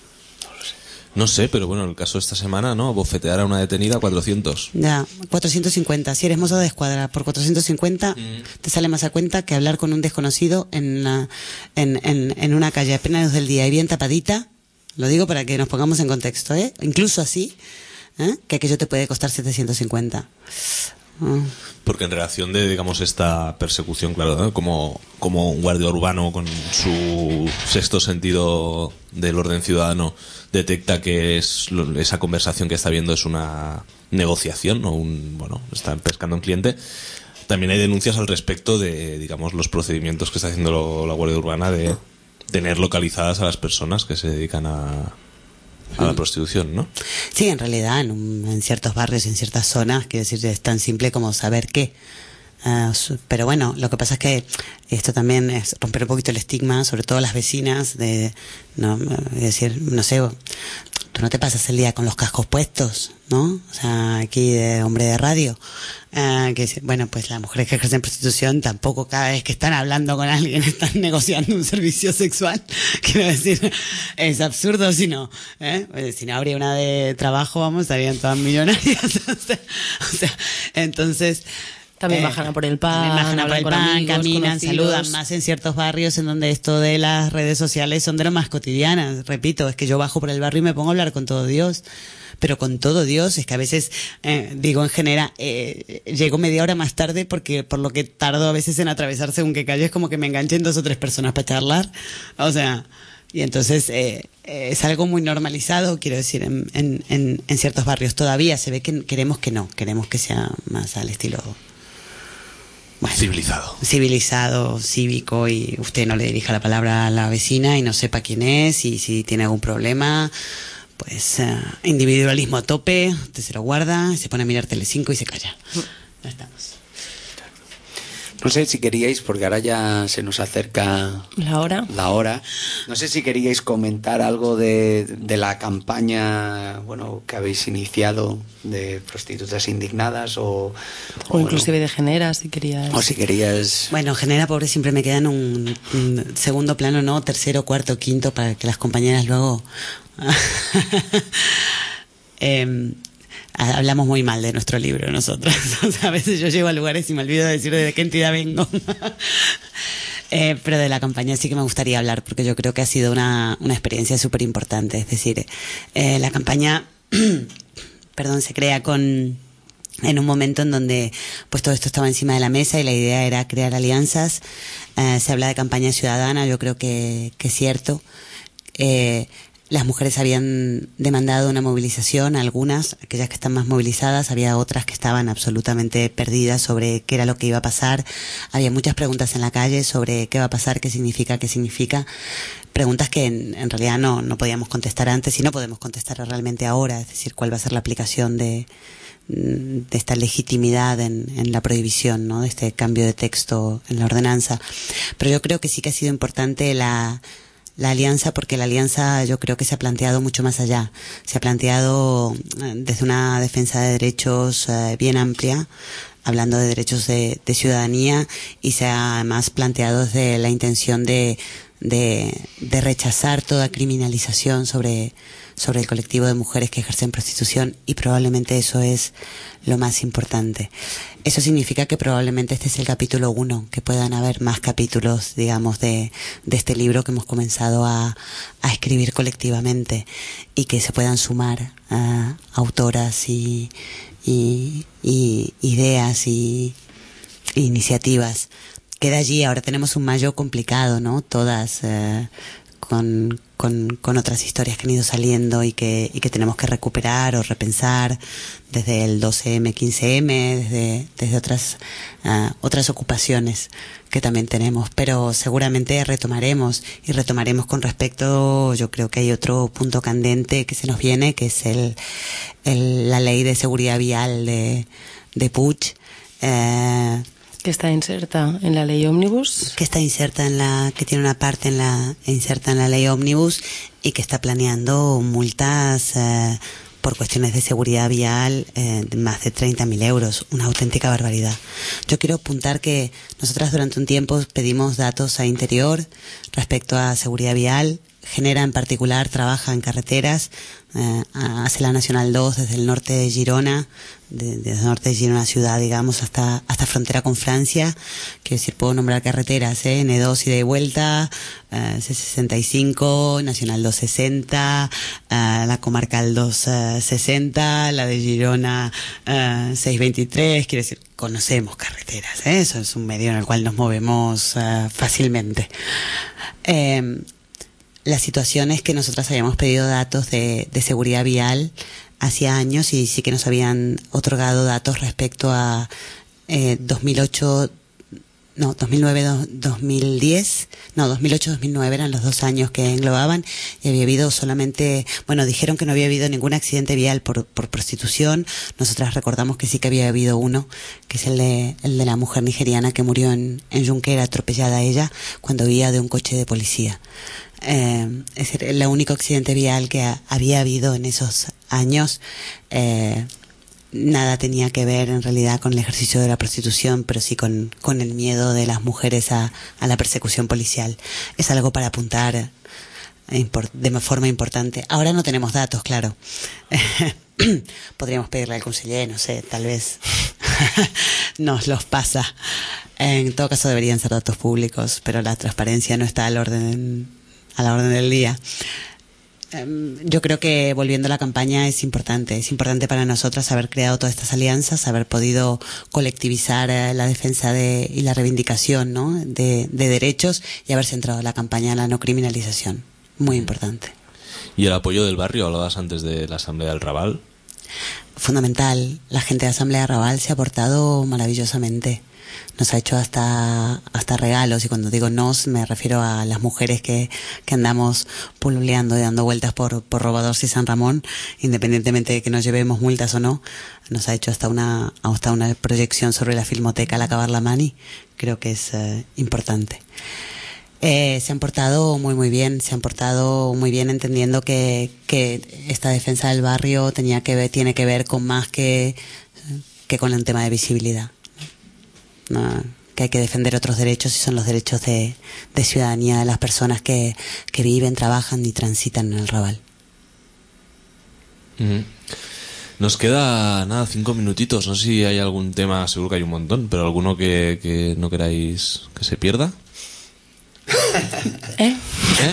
No sé, pero bueno, el caso de esta semana, ¿no? Bofetear a una detenida, cuatrocientos. Ya, cuatrocientos cincuenta. Si eres mozo de escuadra por cuatrocientos cincuenta, mm. te sale más a cuenta que hablar con un desconocido en, la, en, en, en una calle a plena luz del día y bien tapadita. Lo digo para que nos pongamos en contexto, ¿eh? Incluso así, ¿eh? Que aquello te puede costar setecientos cincuenta. Mm. Porque en relación de, digamos, esta persecución, claro, ¿no? como, como un guardia urbano con su sexto sentido del orden ciudadano detecta que es esa conversación que está viendo es una negociación o un, bueno, están pescando un cliente. También hay denuncias al respecto de, digamos, los procedimientos que está haciendo la Guardia Urbana de tener localizadas a las personas que se dedican a a la prostitución, ¿no? Sí, en realidad en, un, en ciertos barrios, en ciertas zonas, quiero decir, es tan simple como saber qué. Uh, pero bueno, lo que pasa es que esto también es romper un poquito el estigma, sobre todo las vecinas, de, no, es decir, no sé, tú no te pasas el día con los cascos puestos, ¿no? O sea, aquí de hombre de radio. Uh, que bueno, pues las mujeres que ejercen prostitución tampoco cada vez que están hablando con alguien están negociando un servicio sexual. Quiero decir, es absurdo si no, ¿eh? Pues si no habría una de trabajo, vamos, estarían todas millonarias. o, sea, o sea, entonces, También Eh, bajan a por el pan, también bajan a por hablan el con pan, amigos, caminan, conocidos. saludan, más en ciertos barrios en donde esto de las redes sociales son de lo más cotidianas. Repito, es que yo bajo por el barrio y me pongo a hablar con todo Dios. Pero con todo Dios, es que a veces, eh, digo en general, eh, llego media hora más tarde porque por lo que tardo a veces en atravesar según qué calle, es como que me enganchen dos o tres personas para charlar. O sea, y entonces eh, eh, es algo muy normalizado, quiero decir, en, en, en, en ciertos barrios. Todavía se ve que queremos que no, queremos que sea más al estilo... Bueno, civilizado. Civilizado, cívico, y usted no le dirija la palabra a la vecina y no sepa quién es, y si tiene algún problema, pues uh, individualismo a tope, usted se lo guarda, se pone a mirar Telecinco y se calla. Ya estamos. No sé si queríais, porque ahora ya se nos acerca La hora. la hora. No sé si queríais comentar algo de, de la campaña, bueno, que habéis iniciado de prostitutas indignadas o... O, o inclusive de Genera, si querías. O si querías... Bueno, Genera, pobre, siempre me quedan un, un segundo plano, no, tercero, cuarto, quinto, para que las compañeras luego... eh, hablamos muy mal de nuestro libro nosotros. O sea, a veces yo llego a lugares y me olvido de decir de qué entidad vengo. eh, pero de la campaña sí que me gustaría hablar, porque yo creo que ha sido una, una experiencia súper importante. Es decir, eh, la campaña perdón, se crea con en un momento en donde pues todo esto estaba encima de la mesa y la idea era crear alianzas. Eh, se habla de campaña ciudadana, yo creo que, que es cierto. Eh, Las mujeres habían demandado una movilización, algunas, aquellas que están más movilizadas, había otras que estaban absolutamente perdidas sobre qué era lo que iba a pasar. Había muchas preguntas en la calle sobre qué va a pasar, qué significa, qué significa. Preguntas que en, en realidad no, no podíamos contestar antes y no podemos contestar realmente ahora, es decir, cuál va a ser la aplicación de, de esta legitimidad en, en la prohibición, ¿no? De este cambio de texto en la ordenanza. Pero yo creo que sí que ha sido importante la... la alianza, porque la alianza yo creo que se ha planteado mucho más allá. Se ha planteado desde una defensa de derechos eh, bien amplia, hablando de derechos de, de ciudadanía, y se ha además planteado desde la intención de, de, de rechazar toda criminalización sobre, sobre el colectivo de mujeres que ejercen prostitución, y probablemente eso es lo más importante. Eso significa que probablemente este es el capítulo uno, que puedan haber más capítulos, digamos, de, de este libro que hemos comenzado a, a escribir colectivamente, y que se puedan sumar a autoras y, y, y ideas y, y iniciativas. Queda allí, ahora tenemos un mayo complicado, ¿no? Todas eh, con... Con, con otras historias que han ido saliendo y que, y que tenemos que recuperar o repensar desde el doce eme, quince eme, desde, desde otras, uh, otras ocupaciones que también tenemos, pero seguramente retomaremos y retomaremos con respecto, yo creo que hay otro punto candente que se nos viene, que es el, el la ley de seguridad vial de, de Puig, eh, que está inserta en la ley ómnibus, que está inserta en la, que tiene una parte en la, inserta en la ley ómnibus, y que está planeando multas eh, por cuestiones de seguridad vial eh, de más de treinta mil euros, una auténtica barbaridad. Yo quiero apuntar que nosotras durante un tiempo pedimos datos a Interior respecto a seguridad vial. Genera en particular, trabaja en carreteras, eh, hace la Nacional dos desde el norte de Girona, de, desde el norte de Girona ciudad, digamos, hasta hasta frontera con Francia. Quiero decir, puedo nombrar carreteras, ¿eh? ene dos ida y vuelta, eh, ce sesenta y cinco, Nacional dos sesenta, eh, la Comarcal dos sesenta, la de Girona eh, seiscientos veintitrés. Quiero decir, conocemos carreteras, ¿eh? Eso es un medio en el cual nos movemos eh, fácilmente. Eh, La situación es que nosotras habíamos pedido datos de, de seguridad vial hacía años, y sí que nos habían otorgado datos respecto a eh, dos mil ocho, no, dos mil nueve, dos mil diez, no, dos mil ocho, dos mil nueve eran los dos años que englobaban, y había habido solamente, bueno, dijeron que no había habido ningún accidente vial por, por prostitución. Nosotras recordamos que sí que había habido uno, que es el de, el de la mujer nigeriana que murió en, en Junquera, atropellada ella, cuando huía de un coche de policía. Eh, es decir, el único accidente vial que ha, había habido en esos años, eh, nada tenía que ver en realidad con el ejercicio de la prostitución, pero sí con, con el miedo de las mujeres a, a la persecución policial. Es algo para apuntar de forma importante. Ahora no tenemos datos, claro. Podríamos pedirle al conseller, no sé, tal vez nos los pasa. En todo caso deberían ser datos públicos, pero la transparencia no está al orden, a la orden del día. Yo creo que, volviendo a la campaña, es importante. Es importante para nosotras haber creado todas estas alianzas, haber podido colectivizar la defensa de, y la reivindicación, ¿no?, de, de derechos, y haber centrado la campaña en la no criminalización. Muy importante. ¿Y el apoyo del barrio? Hablabas antes de la Asamblea del Raval. Fundamental. La gente de Asamblea Raval se ha portado maravillosamente. Nos ha hecho hasta hasta regalos, y cuando digo nos me refiero a las mujeres que, que andamos pululeando y dando vueltas por, por Robadors y San Ramón, independientemente de que nos llevemos multas o no. Nos ha hecho hasta una hasta una proyección sobre la Filmoteca al acabar la mani. Creo que es eh, importante. Eh, se han portado muy muy bien, se han portado muy bien entendiendo que, que esta defensa del barrio tenía que ver, tiene que ver con más que, que con un tema de visibilidad. No, que hay que defender otros derechos, y son los derechos de, de ciudadanía de las personas que, que viven, trabajan y transitan en el Raval. Uh-huh. Nos queda, nada, cinco minutitos. No sé si hay algún tema, seguro que hay un montón, pero alguno que, que no queráis que se pierda. ¿Eh? ¿Eh?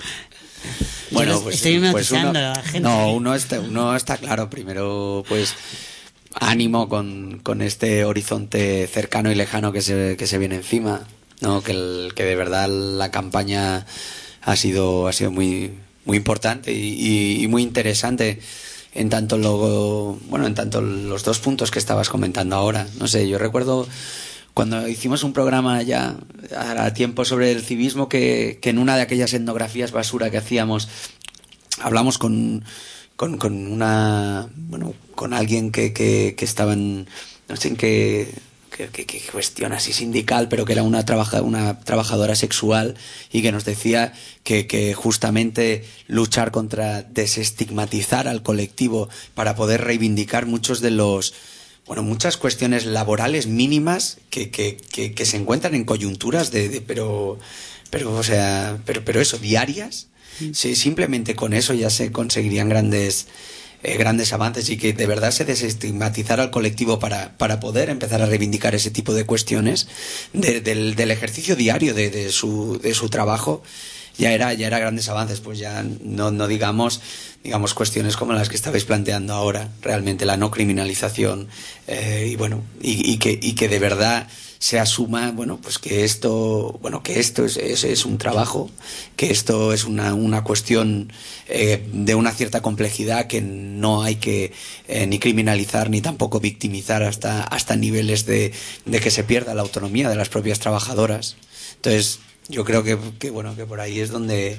Bueno, pues, estoy pues uno, a la gente. no, uno está, uno está claro. Primero, pues ánimo con, con este horizonte cercano y lejano que se, que se viene encima, ¿no? Que, el, que de verdad la campaña ha sido, ha sido muy, muy importante y, y, y muy interesante. En tanto lo, bueno, en tanto los dos puntos que estabas comentando ahora. No sé, yo recuerdo cuando hicimos un programa ya a tiempo sobre el civismo, que, que en una de aquellas etnografías basura que hacíamos hablamos con, con, con una, bueno, con alguien que, que, que estaba en, no sé en qué, qué, qué, qué cuestión así sindical, pero que era una, trabaja, una trabajadora sexual, y que nos decía que, que justamente luchar contra desestigmatizar al colectivo para poder reivindicar muchos de los, bueno, muchas cuestiones laborales mínimas que, que, que, que se encuentran en coyunturas de, de pero, pero, o sea, pero, pero eso, diarias. Sí, simplemente con eso ya se conseguirían grandes, eh, grandes avances, y que de verdad se desestigmatizara al colectivo para, para poder empezar a reivindicar ese tipo de cuestiones de, del, del ejercicio diario de, de su, de su trabajo. Ya era, ya era grandes avances, pues ya no, no digamos, digamos cuestiones como las que estabais planteando ahora, realmente la no criminalización, eh, y bueno, y, y que, y que de verdad se asuma, bueno, pues que esto, bueno, que esto es, es, es un trabajo, que esto es una, una cuestión eh, de una cierta complejidad, que no hay que eh, ni criminalizar ni tampoco victimizar hasta, hasta niveles de, de que se pierda la autonomía de las propias trabajadoras. Entonces, yo creo que, que bueno, que por ahí es donde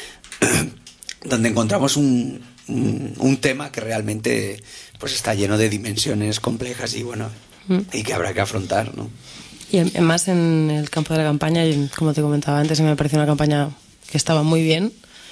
donde encontramos un, un, un tema que realmente pues está lleno de dimensiones complejas y bueno, mm. y que habrá que afrontar, ¿no? Y además en el campo de la campaña, como te comentaba antes, me pareció una campaña que estaba muy bien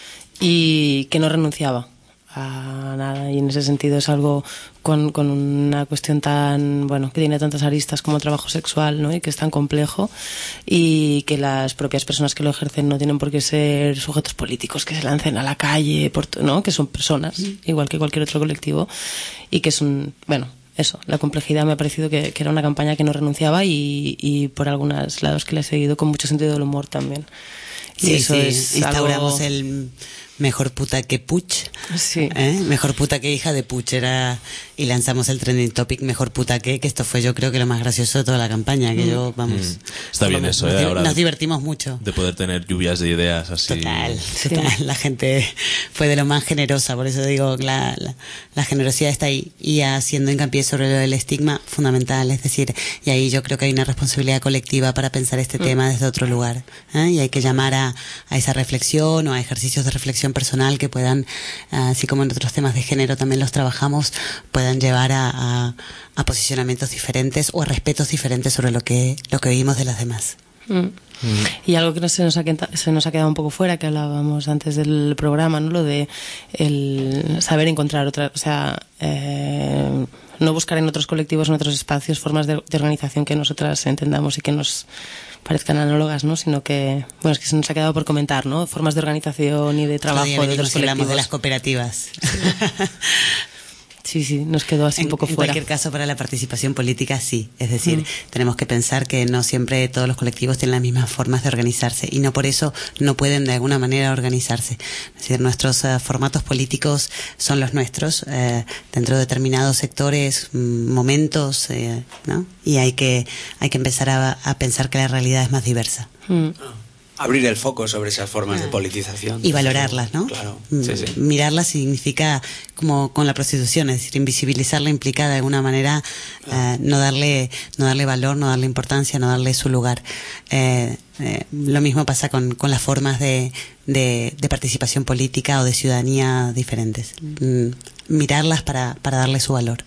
y que no renunciaba a nada, y en ese sentido es algo con, con una cuestión tan, bueno, que tiene tantas aristas como el trabajo sexual, ¿no? Y que es tan complejo, y que las propias personas que lo ejercen no tienen por qué ser sujetos políticos que se lancen a la calle, por, ¿no? Que son personas, igual que cualquier otro colectivo, y que es un, bueno, eso, la complejidad me ha parecido que, que era una campaña que no renunciaba, y, y por algunos lados que le he seguido con mucho sentido del humor también. Y sí, eso sí, es instauramos algo... el mejor puta que Puig, sí. ¿eh? Mejor puta que hija de Puig era, y lanzamos el trending topic mejor puta que, que esto fue, yo creo que lo más gracioso de toda la campaña, que mm. yo, vamos, mm. está bien eso, nos, ¿eh? Ahora nos divertimos mucho de poder tener lluvias de ideas así. Total, total. Sí. La gente fue de lo más generosa, por eso digo, la, la, la generosidad está ahí, y haciendo hincapié sobre lo del estigma, fundamental, es decir, y ahí yo creo que hay una responsabilidad colectiva para pensar este mm. tema desde otro lugar, ¿eh? Y hay que llamar a, a esa reflexión, o a ejercicios de reflexión personal que puedan, así como en otros temas de género también los trabajamos, puedan llevar a, a, a posicionamientos diferentes o a respetos diferentes sobre lo que lo que vivimos de las demás. Mm. Mm. Y algo que no se nos ha quedado, se nos ha quedado un poco fuera, que hablábamos antes del programa, ¿no? Lo de el saber encontrar otra, o sea, eh, no buscar en otros colectivos, en otros espacios, formas de, de organización que nosotras entendamos y que nos parezcan análogas, ¿no? Sino que, bueno, es que se nos ha quedado por comentar, ¿no? Formas de organización y de trabajo de otros colectivos. Hablamos de las cooperativas. Sí, sí, nos quedó así en, un poco en fuera. En cualquier caso, para la participación política, sí. Es decir, mm. tenemos que pensar que no siempre todos los colectivos tienen las mismas formas de organizarse y no por eso no pueden de alguna manera organizarse. Es decir, nuestros uh, formatos políticos son los nuestros, eh, dentro de determinados sectores, mm, momentos, eh, ¿no? Y hay que, hay que empezar a, a pensar que la realidad es más diversa. Mm. Abrir el foco sobre esas formas de politización. Y valorarlas, ¿no? Claro. Sí, sí. Mirarlas significa, como con la prostitución, es decir, invisibilizarla implica de alguna manera eh, no darle no darle valor, no darle importancia, no darle su lugar. Eh, eh, lo mismo pasa con, con las formas de, de, de participación política o de ciudadanía diferentes. Mm, mirarlas para, para darle su valor.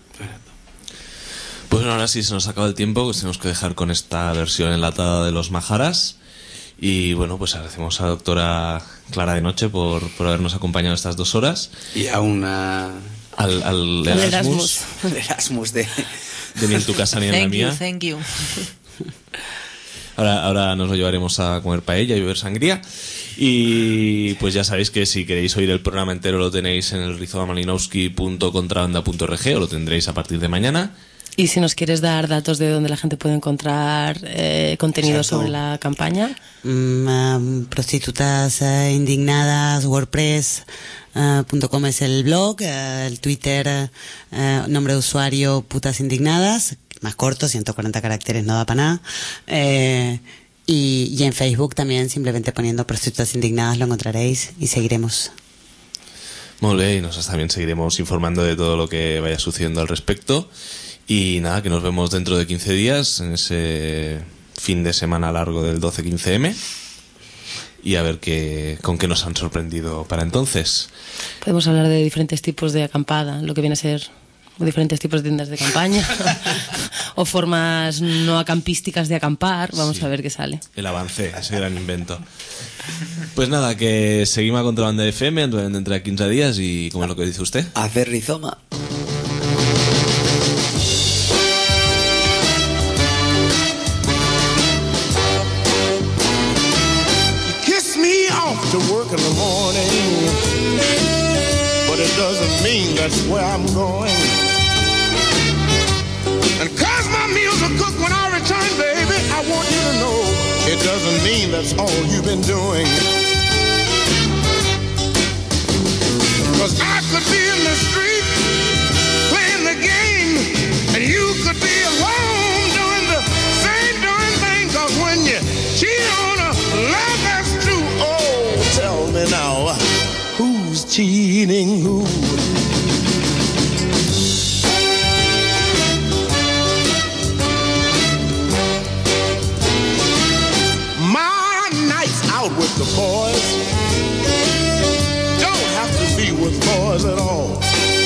Pues bueno, ahora sí se nos acaba el tiempo, pues tenemos que dejar con esta versión enlatada de los Majaras. Y bueno, pues agradecemos a la doctora Clara de Noche por, por habernos acompañado estas dos horas. Y a una... Al, al Erasmus. El Erasmus de... De ni en tu casa ni en la mía. Thank you, thank you. Ahora, ahora nos lo llevaremos a comer paella y beber sangría. Y pues ya sabéis que si queréis oír el programa entero lo tenéis en el rizoma malinowski punto contrabanda punto org o lo tendréis a partir de mañana. Y si nos quieres dar datos de dónde la gente puede encontrar eh, contenido Exacto. sobre la campaña. Mm, um, prostitutas uh, indignadas, wordpress punto com uh, es el blog, uh, el Twitter, uh, nombre de usuario putas indignadas, más corto, ciento cuarenta caracteres, no da para nada. Eh, y, y en Facebook también, simplemente poniendo prostitutas indignadas lo encontraréis y seguiremos. Muy bien, y nosotros también seguiremos informando de todo lo que vaya sucediendo al respecto. Y nada, que nos vemos dentro de quince días, en ese fin de semana largo del doce quince eme. Y a ver qué, con qué nos han sorprendido para entonces. Podemos hablar de diferentes tipos de acampada, lo que viene a ser diferentes tipos de tiendas de campaña o formas no acampísticas de acampar. Vamos sí. a ver qué sale. El avance, ese gran invento. Pues nada, que seguimos a Contrabanda F M dentro de quince días y ¿cómo es lo que dice usted? Hacer rizoma. To work in the morning, but it doesn't mean that's where I'm going. And cause my meals are cooked when I return, baby, I want you to know it doesn't mean that's all you've been doing. Cause I could be in the street playing the game, and you could be at home doing the same darn thing. Cause when you cheat on a love that's true, oh, tell me now, who's cheating who? My nights out with the boys don't have to be with boys at all.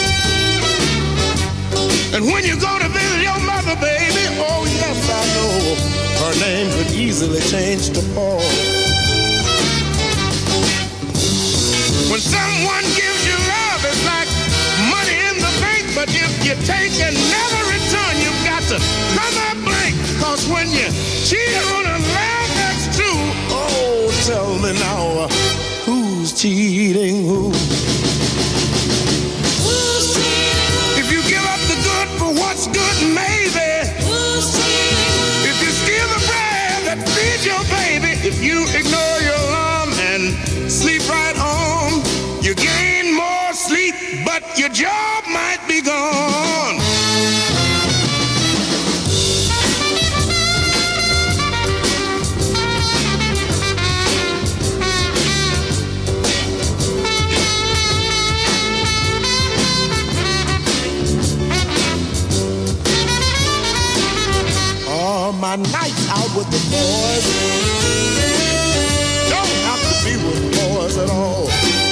And when you go to visit your mother, baby, oh yes, I know her name could easily change to Paul. When someone gives you love, it's like money in the bank. But if you take and never return, you've got to come up blank. Cause when you cheat on a love that's true, oh, tell me now, uh, who's cheating who? Who's cheating? If you give up the good for what's good, maybe. Who's cheating? If you steal the bread that feeds your baby, if you ignore your alarm and sleep right on, you gain more sleep, but your job might be gone. Oh, my nights out with the boys don't have to be with boys at all.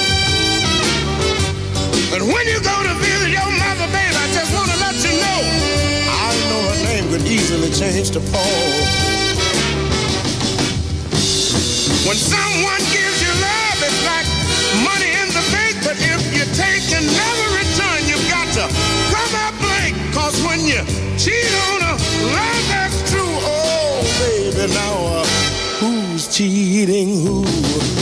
And when you go to visit your mother, babe, I just want to let you know, I know her name could easily change to Paul. When someone gives you love, it's like money in the bank. But if you take and never return, you've got to come out blank. Cause when you cheat on a love that's true, oh, baby, now uh, who's cheating who?